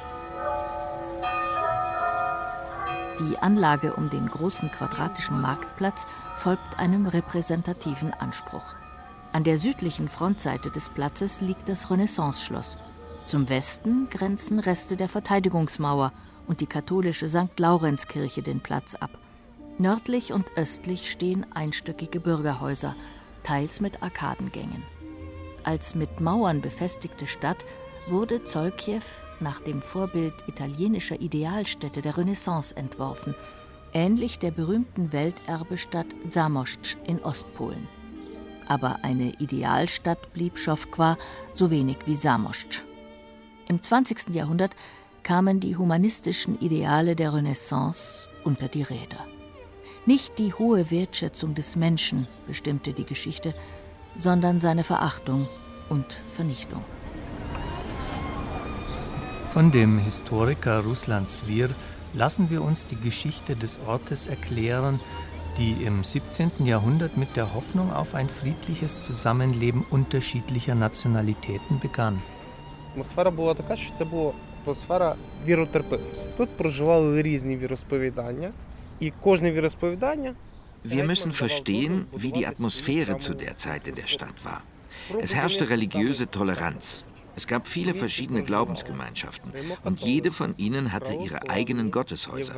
Die Anlage um den großen quadratischen Marktplatz folgt einem repräsentativen Anspruch. An der südlichen Frontseite des Platzes liegt das Renaissance-Schloss. Zum Westen grenzen Reste der Verteidigungsmauer und die katholische St. Laurenzkirche den Platz ab. Nördlich und östlich stehen einstöckige Bürgerhäuser, teils mit Arkadengängen. Als mit Mauern befestigte Stadt wurde Zolkiew nach dem Vorbild italienischer Idealstädte der Renaissance entworfen, ähnlich der berühmten Welterbestadt Zamość in Ostpolen. Aber eine Idealstadt blieb Schowkwa so wenig wie Zamość. Im 20. Jahrhundert kamen die humanistischen Ideale der Renaissance unter die Räder. Nicht die hohe Wertschätzung des Menschen bestimmte die Geschichte, sondern seine Verachtung und Vernichtung. Von dem Historiker Ruslan Zwir lassen wir uns die Geschichte des Ortes erklären, die im 17. Jahrhundert mit der Hoffnung auf ein friedliches Zusammenleben unterschiedlicher Nationalitäten begann. Атмосфера була така, що це була атмосфера віротерпимості. Тут проживали різні віросповідання, і кожне віросповідання. Wir müssen verstehen, wie die Atmosphäre zu der Zeit in der Stadt war. Es herrschte religiöse Toleranz. Es gab viele verschiedene Glaubensgemeinschaften und jede von ihnen hatte ihre eigenen Gotteshäuser.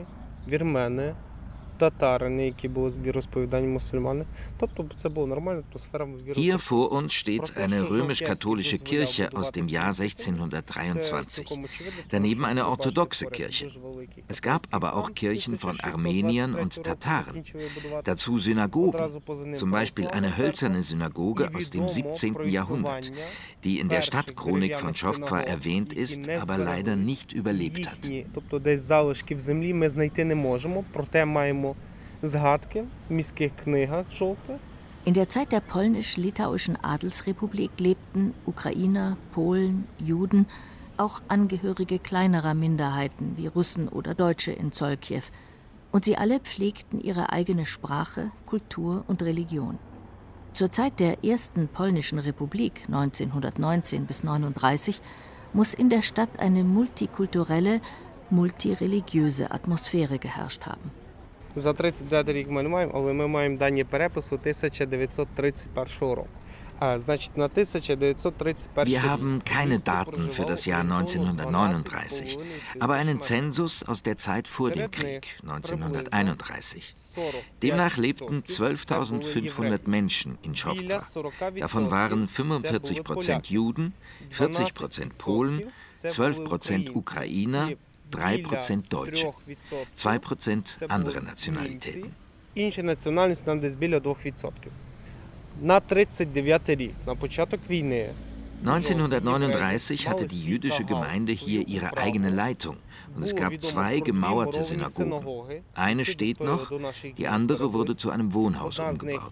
Hier vor uns steht eine römisch-katholische Kirche aus dem Jahr 1623. Daneben eine orthodoxe Kirche. Es gab aber auch Kirchen von Armeniern und Tataren. Dazu Synagogen, zum Beispiel eine hölzerne Synagoge aus dem 17. Jahrhundert, die in der Stadtchronik von Schowkwa erwähnt ist, aber leider nicht überlebt hat. In der Zeit der polnisch-litauischen Adelsrepublik lebten Ukrainer, Polen, Juden, auch Angehörige kleinerer Minderheiten wie Russen oder Deutsche in Zolkiew. Und sie alle pflegten ihre eigene Sprache, Kultur und Religion. Zur Zeit der ersten polnischen Republik 1919 bis 1939 muss in der Stadt eine multikulturelle, multireligiöse Atmosphäre geherrscht haben. За 39 рік ми не маємо, але ми маємо дані перепису 1931 року. Wir haben keine Daten für das Jahr 1939, aber einen Zensus aus der Zeit vor dem Krieg, 1931. Demnach lebten 12.500 Menschen in Schowkwa. Davon waren 45% Juden, 40% Polen, 12% Ukrainer, 3% Deutsche, 2% andere Nationalitäten. Інші національності нам десь біля 2%. На 39 рік, на початок війни, 1939 hatte die jüdische Gemeinde hier ihre eigene Leitung und es gab 2 gemauerte Synagogen. Eine steht noch, die andere wurde zu einem Wohnhaus umgebaut.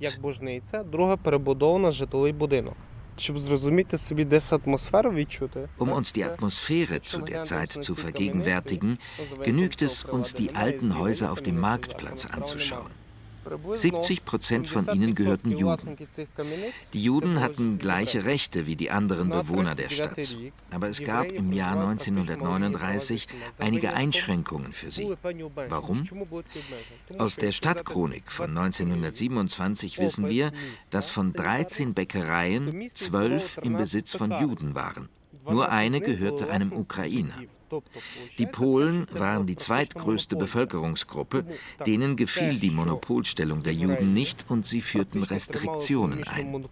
Um uns die Atmosphäre zu der Zeit zu vergegenwärtigen, genügt es, uns die alten Häuser auf dem Marktplatz anzuschauen. 70% von ihnen gehörten Juden. Die Juden hatten gleiche Rechte wie die anderen Bewohner der Stadt. Aber es gab im Jahr 1939 einige Einschränkungen für sie. Warum? Aus der Stadtchronik von 1927 wissen wir, dass von 13 Bäckereien 12 im Besitz von Juden waren. Nur eine gehörte einem Ukrainer. Die Polen waren die zweitgrößte Bevölkerungsgruppe, denen gefiel die Monopolstellung der Juden nicht und sie führten Restriktionen ein.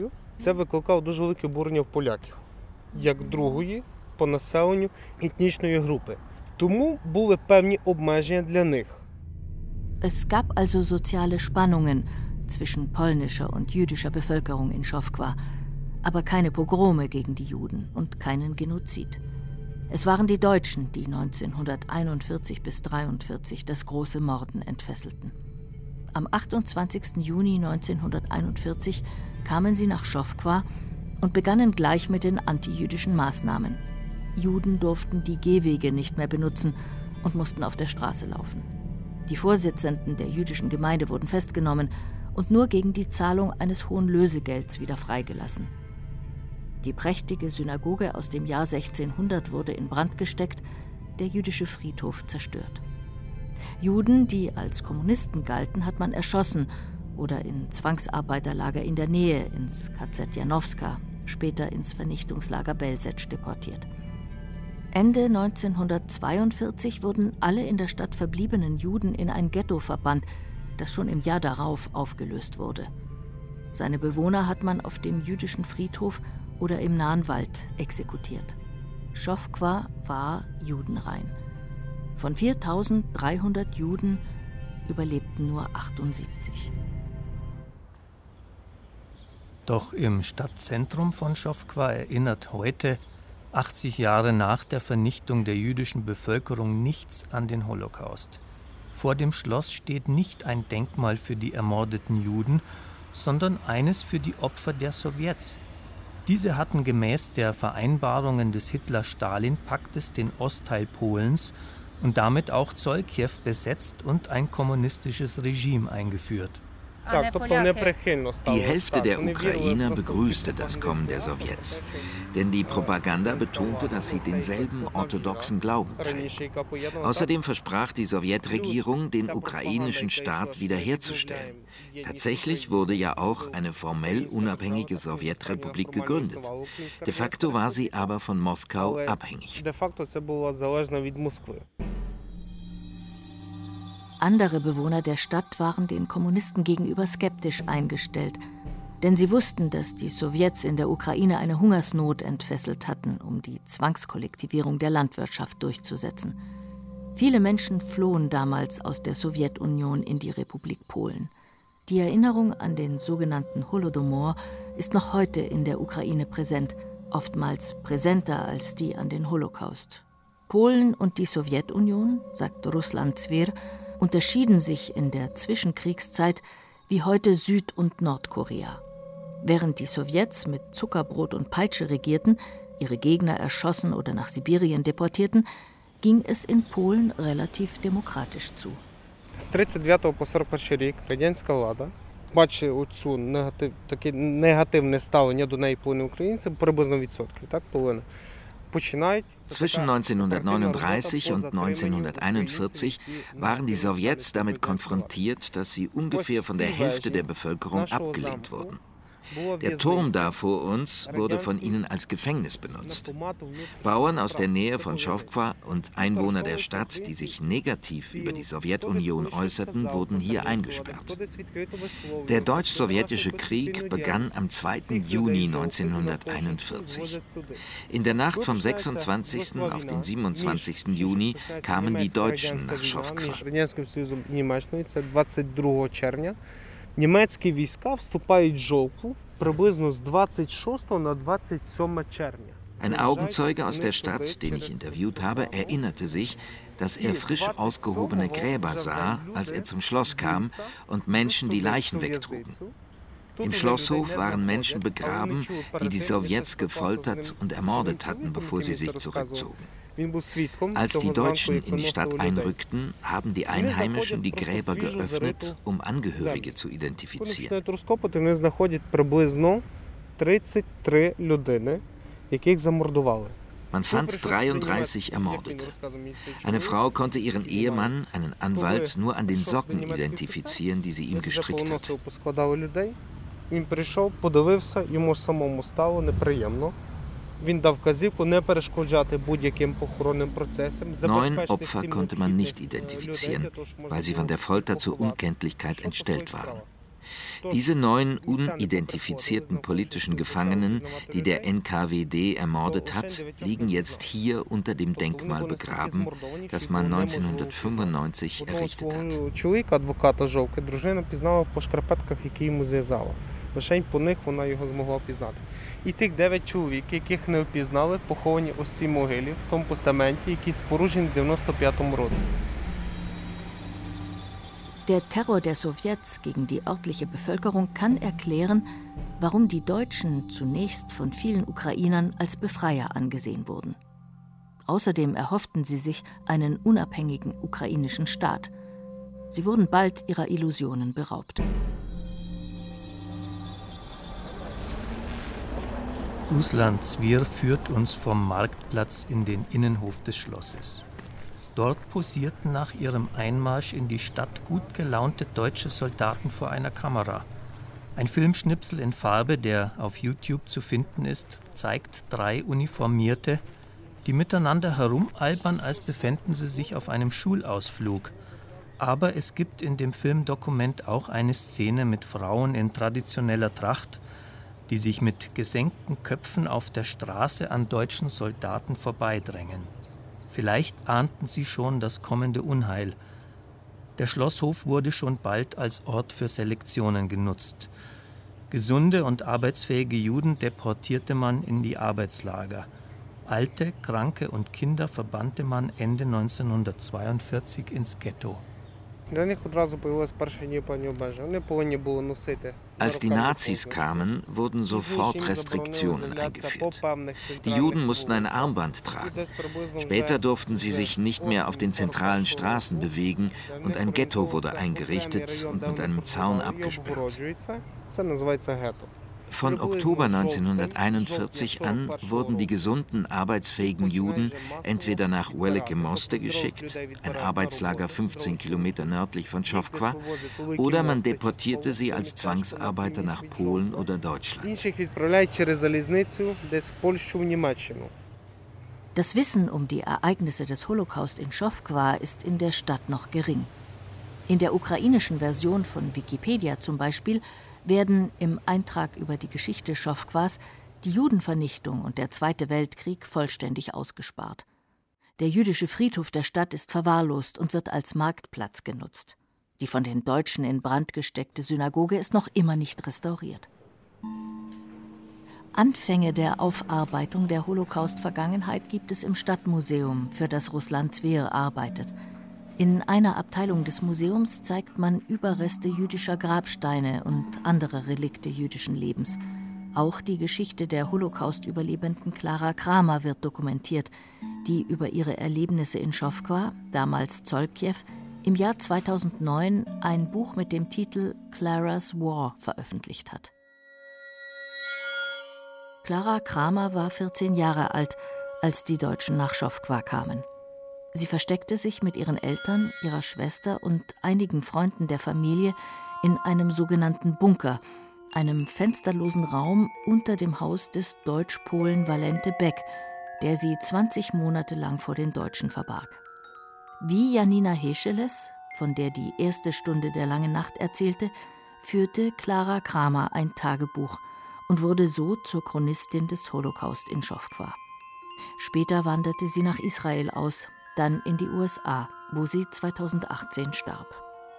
Es gab also soziale Spannungen zwischen polnischer und jüdischer Bevölkerung in Schowkwa. Aber keine Pogrome gegen die Juden und keinen Genozid. Es waren die Deutschen, die 1941 bis 1943 das große Morden entfesselten. Am 28. Juni 1941 kamen sie nach Schofqua und begannen gleich mit den antijüdischen Maßnahmen. Juden durften die Gehwege nicht mehr benutzen und mussten auf der Straße laufen. Die Vorsitzenden der jüdischen Gemeinde wurden festgenommen und nur gegen die Zahlung eines hohen Lösegelds wieder freigelassen. Die prächtige Synagoge aus dem Jahr 1600 wurde in Brand gesteckt, der jüdische Friedhof zerstört. Juden, die als Kommunisten galten, hat man erschossen oder in Zwangsarbeiterlager in der Nähe, ins KZ Janowska, später ins Vernichtungslager Belzec deportiert. Ende 1942 wurden alle in der Stadt verbliebenen Juden in ein Ghetto verbannt, das schon im Jahr darauf aufgelöst wurde. Seine Bewohner hat man auf dem jüdischen Friedhof oder im nahen Wald exekutiert. Schofqua war judenrein. Von 4.300 Juden überlebten nur 78. Doch im Stadtzentrum von Schofqua erinnert heute, 80 Jahre nach der Vernichtung der jüdischen Bevölkerung, nichts an den Holocaust. Vor dem Schloss steht nicht ein Denkmal für die ermordeten Juden, sondern eines für die Opfer der Sowjets. Diese hatten gemäß der Vereinbarungen des Hitler-Stalin-Paktes den Ostteil Polens und damit auch Zollkiew besetzt und ein kommunistisches Regime eingeführt. Die Hälfte der Ukrainer begrüßte das Kommen der Sowjets, denn die Propaganda betonte, dass sie denselben orthodoxen Glauben teilen. Außerdem versprach die Sowjetregierung, den ukrainischen Staat wiederherzustellen. Tatsächlich wurde ja auch eine formell unabhängige Sowjetrepublik gegründet. De facto war sie aber von Moskau abhängig. Andere Bewohner der Stadt waren den Kommunisten gegenüber skeptisch eingestellt, denn sie wussten, dass die Sowjets in der Ukraine eine Hungersnot entfesselt hatten, um die Zwangskollektivierung der Landwirtschaft durchzusetzen. Viele Menschen flohen damals aus der Sowjetunion in die Republik Polen. Die Erinnerung an den sogenannten Holodomor ist noch heute in der Ukraine präsent, oftmals präsenter als die an den Holocaust. Polen und die Sowjetunion, sagt Ruslan Zwir, unterschieden sich in der Zwischenkriegszeit wie heute Süd- und Nordkorea. Während die Sowjets mit Zuckerbrot und Peitsche regierten, ihre Gegner erschossen oder nach Sibirien deportierten, ging es in Polen relativ demokratisch zu. З 39 по 41 рік радянська влада бачить оцю таке негативне ставлення до неї половини українців, приблизно відсотків, так, половина. Zwischen 1939 und 1941 waren die Sowjets damit konfrontiert, dass sie ungefähr von der Hälfte der Bevölkerung abgelehnt wurden. Der Turm da vor uns wurde von ihnen als Gefängnis benutzt. Bauern aus der Nähe von Schofqua und Einwohner der Stadt, die sich negativ über die Sowjetunion äußerten, wurden hier eingesperrt. Der Deutsch-Sowjetische Krieg begann am 2. Juni 1941. In der Nacht vom 26. auf den 27. Juni kamen die Deutschen nach Schofqua. Німецькі війська вступають в Жовкву приблизно з 26 на 27 червня. Ein Augenzeuge aus der Stadt, den ich interviewt habe, erinnerte sich, dass er frisch ausgehobene Gräber sah, als er zum Schloss kam und Menschen die Leichen wegtrugen. Im Schlosshof waren Menschen begraben, die die Sowjets gefoltert und ermordet hatten, bevor sie sich zurückzogen. Als die Deutschen in die Stadt einrückten, haben die Einheimischen die Gräber geöffnet, um Angehörige zu identifizieren. Man fand 33 Ermordete. Eine Frau konnte ihren Ehemann, einen Anwalt, nur an den Socken identifizieren, die sie ihm gestrickt hatte. Він прийшов, подивився, йому самому стало неприємно. Він дав вказівку не перешкоджати будь-яким похоронним процесам. 9 Opfer konnte man nicht identifizieren, weil sie von der Folter zur Unkenntlichkeit entstellt waren. Diese 9 unidentifizierten politischen Gefangenen, die der NKWD ermordet hat, liegen jetzt hier unter dem Denkmal begraben, das man 1995 errichtet hat. Лишень по них вона його змогла впізнати. І тих 9 чоловік, яких не впізнали, поховані ось цій могилі, в тому постаменті, який споруджений в 95-му році. Der Terror der Sowjets gegen die örtliche Bevölkerung kann erklären, warum die Deutschen zunächst von vielen Ukrainern als Befreier angesehen wurden. Außerdem erhofften sie sich einen unabhängigen ukrainischen Staat. Sie wurden bald ihrer Illusionen beraubt. Ruslan Zwier führt uns vom Marktplatz in den Innenhof des Schlosses. Dort posierten nach ihrem Einmarsch in die Stadt gut gelaunte deutsche Soldaten vor einer Kamera. Ein Filmschnipsel in Farbe, der auf YouTube zu finden ist, zeigt 3 Uniformierte, die miteinander herumalbern, als befänden sie sich auf einem Schulausflug. Aber es gibt in dem Filmdokument auch eine Szene mit Frauen in traditioneller Tracht, die sich mit gesenkten Köpfen auf der Straße an deutschen Soldaten vorbeidrängen. Vielleicht ahnten sie schon das kommende Unheil. Der Schlosshof wurde schon bald als Ort für Selektionen genutzt. Gesunde und arbeitsfähige Juden deportierte man in die Arbeitslager. Alte, Kranke und Kinder verbannte man Ende 1942 ins Ghetto. Als die Nazis kamen, wurden sofort Restriktionen eingeführt. Die Juden mussten ein Armband tragen. Später durften sie sich nicht mehr auf den zentralen Straßen bewegen und ein Ghetto wurde eingerichtet und mit einem Zaun abgesperrt. Von Oktober 1941 an wurden die gesunden, arbeitsfähigen Juden entweder nach Welike Moste geschickt, ein Arbeitslager 15 Kilometer nördlich von Schowkwa, oder man deportierte sie als Zwangsarbeiter nach Polen oder Deutschland. Das Wissen um die Ereignisse des Holocaust in Schowkwa ist in der Stadt noch gering. In der ukrainischen Version von Wikipedia zum Beispiel werden im Eintrag über die Geschichte Schowkwas die Judenvernichtung und der Zweite Weltkrieg vollständig ausgespart. Der jüdische Friedhof der Stadt ist verwahrlost und wird als Marktplatz genutzt. Die von den Deutschen in Brand gesteckte Synagoge ist noch immer nicht restauriert. Anfänge der Aufarbeitung der Holocaust-Vergangenheit gibt es im Stadtmuseum, für das Ruslan Zwier arbeitet. In einer Abteilung des Museums zeigt man Überreste jüdischer Grabsteine und andere Relikte jüdischen Lebens. Auch die Geschichte der Holocaust-Überlebenden Klara Kramer wird dokumentiert, die über ihre Erlebnisse in Schowkwa, damals Zolkiew, im Jahr 2009 ein Buch mit dem Titel Clara's War veröffentlicht hat. Klara Kramer war 14 Jahre alt, als die Deutschen nach Schowkwa kamen. Sie versteckte sich mit ihren Eltern, ihrer Schwester und einigen Freunden der Familie in einem sogenannten Bunker, einem fensterlosen Raum unter dem Haus des Deutsch-Polen Walente Beck, der sie 20 Monate lang vor den Deutschen verbarg. Wie Janina Hescheles, von der die erste Stunde der langen Nacht erzählte, führte Klara Kramer ein Tagebuch und wurde so zur Chronistin des Holocaust in Schowkwa. Später wanderte sie nach Israel aus, dann in die USA, wo sie 2018 starb.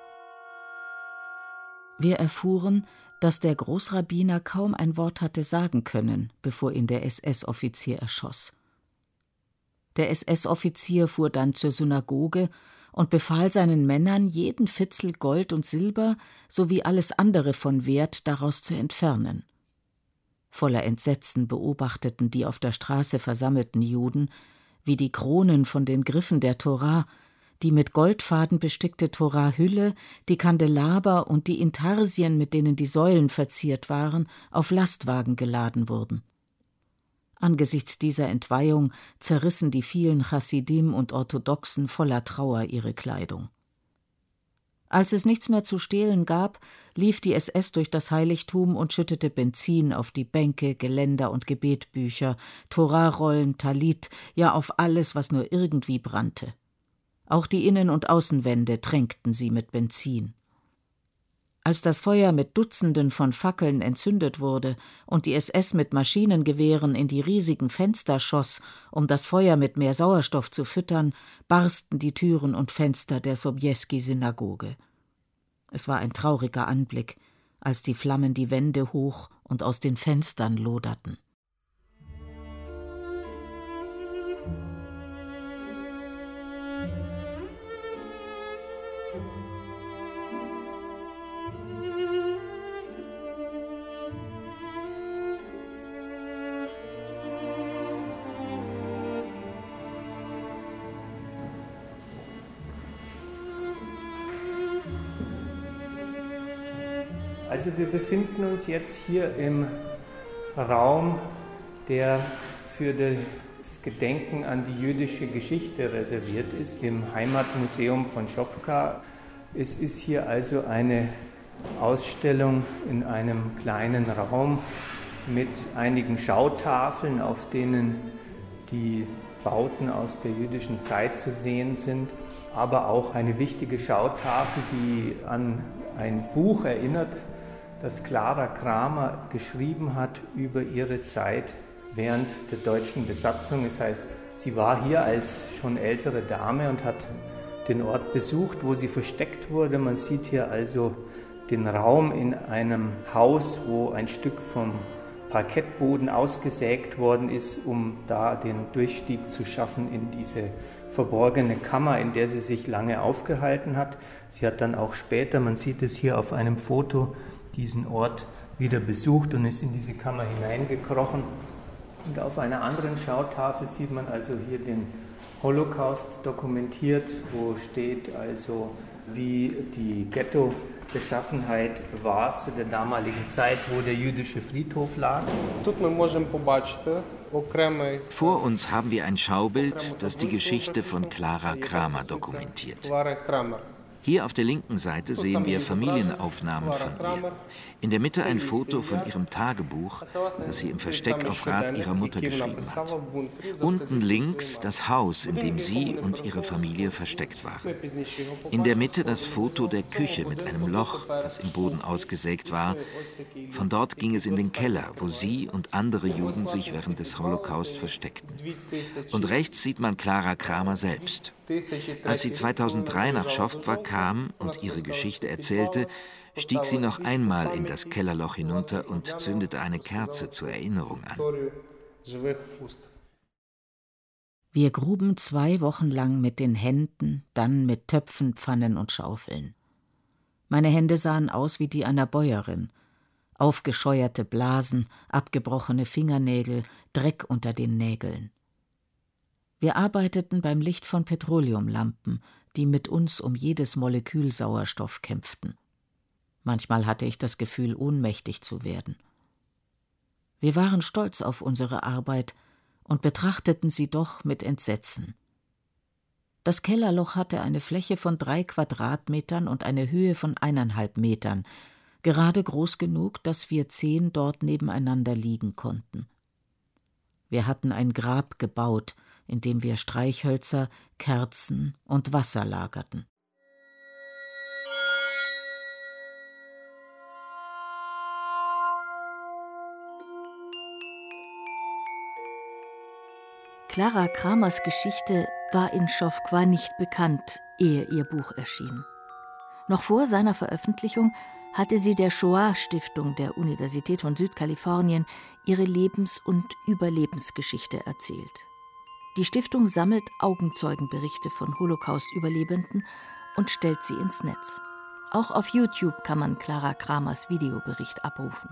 Wir erfuhren, dass der Großrabbiner kaum ein Wort hatte sagen können, bevor ihn der SS-Offizier erschoss. Der SS-Offizier fuhr dann zur Synagoge und befahl seinen Männern, jeden Fitzel Gold und Silber sowie alles andere von Wert daraus zu entfernen. Voller Entsetzen beobachteten die auf der Straße versammelten Juden, wie die Kronen von den Griffen der Tora, die mit Goldfaden bestickte Torahülle, die Kandelaber und die Intarsien, mit denen die Säulen verziert waren, auf Lastwagen geladen wurden. Angesichts dieser Entweihung zerrissen die vielen Chassidim und Orthodoxen voller Trauer ihre Kleidung. Als es nichts mehr zu stehlen gab, lief die SS durch das Heiligtum und schüttete Benzin auf die Bänke, Geländer und Gebetbücher, Torarollen, Talit, ja auf alles, was nur irgendwie brannte. Auch die Innen- und Außenwände tränkten sie mit Benzin. Als das Feuer mit Dutzenden von Fackeln entzündet wurde und die SS mit Maschinengewehren in die riesigen Fenster schoss, um das Feuer mit mehr Sauerstoff zu füttern, barsten die Türen und Fenster der Sobieski-Synagoge. Es war ein trauriger Anblick, als die Flammen die Wände hoch und aus den Fenstern loderten. Also wir befinden uns jetzt hier im Raum, der für das Gedenken an die jüdische Geschichte reserviert ist, im Heimatmuseum von Schofka. Es ist hier also eine Ausstellung in einem kleinen Raum mit einigen Schautafeln, auf denen die Bauten aus der jüdischen Zeit zu sehen sind, aber auch eine wichtige Schautafel, die an ein Buch erinnert, das Clara Kramer geschrieben hat über ihre Zeit während der deutschen Besatzung. Das heißt, sie war hier als schon ältere Dame und hat den Ort besucht, wo sie versteckt wurde. Man sieht hier also den Raum in einem Haus, wo ein Stück vom Parkettboden ausgesägt worden ist, um da den Durchstieg zu schaffen in diese verborgene Kammer, in der sie sich lange aufgehalten hat. Sie hat dann auch später, man sieht es hier auf einem Foto, diesen Ort wieder besucht und ist in diese Kammer hineingekrochen. Und auf einer anderen Schautafel sieht man also hier den Holocaust dokumentiert, wo steht also, wie die Ghetto-Beschaffenheit war zu der damaligen Zeit, wo der jüdische Friedhof lag. Vor uns haben wir ein Schaubild, das die Geschichte von Clara Kramer dokumentiert. Hier auf der linken Seite sehen wir Familienaufnahmen von ihr. In der Mitte ein Foto von ihrem Tagebuch, das sie im Versteck auf Rat ihrer Mutter geschrieben hat. Unten links das Haus, in dem sie und ihre Familie versteckt waren. In der Mitte das Foto der Küche mit einem Loch, das im Boden ausgesägt war. Von dort ging es in den Keller, wo sie und andere Juden sich während des Holocaust versteckten. Und rechts sieht man Clara Kramer selbst. Als sie 2003 nach Schofka kam und ihre Geschichte erzählte, stieg sie noch einmal in das Kellerloch hinunter und zündete eine Kerze zur Erinnerung an. Wir gruben 2 Wochen lang mit den Händen, dann mit Töpfen, Pfannen und Schaufeln. Meine Hände sahen aus wie die einer Bäuerin. Aufgescheuerte Blasen, abgebrochene Fingernägel, Dreck unter den Nägeln. Wir arbeiteten beim Licht von Petroleumlampen, die mit uns um jedes Molekül Sauerstoff kämpften. Manchmal hatte ich das Gefühl, ohnmächtig zu werden. Wir waren stolz auf unsere Arbeit und betrachteten sie doch mit Entsetzen. Das Kellerloch hatte eine Fläche von 3 Quadratmetern und eine Höhe von 1,5 Metern, gerade groß genug, dass wir 10 dort nebeneinander liegen konnten. Wir hatten ein Grab gebaut, in dem wir Streichhölzer, Kerzen und Wasser lagerten. Clara Kramers Geschichte war in Schofka nicht bekannt, ehe ihr Buch erschien. Noch vor seiner Veröffentlichung hatte sie der Shoah-Stiftung der Universität von Südkalifornien ihre Lebens- und Überlebensgeschichte erzählt. Die Stiftung sammelt Augenzeugenberichte von Holocaust-Überlebenden und stellt sie ins Netz. Auch auf YouTube kann man Clara Kramers Videobericht abrufen.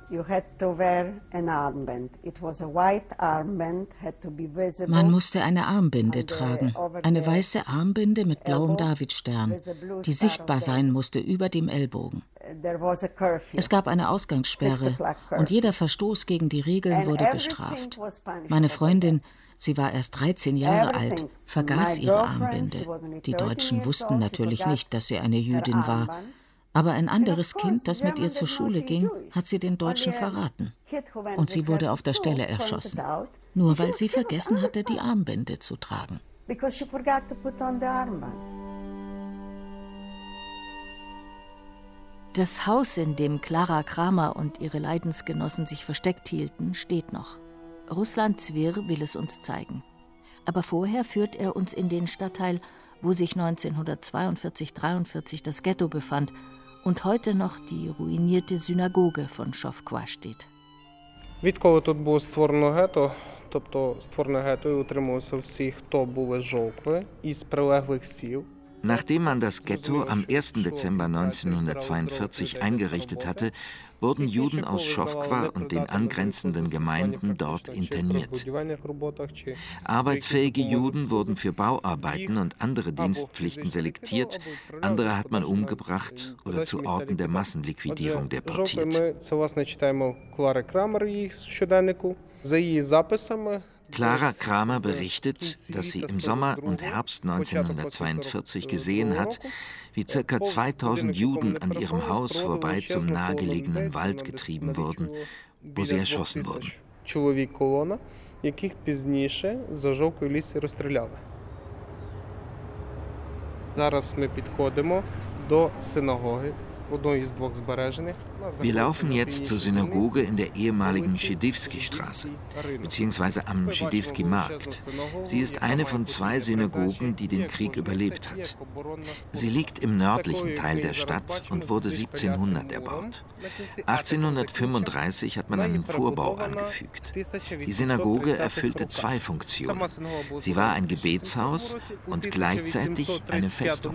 Man musste eine Armbinde tragen, eine weiße Armbinde mit blauem Davidstern, die sichtbar sein musste über dem Ellbogen. Es gab eine Ausgangssperre und jeder Verstoß gegen die Regeln wurde bestraft. Meine Freundin, sie war erst 13 Jahre alt, vergaß ihre Armbinde. Die Deutschen wussten natürlich nicht, dass sie eine Jüdin war. Aber ein anderes Kind, das mit ihr zur Schule ging, hat sie den Deutschen verraten. Und sie wurde auf der Stelle erschossen, nur weil sie vergessen hatte, die Armbinde zu tragen. Das Haus, in dem Clara Kramer und ihre Leidensgenossen sich versteckt hielten, steht noch. Ruslan Zwir will es uns zeigen. Aber vorher führt er uns in den Stadtteil, wo sich 1942/43 das Ghetto befand und heute noch die ruinierte Synagoge von Schofqua steht. Відколи тут було створено гетто, тобто створене гетто і утримувалися всі, хто були з Жовкви, із прилеглих сіл. Nachdem man das Ghetto am 1. Dezember 1942 eingerichtet hatte, wurden Juden aus Schofqua und den angrenzenden Gemeinden dort interniert. Arbeitsfähige Juden wurden für Bauarbeiten und andere Dienstpflichten selektiert, andere hat man umgebracht oder zu Orten der Massenliquidierung deportiert. Clara Kramer berichtet, dass sie im Sommer und Herbst 1942 gesehen hat, wie ca. 2000 Juden an ihrem Haus vorbei zum nahegelegenen Wald getrieben wurden, wo sie erschossen wurden. Зараз ми підходимо до синагоги. Wir laufen jetzt zur Synagoge in der ehemaligen Schidivski-Straße, beziehungsweise am Schidivski-Markt. Sie ist eine von 2 Synagogen, die den Krieg überlebt hat. Sie liegt im nördlichen Teil der Stadt und wurde 1700 erbaut. 1835 hat man einen Vorbau angefügt. Die Synagoge erfüllte 2 Funktionen. Sie war ein Gebetshaus und gleichzeitig eine Festung.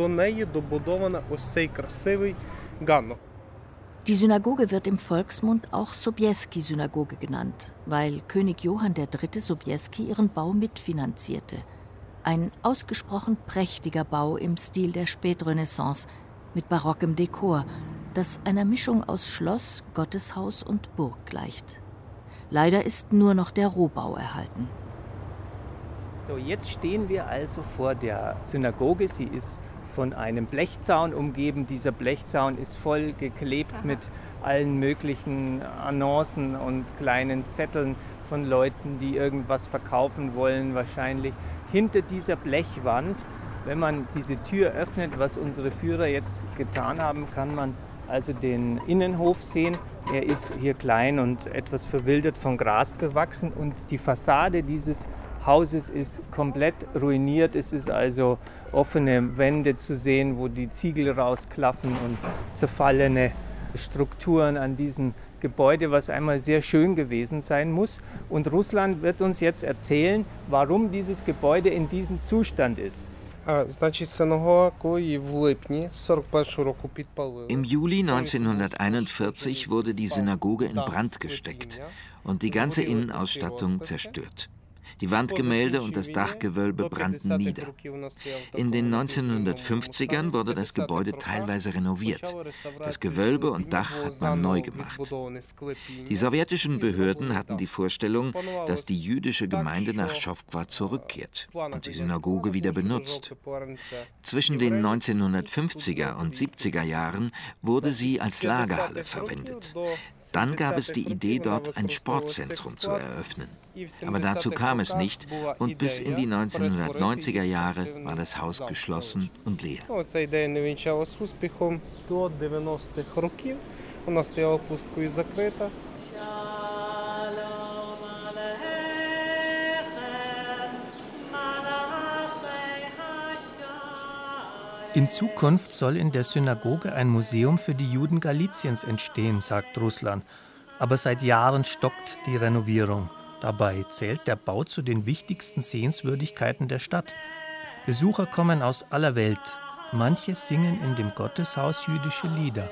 Die Synagoge wird im Volksmund auch Sobieski-Synagoge genannt, weil König Johann III. Sobieski ihren Bau mitfinanzierte. Ein ausgesprochen prächtiger Bau im Stil der Spätrenaissance mit barockem Dekor, das einer Mischung aus Schloss, Gotteshaus und Burg gleicht. Leider ist nur noch der Rohbau erhalten. So, jetzt stehen wir also vor der Synagoge. Sie ist von einem Blechzaun umgeben. Dieser Blechzaun ist voll geklebt mit allen möglichen Annoncen und kleinen Zetteln von Leuten, die irgendwas verkaufen wollen wahrscheinlich. Hinter dieser Blechwand, wenn man diese Tür öffnet, was unsere Führer jetzt getan haben, kann man also den Innenhof sehen. Er ist hier klein und etwas verwildert von Gras bewachsen und die Fassade dieses Hauses ist komplett ruiniert. Es ist also offene Wände zu sehen, wo die Ziegel rausklaffen und zerfallene Strukturen an diesem Gebäude, was einmal sehr schön gewesen sein muss. Und Russland wird uns jetzt erzählen, warum dieses Gebäude in diesem Zustand ist. Im Juli 1941 wurde die Synagoge in Brand gesteckt und die ganze Innenausstattung zerstört. Die Wandgemälde und das Dachgewölbe brannten nieder. In den 1950ern wurde das Gebäude teilweise renoviert. Das Gewölbe und Dach hat man neu gemacht. Die sowjetischen Behörden hatten die Vorstellung, dass die jüdische Gemeinde nach Schofqua zurückkehrt und die Synagoge wieder benutzt. Zwischen den 1950er und 70er Jahren wurde sie als Lagerhalle verwendet. Dann gab es die Idee, dort ein Sportzentrum zu eröffnen. Aber dazu kam es nicht und bis in die 1990er Jahre war das Haus geschlossen und leer. In Zukunft soll in der Synagoge ein Museum für die Juden Galiciens entstehen, sagt Russland. Aber seit Jahren stockt die Renovierung. Dabei zählt der Bau zu den wichtigsten Sehenswürdigkeiten der Stadt. Besucher kommen aus aller Welt. Manche singen in dem Gotteshaus jüdische Lieder.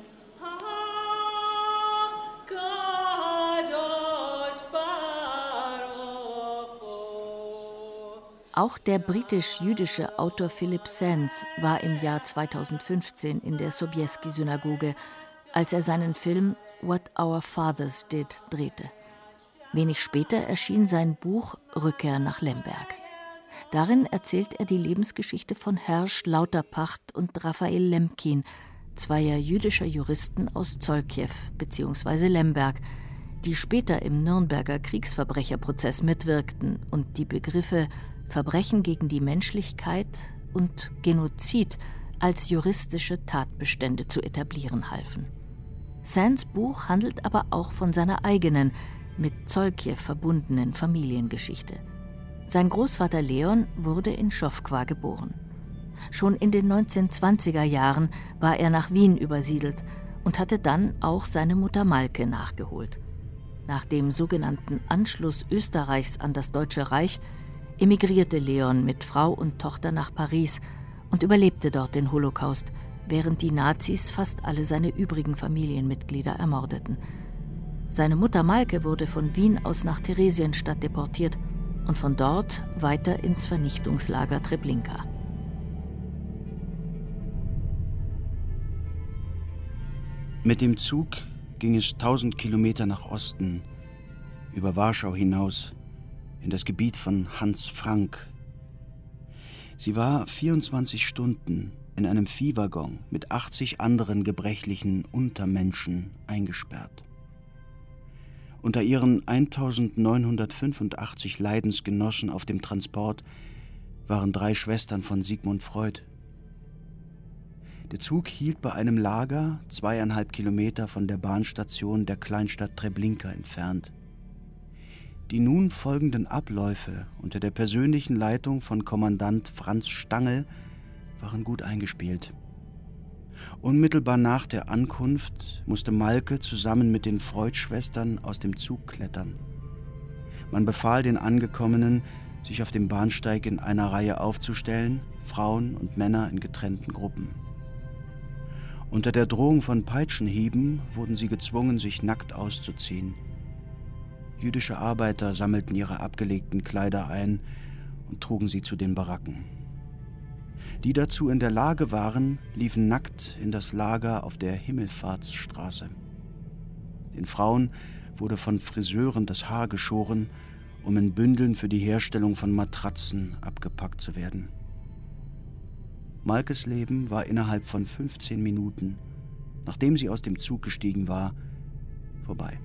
Auch der britisch-jüdische Autor Philip Sands war im Jahr 2015 in der Sobieski-Synagoge, als er seinen Film What Our Fathers Did drehte. Wenig später erschien sein Buch Rückkehr nach Lemberg. Darin erzählt er die Lebensgeschichte von Hersch Lauterpacht und Raphael Lemkin, zweier jüdischer Juristen aus Zolkiew bzw. Lemberg, die später im Nürnberger Kriegsverbrecherprozess mitwirkten und die Begriffe Verbrechen gegen die Menschlichkeit und Genozid als juristische Tatbestände zu etablieren halfen. Sands Buch handelt aber auch von seiner eigenen, mit Zolkiew verbundenen Familiengeschichte. Sein Großvater Leon wurde in Schofqua geboren. Schon in den 1920er Jahren war er nach Wien übersiedelt und hatte dann auch seine Mutter Malke nachgeholt. Nach dem sogenannten Anschluss Österreichs an das Deutsche Reich emigrierte Leon mit Frau und Tochter nach Paris und überlebte dort den Holocaust, während die Nazis fast alle seine übrigen Familienmitglieder ermordeten. Seine Mutter Malke wurde von Wien aus nach Theresienstadt deportiert und von dort weiter ins Vernichtungslager Treblinka. Mit dem Zug ging es 1000 Kilometer nach Osten, über Warschau hinaus, in das Gebiet von Hans Frank. Sie war 24 Stunden in einem Viehwaggon mit 80 anderen gebrechlichen Untermenschen eingesperrt. Unter ihren 1985 Leidensgenossen auf dem Transport waren 3 Schwestern von Sigmund Freud. Der Zug hielt bei einem Lager 2,5 Kilometer von der Bahnstation der Kleinstadt Treblinka entfernt. Die nun folgenden Abläufe unter der persönlichen Leitung von Kommandant Franz Stangl waren gut eingespielt. Unmittelbar nach der Ankunft musste Malke zusammen mit den Freud-Schwestern aus dem Zug klettern. Man befahl den Angekommenen, sich auf dem Bahnsteig in einer Reihe aufzustellen, Frauen und Männer in getrennten Gruppen. Unter der Drohung von Peitschenhieben wurden sie gezwungen, sich nackt auszuziehen. Jüdische Arbeiter sammelten ihre abgelegten Kleider ein und trugen sie zu den Baracken. Die dazu in der Lage waren, liefen nackt in das Lager auf der Himmelfahrtsstraße. Den Frauen wurde von Friseuren das Haar geschoren, um in Bündeln für die Herstellung von Matratzen abgepackt zu werden. Malkes Leben war innerhalb von 15 Minuten, nachdem sie aus dem Zug gestiegen war, vorbei.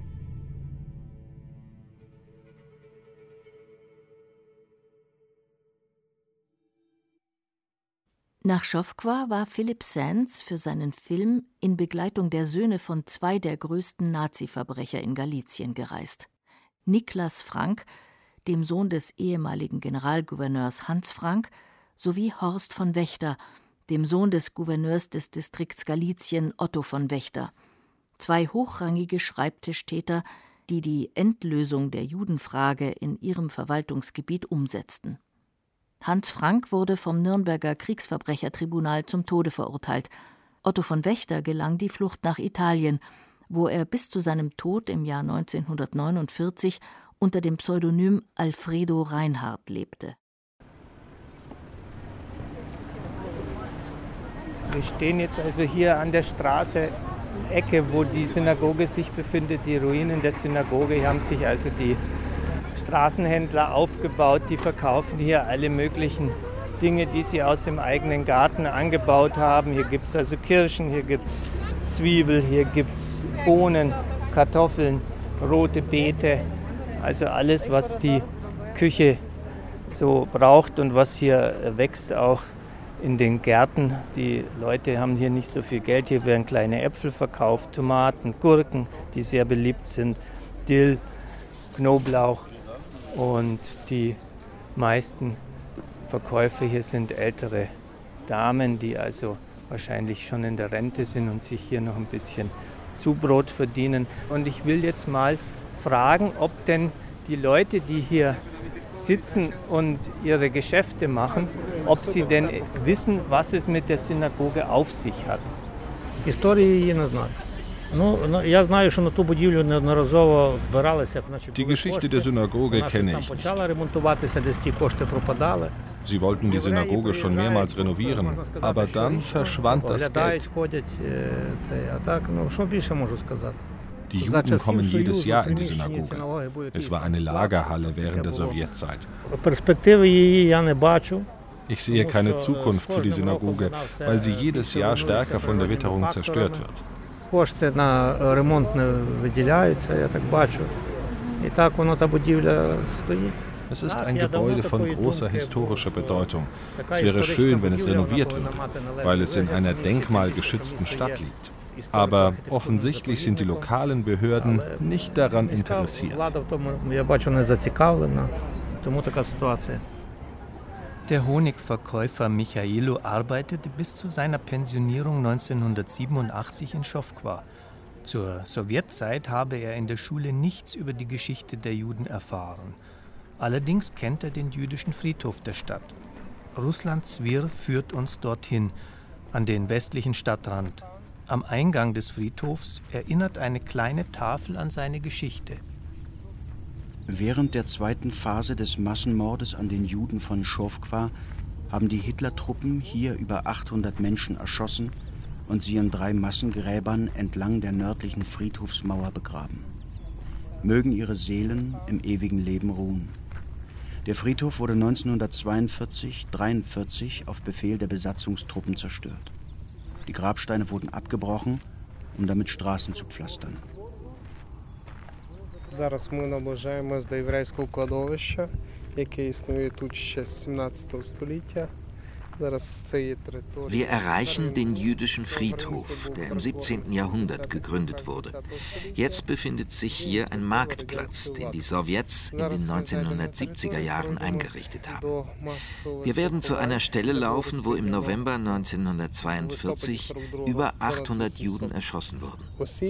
Nach Schofqua war Philipp Sands für seinen Film in Begleitung der Söhne von 2 der größten Nazi-Verbrecher in Galizien gereist. Niklas Frank, dem Sohn des ehemaligen Generalgouverneurs Hans Frank, sowie Horst von Wächter, dem Sohn des Gouverneurs des Distrikts Galizien Otto von Wächter. 2 hochrangige Schreibtischtäter, die die Endlösung der Judenfrage in ihrem Verwaltungsgebiet umsetzten. Hans Frank wurde vom Nürnberger Kriegsverbrechertribunal zum Tode verurteilt. Otto von Wächter gelang die Flucht nach Italien, wo er bis zu seinem Tod im Jahr 1949 unter dem Pseudonym Alfredo Reinhardt lebte. Wir stehen jetzt also hier an der Straße, Ecke, wo die Synagoge sich befindet, die Ruinen der Synagoge. Hier haben sich also die Straßenhändler aufgebaut, die verkaufen hier alle möglichen Dinge, die sie aus dem eigenen Garten angebaut haben. Hier gibt es also Kirschen, hier gibt es Zwiebel, hier gibt es Bohnen, Kartoffeln, rote Beete. Also alles, was die Küche so braucht und was hier wächst auch in den Gärten. Die Leute haben hier nicht so viel Geld. Hier werden kleine Äpfel verkauft, Tomaten, Gurken, die sehr beliebt sind, Dill, Knoblauch. Und die meisten Verkäufer hier sind ältere Damen, die also wahrscheinlich schon in der Rente sind und sich hier noch ein bisschen Zubrot verdienen. Und ich will jetzt mal fragen, ob denn die Leute, die hier sitzen und ihre Geschäfte machen, ob sie denn wissen, was es mit der Synagoge auf sich hat. Die Geschichte der Synagoge kenne ich nicht. Sie wollten die Synagoge schon mehrmals renovieren, aber dann verschwand das Geld. Die Juden kommen jedes Jahr in die Synagoge. Es war eine Lagerhalle während der Sowjetzeit. Ich sehe keine Zukunft für die Synagoge, weil sie jedes Jahr stärker von der Witterung zerstört wird. Es ist ein Gebäude von großer historischer Bedeutung. Es wäre schön, wenn es renoviert würde, weil es in einer denkmalgeschützten Stadt liegt. Aber offensichtlich sind die lokalen Behörden nicht daran interessiert. Der Honigverkäufer Michailo arbeitete bis zu seiner Pensionierung 1987 in Schowkwa. Zur Sowjetzeit habe er in der Schule nichts über die Geschichte der Juden erfahren. Allerdings kennt er den jüdischen Friedhof der Stadt. Ruslan Zwir führt uns dorthin, an den westlichen Stadtrand. Am Eingang des Friedhofs erinnert eine kleine Tafel an seine Geschichte. Während der zweiten Phase des Massenmordes an den Juden von Schowkwa haben die Hitlertruppen hier über 800 Menschen erschossen und sie in 3 Massengräbern entlang der nördlichen Friedhofsmauer begraben. Mögen ihre Seelen im ewigen Leben ruhen. Der Friedhof wurde 1942/43 auf Befehl der Besatzungstruppen zerstört. Die Grabsteine wurden abgebrochen, um damit Straßen zu pflastern. Зараз ми наближаємось до єврейського кладовища, яке існує тут ще з 17 століття. Wir erreichen den jüdischen Friedhof, der im 17. Jahrhundert gegründet wurde. Jetzt befindet sich hier ein Marktplatz, den die Sowjets in den 1970er Jahren eingerichtet haben. Wir werden zu einer Stelle laufen, wo im November 1942 über 800 Juden erschossen wurden.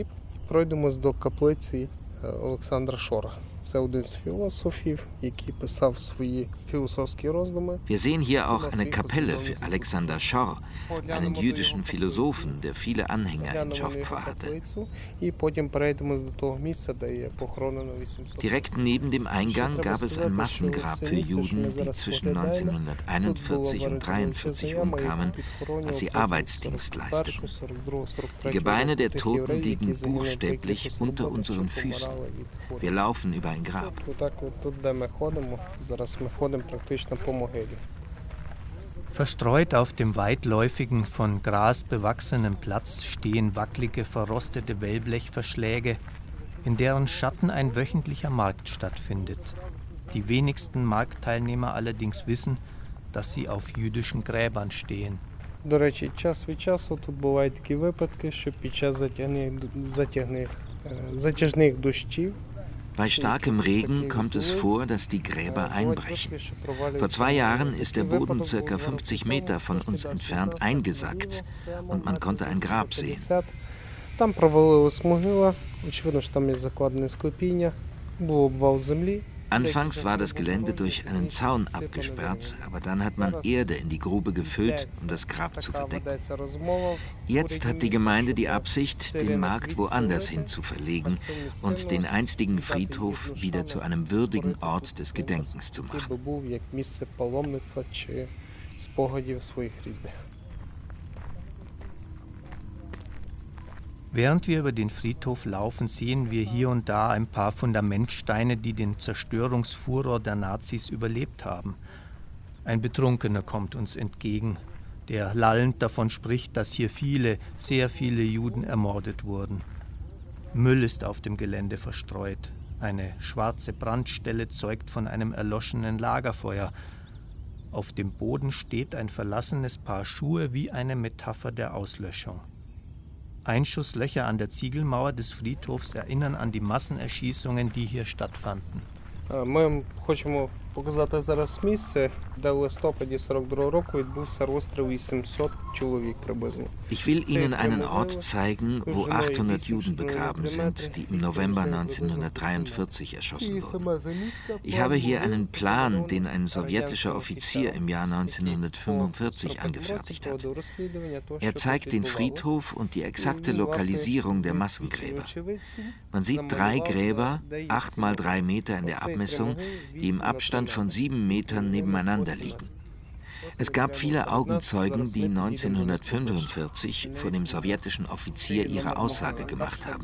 Олександра Шора. Це один з філософів, який писав свої філософські роздуми. Wir sehen hier auch eine Kapelle für Alexander Schor, einen jüdischen Philosophen, der viele Anhänger in Schowkwa hatte. І потім перейдемо до того місця, де є похоронено 800. Direkt neben dem Eingang gab es ein Massengrab für Juden, die zwischen 1941 und 1943 umkamen, als sie Arbeitsdienst leisteten. Die Gebeine der Toten liegen buchstäblich unter unseren Füßen. Wir laufen über ein Grab. Verstreut auf dem weitläufigen, von Gras bewachsenen Platz stehen wackelige, verrostete Wellblechverschläge, in deren Schatten ein wöchentlicher Markt stattfindet. Die wenigsten Marktteilnehmer allerdings wissen, dass sie auf jüdischen Gräbern stehen. До речі, час від часу тут бувають такі випадки, що під час затяжних дощів Bei starkem Regen kommt es vor, dass die Gräber einbrechen. Vor 2 Jahren ist der Boden ca. 50 Meter von uns entfernt eingesackt und man konnte ein Grab sehen. Там провалилась могила, очевидно, що там є закладене склепіння, був обвал землі. Anfangs war das Gelände durch einen Zaun abgesperrt, aber dann hat man Erde in die Grube gefüllt, um das Grab zu verdecken. Jetzt hat die Gemeinde die Absicht, den Markt woanders hin zu verlegen und den einstigen Friedhof wieder zu einem würdigen Ort des Gedenkens zu machen. Während wir über den Friedhof laufen, sehen wir hier und da ein paar Fundamentsteine, die den Zerstörungsfuror der Nazis überlebt haben. Ein Betrunkener kommt uns entgegen, der lallend davon spricht, dass hier viele, sehr viele Juden ermordet wurden. Müll ist auf dem Gelände verstreut. Eine schwarze Brandstelle zeugt von einem erloschenen Lagerfeuer. Auf dem Boden steht ein verlassenes Paar Schuhe wie eine Metapher der Auslöschung. Einschusslöcher an der Ziegelmauer des Friedhofs erinnern an die Massenerschießungen, die hier stattfanden. Ми хочемо показати зараз місце, де у листопаді 42-го року відбувся розстріл 800 чоловік приблизно. Ich will Ihnen einen Ort zeigen, wo 800 Juden begraben sind, die im November 1943 erschossen wurden. Ich habe hier einen Plan, den ein sowjetischer Offizier im Jahr 1945 angefertigt hat. Er zeigt den Friedhof und die exakte Lokalisierung der Massengräber. Man sieht 3 Gräber, 8 mal 3 Meter in der Abmessung, die im Abstand von 7 Metern nebeneinander liegen. Es gab viele Augenzeugen, die 1945 vor dem sowjetischen Offizier ihre Aussage gemacht haben.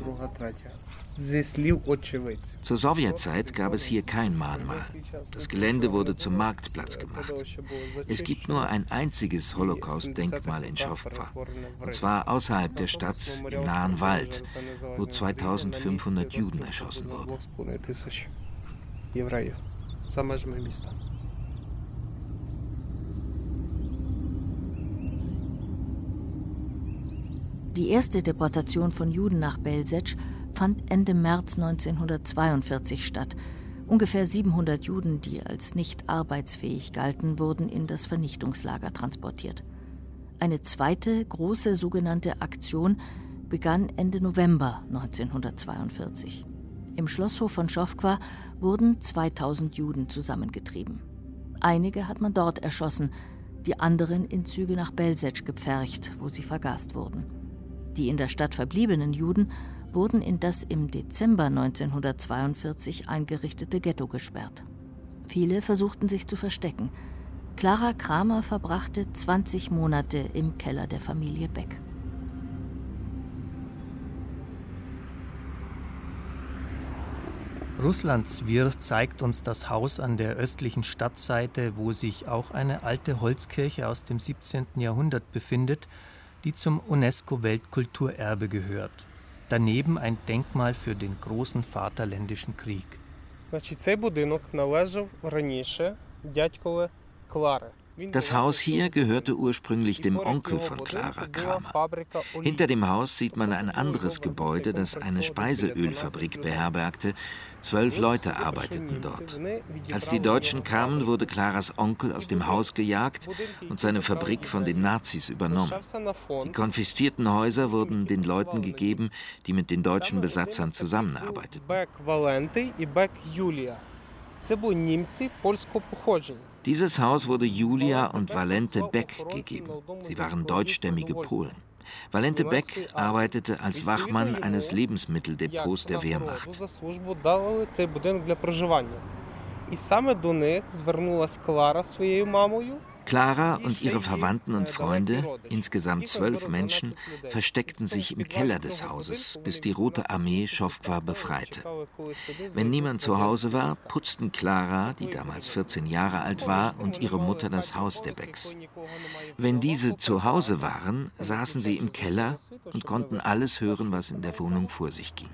Zur Sowjetzeit gab es hier kein Mahnmal. Das Gelände wurde zum Marktplatz gemacht. Es gibt nur ein einziges Holocaust-Denkmal in Schowkwa, und zwar außerhalb der Stadt, im nahen Wald, wo 2500 Juden erschossen wurden. Die erste Deportation von Juden nach Belzec fand Ende März 1942 statt Ungefähr 700 Juden, die als nicht arbeitsfähig galten, wurden in das Vernichtungslager transportiert. Eine zweite große sogenannte Aktion begann Ende November 1942. Im Schlosshof von Schofqua wurden 2000 Juden zusammengetrieben. Einige hat man dort erschossen, die anderen in Züge nach Belzec gepfercht, wo sie vergast wurden. Die in der Stadt verbliebenen Juden wurden in das im Dezember 1942 eingerichtete Ghetto gesperrt. Viele versuchten sich zu verstecken. Clara Kramer verbrachte 20 Monate im Keller der Familie Beck. Russlands Wirt zeigt uns das Haus an der östlichen Stadtseite, wo sich auch eine alte Holzkirche aus dem 17. Jahrhundert befindet, die zum UNESCO-Weltkulturerbe gehört. Daneben ein Denkmal für den großen Vaterländischen Krieg. Das Haus hier gehörte ursprünglich dem Onkel von Clara Kramer. Hinter dem Haus sieht man ein anderes Gebäude, das eine Speiseölfabrik beherbergte. 12 Leute arbeiteten dort. Als die Deutschen kamen, wurde Claras Onkel aus dem Haus gejagt und seine Fabrik von den Nazis übernommen. Die konfiszierten Häuser wurden den Leuten gegeben, die mit den deutschen Besatzern zusammenarbeiteten. Dieses Haus wurde Julia und Walente Beck gegeben. Sie waren deutschstämmige Polen. Walente Beck arbeitete als Wachmann eines Lebensmitteldepots der Wehrmacht. Clara und ihre Verwandten und Freunde, insgesamt 12 Menschen, versteckten sich im Keller des Hauses, bis die Rote Armee Schofqua befreite. Wenn niemand zu Hause war, putzten Clara, die damals 14 Jahre alt war, und ihre Mutter das Haus der Becks. Wenn diese zu Hause waren, saßen sie im Keller und konnten alles hören, was in der Wohnung vor sich ging.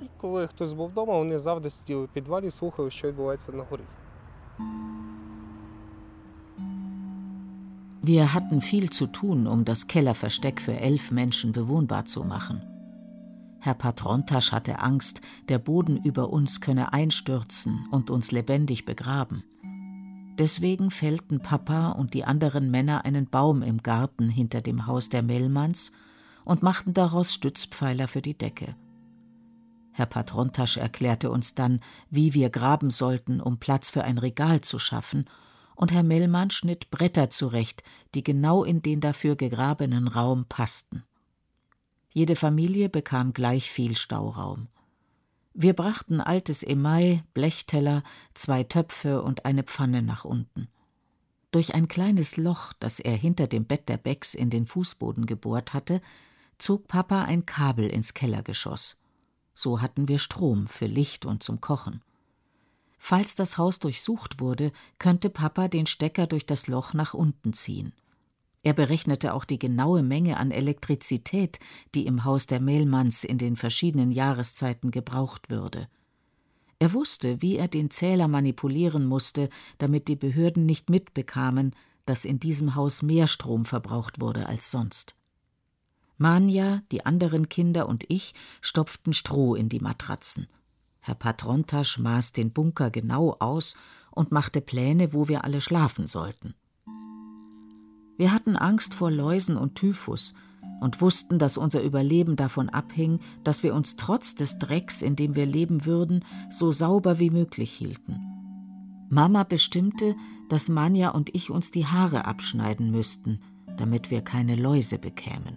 Wir hatten viel zu tun, um das Kellerversteck für 11 Menschen bewohnbar zu machen. Herr Patrontasch hatte Angst, der Boden über uns könne einstürzen und uns lebendig begraben. Deswegen fällten Papa und die anderen Männer einen Baum im Garten hinter dem Haus der Mellmanns und machten daraus Stützpfeiler für die Decke. Herr Patrontasch erklärte uns dann, wie wir graben sollten, um Platz für ein Regal zu schaffen, und Herr Mellmann schnitt Bretter zurecht, die genau in den dafür gegrabenen Raum passten. Jede Familie bekam gleich viel Stauraum. Wir brachten altes Emai, Blechteller, 2 Töpfe und eine Pfanne nach unten. Durch ein kleines Loch, das er hinter dem Bett der Becks in den Fußboden gebohrt hatte, zog Papa ein Kabel ins Kellergeschoss. So hatten wir Strom für Licht und zum Kochen. Falls das Haus durchsucht wurde, könnte Papa den Stecker durch das Loch nach unten ziehen. Er berechnete auch die genaue Menge an Elektrizität, die im Haus der Mellmanns in den verschiedenen Jahreszeiten gebraucht würde. Er wusste, wie er den Zähler manipulieren musste, damit die Behörden nicht mitbekamen, dass in diesem Haus mehr Strom verbraucht wurde als sonst. Manja, die anderen Kinder und ich stopften Stroh in die Matratzen. Herr Patrontasch maß den Bunker genau aus und machte Pläne, wo wir alle schlafen sollten. Wir hatten Angst vor Läusen und Typhus und wussten, dass unser Überleben davon abhing, dass wir uns trotz des Drecks, in dem wir leben würden, so sauber wie möglich hielten. Mama bestimmte, dass Manja und ich uns die Haare abschneiden müssten, damit wir keine Läuse bekämen.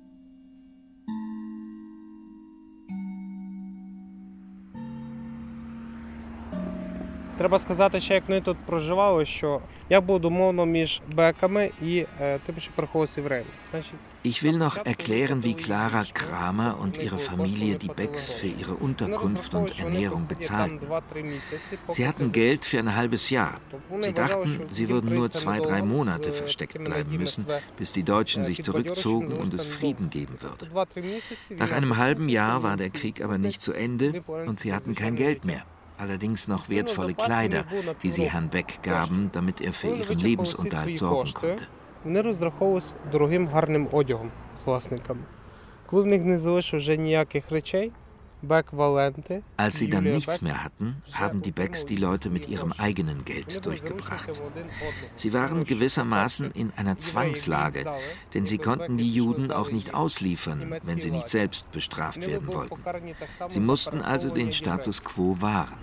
Треба сказати, що як ми тут проживали, що я був умовно між беками і тим, що приховувався євреями. Ich will noch erklären, wie Clara Kramer und ihre Familie die Becks für ihre Unterkunft und Ernährung bezahlten. Sie hatten Geld für ein halbes Jahr. Sie dachten, sie würden nur 2-3 Monate versteckt bleiben müssen, bis die Deutschen sich zurückzogen und es Frieden geben würde. Nach einem halben Jahr war der Krieg aber nicht zu Ende und sie hatten kein Geld mehr. Allerdings noch wertvolle Kleider, die sie Herrn Beck gaben, damit er für ihren Lebensunterhalt sorgen konnte. Вони розраховувалися дорогим гарним одягом з власниками. Коли в них не залишилось вже ніяких речей, Als sie dann nichts mehr hatten, haben die Becks die Leute mit ihrem eigenen Geld durchgebracht. Sie waren gewissermaßen in einer Zwangslage, denn sie konnten die Juden auch nicht ausliefern, wenn sie nicht selbst bestraft werden wollten. Sie mussten also den Status quo wahren.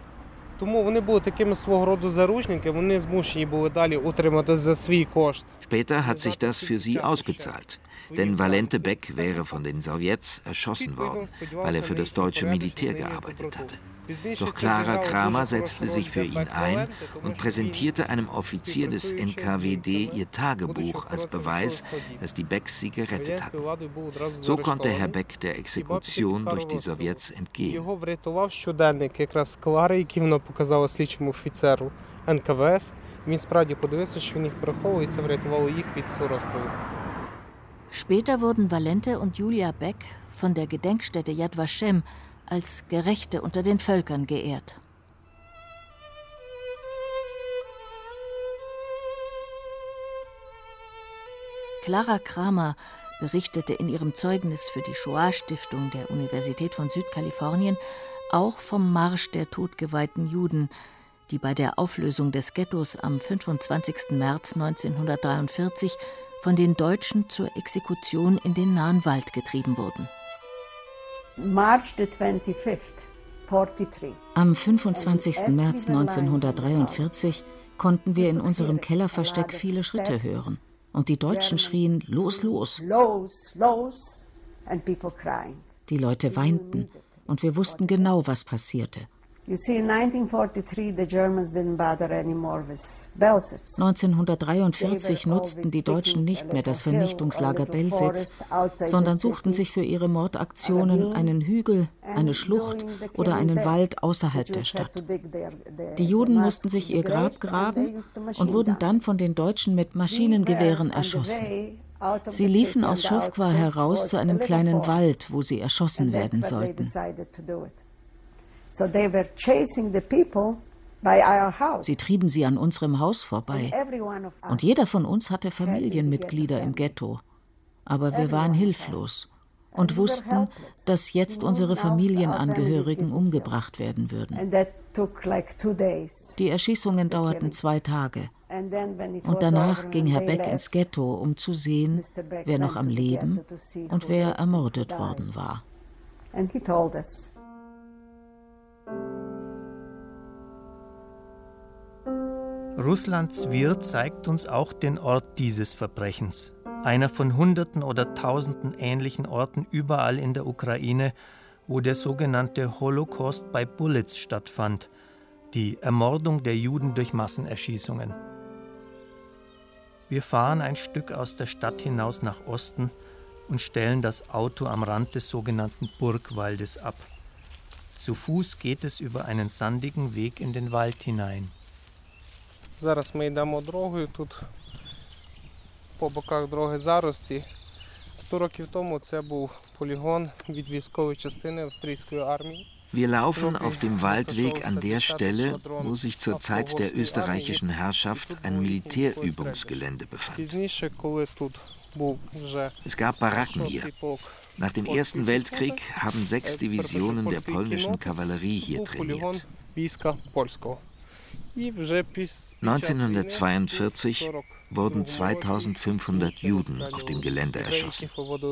Später hat sich das für sie ausbezahlt, denn Valente Beck wäre von den Sowjets erschossen worden, weil er für das deutsche Militär gearbeitet hatte. Doch Klara Kramer setzte sich für ihn ein und präsentierte einem Offizier des NKWD ihr Tagebuch als Beweis, dass die Becks sie gerettet hatten. So konnte Herr Beck der Exekution durch die Sowjets entgehen. Später wurden Valente und Julia Beck von der Gedenkstätte Yad Vashem als Gerechte unter den Völkern geehrt. Klara Kramer berichtete in ihrem Zeugnis für die Shoah-Stiftung der Universität von Südkalifornien auch vom Marsch der todgeweihten Juden, die bei der Auflösung des Ghettos am 25. März 1943 von den Deutschen zur Exekution in den nahen Wald getrieben wurden. Am 25. März 1943 konnten wir in unserem Kellerversteck viele Schritte hören. Und die Deutschen schrien, los, los. Die Leute weinten und wir wussten genau, was passierte. 1943 nutzten die Deutschen nicht mehr das Vernichtungslager Belzec, sondern suchten sich für ihre Mordaktionen einen Hügel, eine Schlucht oder einen Wald außerhalb der Stadt. Die Juden mussten sich ihr Grab graben und wurden dann von den Deutschen mit Maschinengewehren erschossen. Sie liefen aus Schofqua heraus zu einem kleinen Wald, wo sie erschossen werden sollten. Sie trieben sie an unserem Haus vorbei. Und jeder von uns hatte Familienmitglieder im Ghetto. Aber wir waren hilflos und wussten, dass jetzt unsere Familienangehörigen umgebracht werden würden. Die Erschießungen dauerten 2 Tage. Und danach ging Herr Beck ins Ghetto, um zu sehen, wer noch am Leben und wer ermordet worden war. Russlands Wir zeigt uns auch den Ort dieses Verbrechens. Einer von Hunderten oder Tausenden ähnlichen Orten überall in der Ukraine, wo der sogenannte Holocaust by Bullets stattfand, die Ermordung der Juden durch Massenerschießungen. Wir fahren ein Stück aus der Stadt hinaus nach Osten und stellen das Auto am Rand des sogenannten Burgwaldes ab. Zu Fuß geht es über einen sandigen Weg in den Wald hinein. Зараз ми йдемо дорогою, тут по боках дороги зарості. 100 років тому це був полігон від військової частини австрійської армії. Wir laufen auf dem Waldweg an der Stelle, wo sich zur Zeit der österreichischen Herrschaft ein Militärübungsgelände befand. Es gab Baracken hier. Nach dem Ersten Weltkrieg haben 6 Divisionen der polnischen Kavallerie hier trainiert. 1942 wurden 2500 Juden auf dem Gelände erschossen.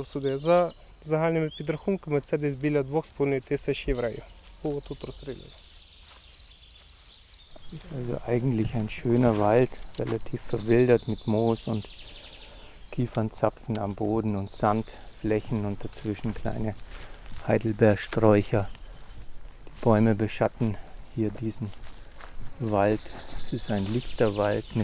Also eigentlich ein schöner Wald, relativ verwildert mit Moos und Kiefernzapfen am Boden und Sandflächen und dazwischen kleine Heidelbeersträucher. Die Bäume beschatten hier diesen Wald. Es ist ein lichter Wald mit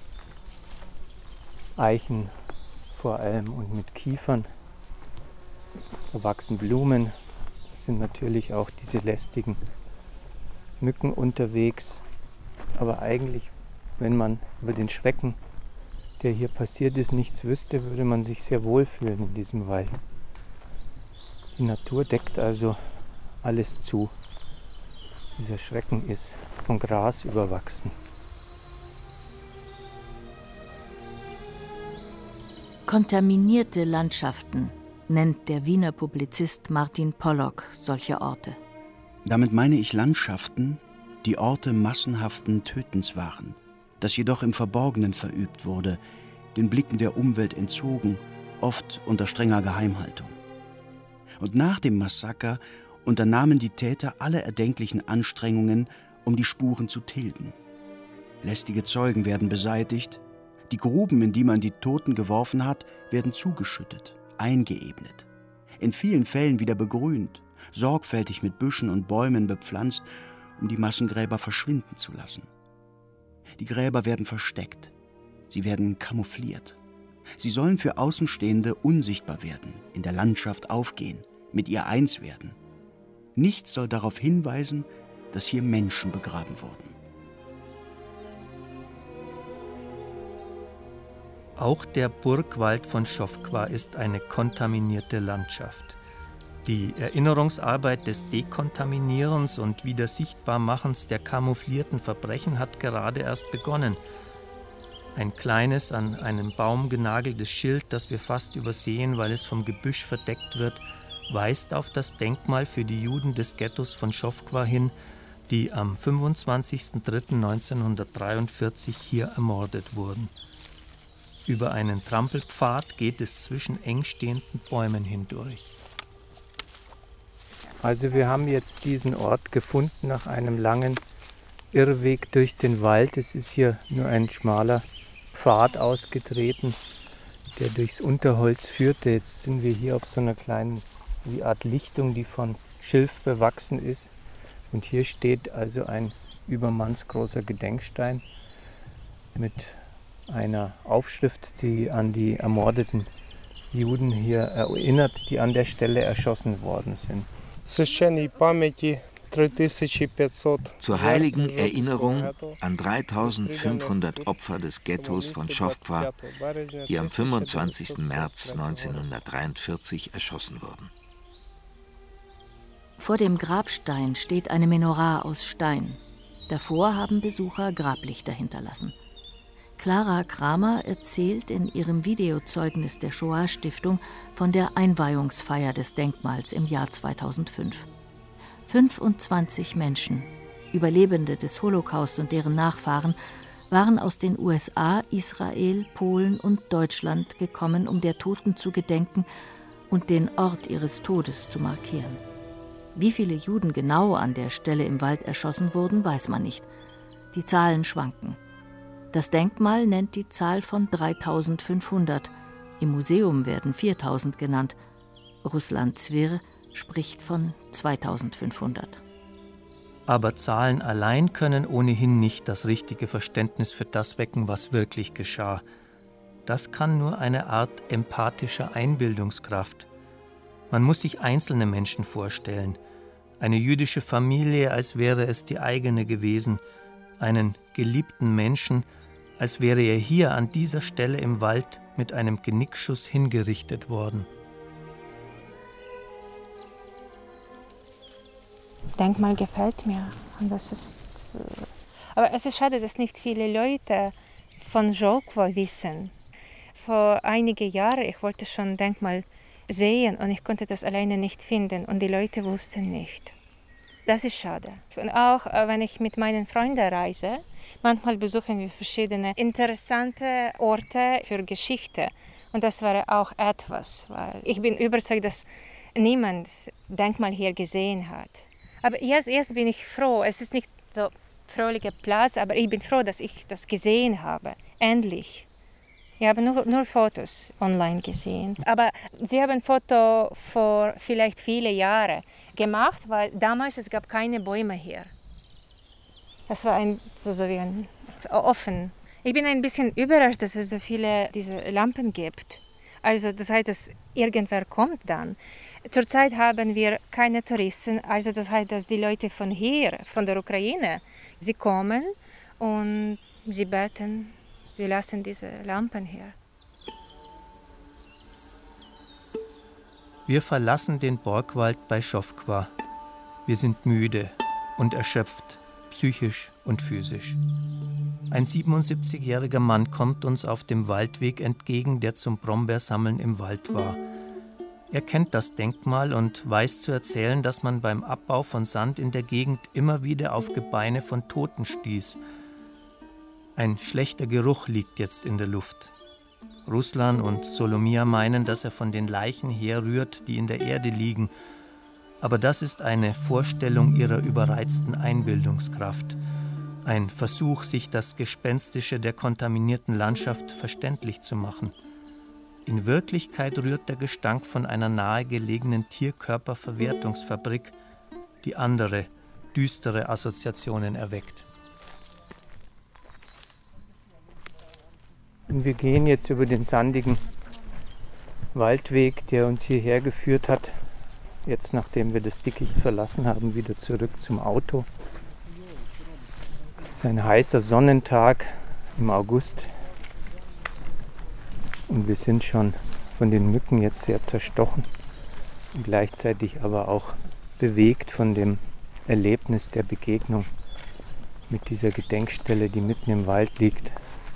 Eichen vor allem und mit Kiefern. Da wachsen Blumen. Es sind natürlich auch diese lästigen Mücken unterwegs. Aber eigentlich, wenn man über den Schrecken, der hier passiert ist, nichts wüsste, würde man sich sehr wohl fühlen in diesem Wald. Die Natur deckt also alles zu. Dieser Schrecken ist von Gras überwachsen. Kontaminierte Landschaften nennt der Wiener Publizist Martin Pollock solche Orte. Damit meine ich Landschaften, die Orte massenhaften Tötens waren, das jedoch im Verborgenen verübt wurde, den Blicken der Umwelt entzogen, oft unter strenger Geheimhaltung. Und nach dem Massaker unternahmen die Täter alle erdenklichen Anstrengungen, um die Spuren zu tilgen. Lästige Zeugen werden beseitigt, die Gruben, in die man die Toten geworfen hat, werden zugeschüttet, eingeebnet, in vielen Fällen wieder begrünt, sorgfältig mit Büschen und Bäumen bepflanzt, um die Massengräber verschwinden zu lassen. Die Gräber werden versteckt, sie werden camoufliert. Sie sollen für Außenstehende unsichtbar werden, in der Landschaft aufgehen, mit ihr eins werden. Nichts soll darauf hinweisen, dass hier Menschen begraben wurden. Auch der Burgwald von Šofkva ist eine kontaminierte Landschaft. Die Erinnerungsarbeit des Dekontaminierens und Wiedersichtbarmachens der camouflierten Verbrechen hat gerade erst begonnen. Ein kleines, an einen Baum genageltes Schild, das wir fast übersehen, weil es vom Gebüsch verdeckt wird, weist auf das Denkmal für die Juden des Ghettos von Šofkva hin, die am 25.03.1943 hier ermordet wurden. Über einen Trampelpfad geht es zwischen eng stehenden Bäumen hindurch. Also wir haben jetzt diesen Ort gefunden nach einem langen Irrweg durch den Wald. Es ist hier nur ein schmaler Pfad ausgetreten, der durchs Unterholz führte. Jetzt sind wir hier auf so einer kleinen Art Lichtung, die von Schilf bewachsen ist. Und hier steht also ein übermannsgroßer Gedenkstein mit einer Aufschrift, die an die ermordeten Juden hier erinnert, die an der Stelle erschossen worden sind. Zur heiligen Erinnerung an 3500 Opfer des Ghettos von Šofkva, die am 25. März 1943 erschossen wurden. Vor dem Grabstein steht eine Menorah aus Stein. Davor haben Besucher Grablichter hinterlassen. Clara Kramer erzählt in ihrem Videozeugnis der Shoah-Stiftung von der Einweihungsfeier des Denkmals im Jahr 2005. 25 Menschen, Überlebende des Holocaust und deren Nachfahren, waren aus den USA, Israel, Polen und Deutschland gekommen, um der Toten zu gedenken und den Ort ihres Todes zu markieren. Wie viele Juden genau an der Stelle im Wald erschossen wurden, weiß man nicht. Die Zahlen schwanken. Das Denkmal nennt die Zahl von 3500. Im Museum werden 4000 genannt. Ruslan Zwir spricht von 2500. Aber Zahlen allein können ohnehin nicht das richtige Verständnis für das wecken, was wirklich geschah. Das kann nur eine Art empathischer Einbildungskraft. Man muss sich einzelne Menschen vorstellen. Eine jüdische Familie, als wäre es die eigene gewesen. Einen geliebten Menschen, als wäre er hier an dieser Stelle im Wald mit einem Genickschuss hingerichtet worden. Denkmal gefällt mir. Und das ist, aber es ist schade, dass nicht viele Leute von Šofkva wissen. Vor einigen Jahren, ich wollte schon Denkmal sehen und ich konnte das alleine nicht finden und die Leute wussten nicht. Das ist schade. Und auch wenn ich mit meinen Freunden reise, manchmal besuchen wir verschiedene interessante Orte für Geschichte. Und das wäre auch etwas, weil ich bin überzeugt, dass niemand Denkmal hier gesehen hat. Aber jetzt bin ich froh. Es ist nicht so ein fröhlicher Platz, aber ich bin froh, dass ich das gesehen habe. Endlich. Ich habe nur Fotos online gesehen. Aber sie haben ein Foto vor vielleicht viele Jahren gemacht, weil damals es gab keine Bäume hier. Das war so wie ein offen. Ich bin ein bisschen überrascht, dass es so viele diese Lampen gibt. Also das heißt, dass irgendwer kommt dann. Zurzeit haben wir keine Touristen, also das heißt, dass die Leute von hier, von der Ukraine, sie kommen und sie beten, sie lassen diese Lampen hier. Wir verlassen den Borgwald bei Šofkva. Wir sind müde und erschöpft, psychisch und physisch. Ein 77-jähriger Mann kommt uns auf dem Waldweg entgegen, der zum Brombeersammeln im Wald war. Er kennt das Denkmal und weiß zu erzählen, dass man beim Abbau von Sand in der Gegend immer wieder auf Gebeine von Toten stieß. Ein schlechter Geruch liegt jetzt in der Luft. Ruslan und Solomia meinen, dass er von den Leichen herrührt, die in der Erde liegen. Aber das ist eine Vorstellung ihrer überreizten Einbildungskraft. Ein Versuch, sich das Gespenstische der kontaminierten Landschaft verständlich zu machen. In Wirklichkeit rührt der Gestank von einer nahegelegenen Tierkörperverwertungsfabrik, die andere, düstere Assoziationen erweckt. Und wir gehen jetzt über den sandigen Waldweg, der uns hierher geführt hat, jetzt nachdem wir das Dickicht verlassen haben, wieder zurück zum Auto. Es ist ein heißer Sonnentag im August und wir sind schon von den Mücken jetzt sehr zerstochen und gleichzeitig aber auch bewegt von dem Erlebnis der Begegnung mit dieser Gedenkstelle, die mitten im Wald liegt,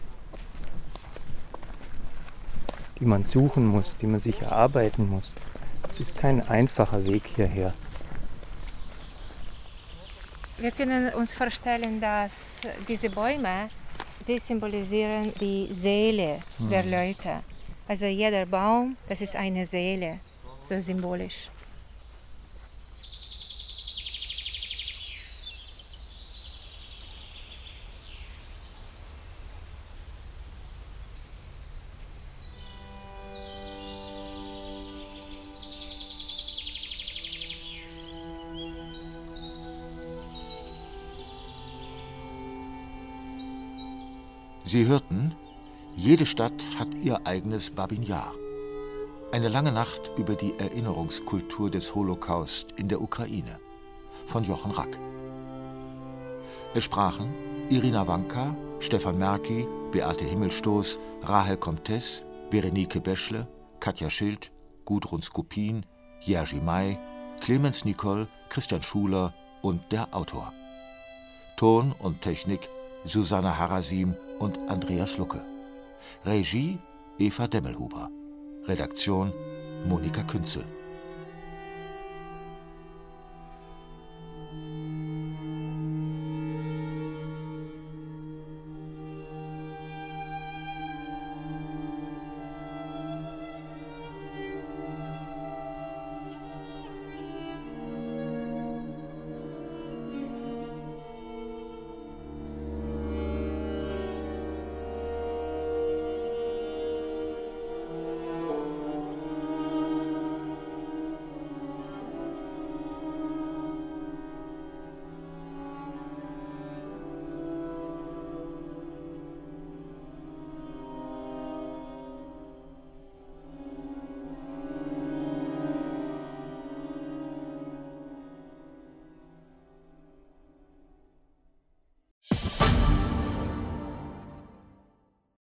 die man suchen muss, die man sich erarbeiten muss. Es ist kein einfacher Weg hierher. Wir können uns vorstellen, dass diese Bäume, sie symbolisieren die Seele der Leute. Also jeder Baum, das ist eine Seele, so symbolisch. Sie hörten, jede Stadt hat ihr eigenes Babin Jar. Eine lange Nacht über die Erinnerungskultur des Holocaust in der Ukraine von Jochen Rack. Es sprachen Irina Wanka, Stefan Merki, Beate Himmelstoß, Rahel Comtes, Berenike Beschle, Katja Schild, Gudrun Skupin, Jerzy May, Clemens Nicol, Christian Schuler und der Autor. Ton und Technik Susanne Harasim und Andreas Lucke. Regie Eva Demmelhuber. Redaktion Monika Künzel.